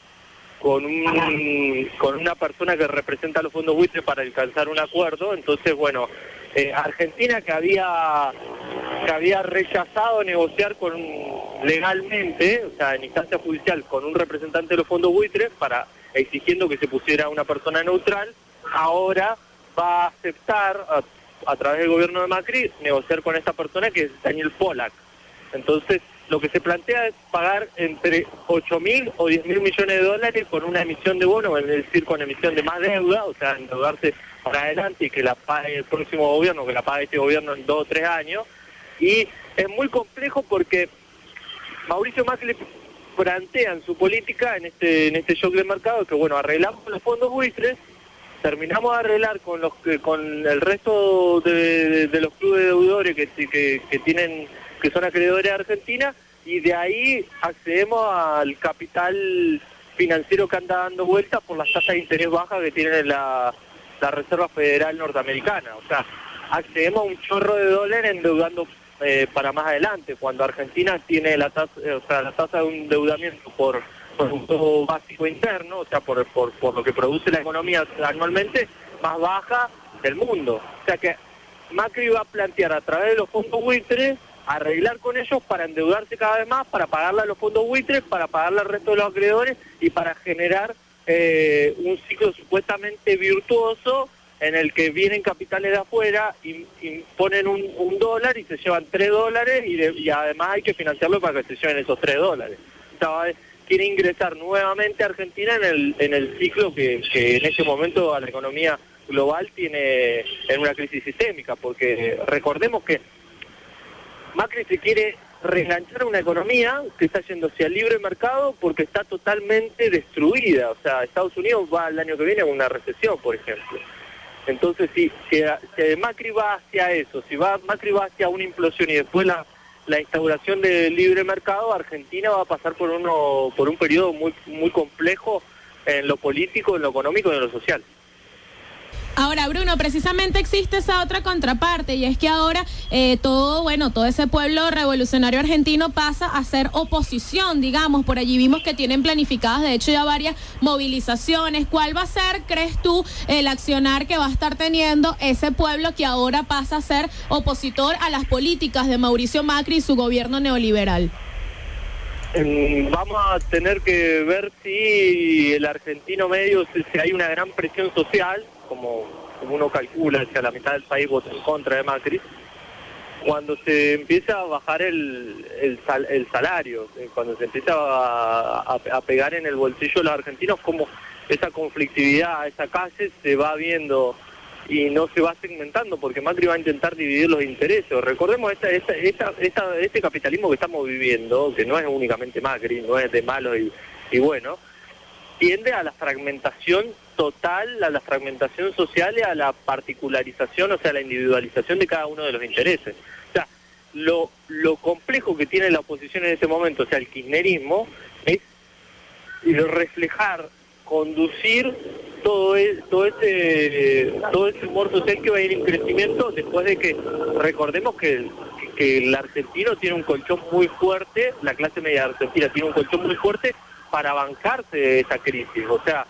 con un con una persona que representa los fondos buitres para alcanzar un acuerdo. Entonces, bueno, eh, Argentina que había que había rechazado negociar con legalmente, o sea, en instancia judicial, con un representante de los fondos buitres para exigiendo que se pusiera una persona neutral, ahora va a aceptar a, a través del gobierno de Macri negociar con esta persona que es Daniel Pollack. Entonces, lo que se plantea es pagar entre ocho mil o diez mil millones de dólares con una emisión de bonos, es decir, con emisión de más deuda, o sea, endeudarse para adelante y que la pague el próximo gobierno, que la pague este gobierno en dos o tres años. Y es muy complejo porque Mauricio Macri plantea en su política, en este en este shock de mercado, que bueno, arreglamos los fondos buitres, terminamos de arreglar con los con el resto de, de, de los clubes deudores que, que, que tienen que son acreedores de Argentina, y de ahí accedemos al capital financiero que anda dando vueltas por las tasas de interés bajas que tiene la, la Reserva Federal Norteamericana. O sea, accedemos a un chorro de dólares endeudando eh, para más adelante, cuando Argentina tiene la tasa, eh, o sea, la tasa de endeudamiento por producto básico interno, o sea, por, por, por lo que produce la economía anualmente, más baja del mundo. O sea que Macri va a plantear a través de los fondos buitres arreglar con ellos para endeudarse cada vez más, para pagarle a los fondos buitres, para pagarle al resto de los acreedores y para generar eh, un ciclo supuestamente virtuoso en el que vienen capitales de afuera y, y ponen un, un dólar y se llevan tres dólares y, de, y además hay que financiarlo para que se lleven esos tres dólares. O sea, quiere ingresar nuevamente a Argentina en el, en el ciclo que, que en este momento a la economía global tiene en una crisis sistémica, porque recordemos que Macri se quiere reenganchar una economía que está yéndose al libre mercado porque está totalmente destruida. O sea, Estados Unidos va el año que viene a una recesión, por ejemplo. Entonces, si, si, si Macri va hacia eso, si va Macri va hacia una implosión y después la, la instauración del libre mercado, Argentina va a pasar por uno por un periodo muy muy complejo en lo político, en lo económico y en lo social.
Ahora, Bruno, precisamente existe esa otra contraparte, y es que ahora eh, todo, bueno, todo ese pueblo revolucionario argentino pasa a ser oposición, digamos. Por allí vimos que tienen planificadas, de hecho, ya varias movilizaciones. ¿Cuál va a ser, crees tú, el accionar que va a estar teniendo ese pueblo que ahora pasa a ser opositor a las políticas de Mauricio Macri y su gobierno neoliberal?
Vamos a tener que ver si el argentino medio, si, si hay una gran presión social, como, como uno calcula, que a la mitad del país vota en contra de Macri, cuando se empieza a bajar el, el, sal, el salario, cuando se empieza a, a, a pegar en el bolsillo de los argentinos, como esa conflictividad, esa calle se va viendo y no se va segmentando, porque Macri va a intentar dividir los intereses. Recordemos esta, esta, esta, esta, este capitalismo que estamos viviendo, que no es únicamente Macri, no es de malo y, y bueno, tiende a la fragmentación total, a la fragmentación social y a la particularización, o sea, a la individualización de cada uno de los intereses. O sea, lo, lo complejo que tiene la oposición en este momento, o sea, el kirchnerismo, es reflejar, conducir todo, el, todo ese todo ese humor social que va a ir en crecimiento después de que, recordemos que el, que el argentino tiene un colchón muy fuerte, la clase media argentina tiene un colchón muy fuerte para bancarse de esa crisis. O sea,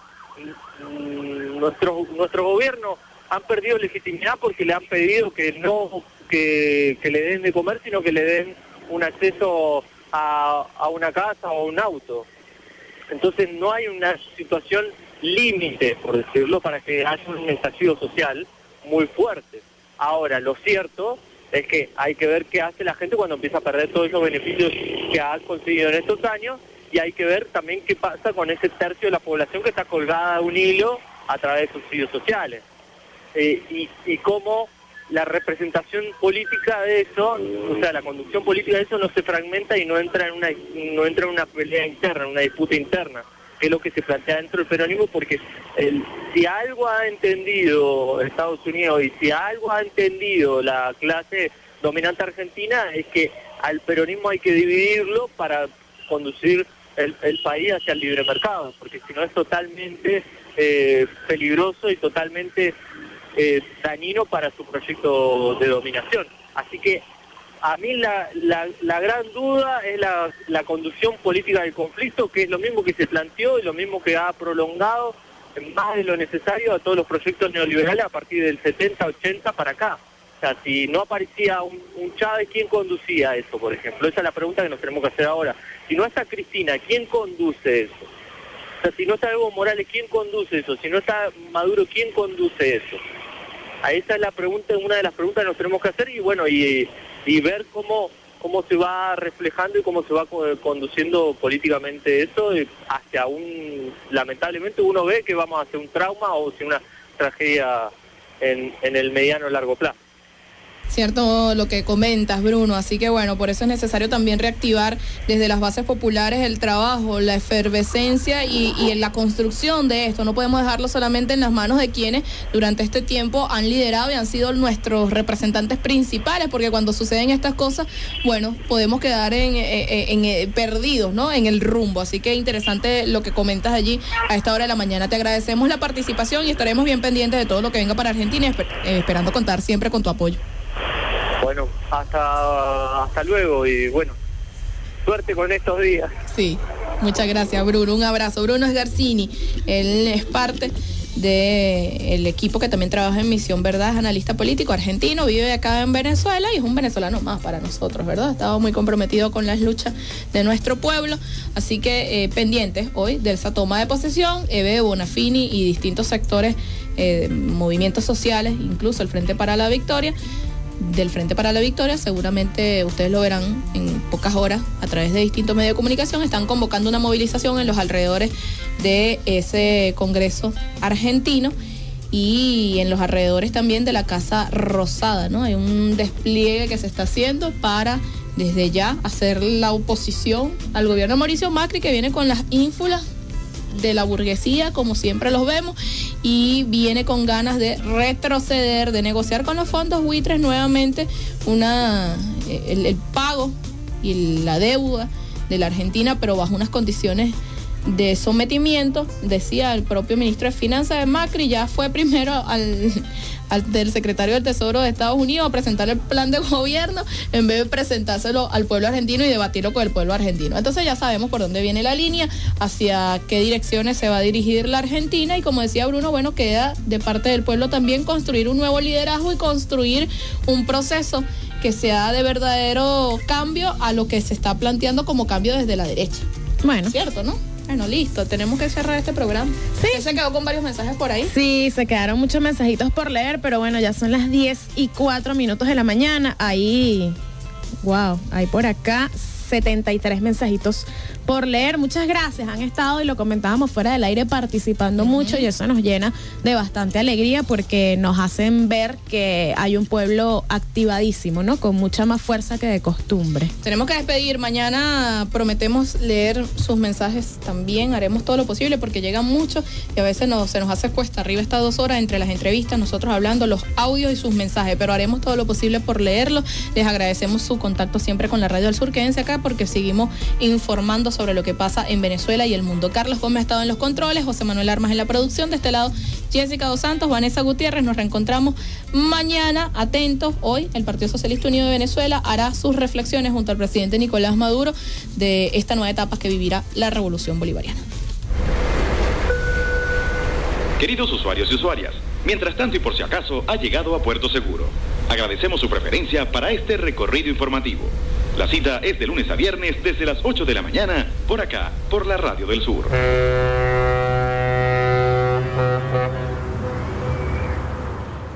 nuestros nuestros gobiernos han perdido legitimidad porque le han pedido que no que, que le den de comer, sino que le den un acceso a, a una casa o a un auto. Entonces no hay una situación límite, por decirlo, para que haya un estallido social muy fuerte. Ahora, lo cierto es que hay que ver qué hace la gente cuando empieza a perder todos esos beneficios que ha conseguido en estos años, y hay que ver también qué pasa con ese tercio de la población que está colgada a un hilo a través de subsidios sociales. Eh, y, y cómo la representación política de eso, o sea, la conducción política de eso no se fragmenta y no entra en una no entra en una pelea interna, en una disputa interna, que es lo que se plantea dentro del peronismo, porque el, si algo ha entendido Estados Unidos y si algo ha entendido la clase dominante argentina, es que al peronismo hay que dividirlo para conducir el, el país hacia el libre mercado, porque si no es totalmente eh, peligroso y totalmente Eh, dañino para su proyecto de dominación. Así que a mí la, la, la gran duda es la, la conducción política del conflicto, que es lo mismo que se planteó y lo mismo que ha prolongado más de lo necesario a todos los proyectos neoliberales a partir del setenta, ochenta para acá. O sea, si no aparecía un, un Chávez, ¿quién conducía eso, por ejemplo? Esa es la pregunta que nos tenemos que hacer ahora. Si no está Cristina, ¿quién conduce eso? O sea, si no está Evo Morales, ¿quién conduce eso? Si no está Maduro, ¿quién conduce eso? A esa es la pregunta, una de las preguntas que nos tenemos que hacer, y bueno, y, y ver cómo cómo se va reflejando y cómo se va conduciendo políticamente eso hacia un, lamentablemente uno ve que vamos hacia un trauma o hacia una tragedia en, en el mediano largo plazo.
Cierto lo que comentas, Bruno, así que bueno, por eso es necesario también reactivar desde las bases populares el trabajo, la efervescencia y, y la construcción de esto. No podemos dejarlo solamente en las manos de quienes durante este tiempo han liderado y han sido nuestros representantes principales, porque cuando suceden estas cosas, bueno, podemos quedar en, en, en, en perdidos, ¿no? En el rumbo. Así que interesante lo que comentas allí a esta hora de la mañana. Te agradecemos la participación y estaremos bien pendientes de todo lo que venga para Argentina, esper, eh, esperando contar siempre con tu apoyo.
Bueno, hasta hasta luego y bueno, suerte con estos días.
Sí, muchas gracias, Bruno. Un abrazo. Bruno Esgarcini, él es parte del equipo que también trabaja en Misión Verdad, es analista político argentino, vive acá en Venezuela y es un venezolano más para nosotros, ¿verdad? Ha estado muy comprometido con las luchas de nuestro pueblo, así que eh, pendientes hoy de esa toma de posesión, Eve Bonafini y distintos sectores, eh, movimientos sociales, incluso el Frente para la Victoria, del Frente para la Victoria, seguramente ustedes lo verán en pocas horas a través de distintos medios de comunicación, están convocando una movilización en los alrededores de ese Congreso argentino y en los alrededores también de la Casa Rosada, ¿no? Hay un despliegue que se está haciendo para desde ya hacer la oposición al gobierno de Mauricio Macri, que viene con las ínfulas de la burguesía, como siempre los vemos, y viene con ganas de retroceder, de negociar con los fondos buitres nuevamente una el, el pago y la deuda de la Argentina, pero bajo unas condiciones de sometimiento. Decía el propio ministro de Finanzas de Macri, ya fue primero al, al del secretario del Tesoro de Estados Unidos a presentar el plan de gobierno en vez de presentárselo al pueblo argentino y debatirlo con el pueblo argentino. Entonces ya sabemos por dónde viene la línea, hacia qué direcciones se va a dirigir la Argentina, y como decía Bruno, bueno, queda de parte del pueblo también construir un nuevo liderazgo y construir un proceso que sea de verdadero cambio a lo que se está planteando como cambio desde la derecha.
Bueno.
¿Cierto, no? Bueno, listo, tenemos que cerrar este programa. Sí. ¿Usted se quedó con varios mensajes por ahí?
Sí, se quedaron muchos mensajitos por leer, pero bueno, ya son las diez y cuatro minutos de la mañana. Ahí, wow, hay por acá setenta y tres mensajitos por leer. Muchas gracias, han estado, y lo comentábamos fuera del aire, participando uh-huh. mucho, y eso nos llena de bastante alegría porque nos hacen ver que hay un pueblo activadísimo, ¿no? Con mucha más fuerza que de costumbre.
Tenemos que despedir, mañana prometemos leer sus mensajes también, haremos todo lo posible porque llegan muchos y a veces nos, se nos hace cuesta arriba estas dos horas entre las entrevistas, nosotros hablando, los audios y sus mensajes, pero haremos todo lo posible por leerlos. Les agradecemos su contacto siempre con la Radio del Sur. Quédense acá porque seguimos informando sobre lo que pasa en Venezuela y el mundo. Carlos Gómez ha estado en los controles, José Manuel Armas en la producción, de este lado Jessica Dos Santos, Vanessa Gutiérrez. Nos reencontramos mañana, atentos. Hoy el Partido Socialista Unido de Venezuela hará sus reflexiones junto al presidente Nicolás Maduro de esta nueva etapa que vivirá la revolución bolivariana.
Queridos usuarios y usuarias, mientras tanto y por si acaso, ha llegado a Puerto Seguro. Agradecemos su preferencia para este recorrido informativo. La cita es de lunes a viernes desde las ocho de la mañana, por acá, por la Radio del Sur.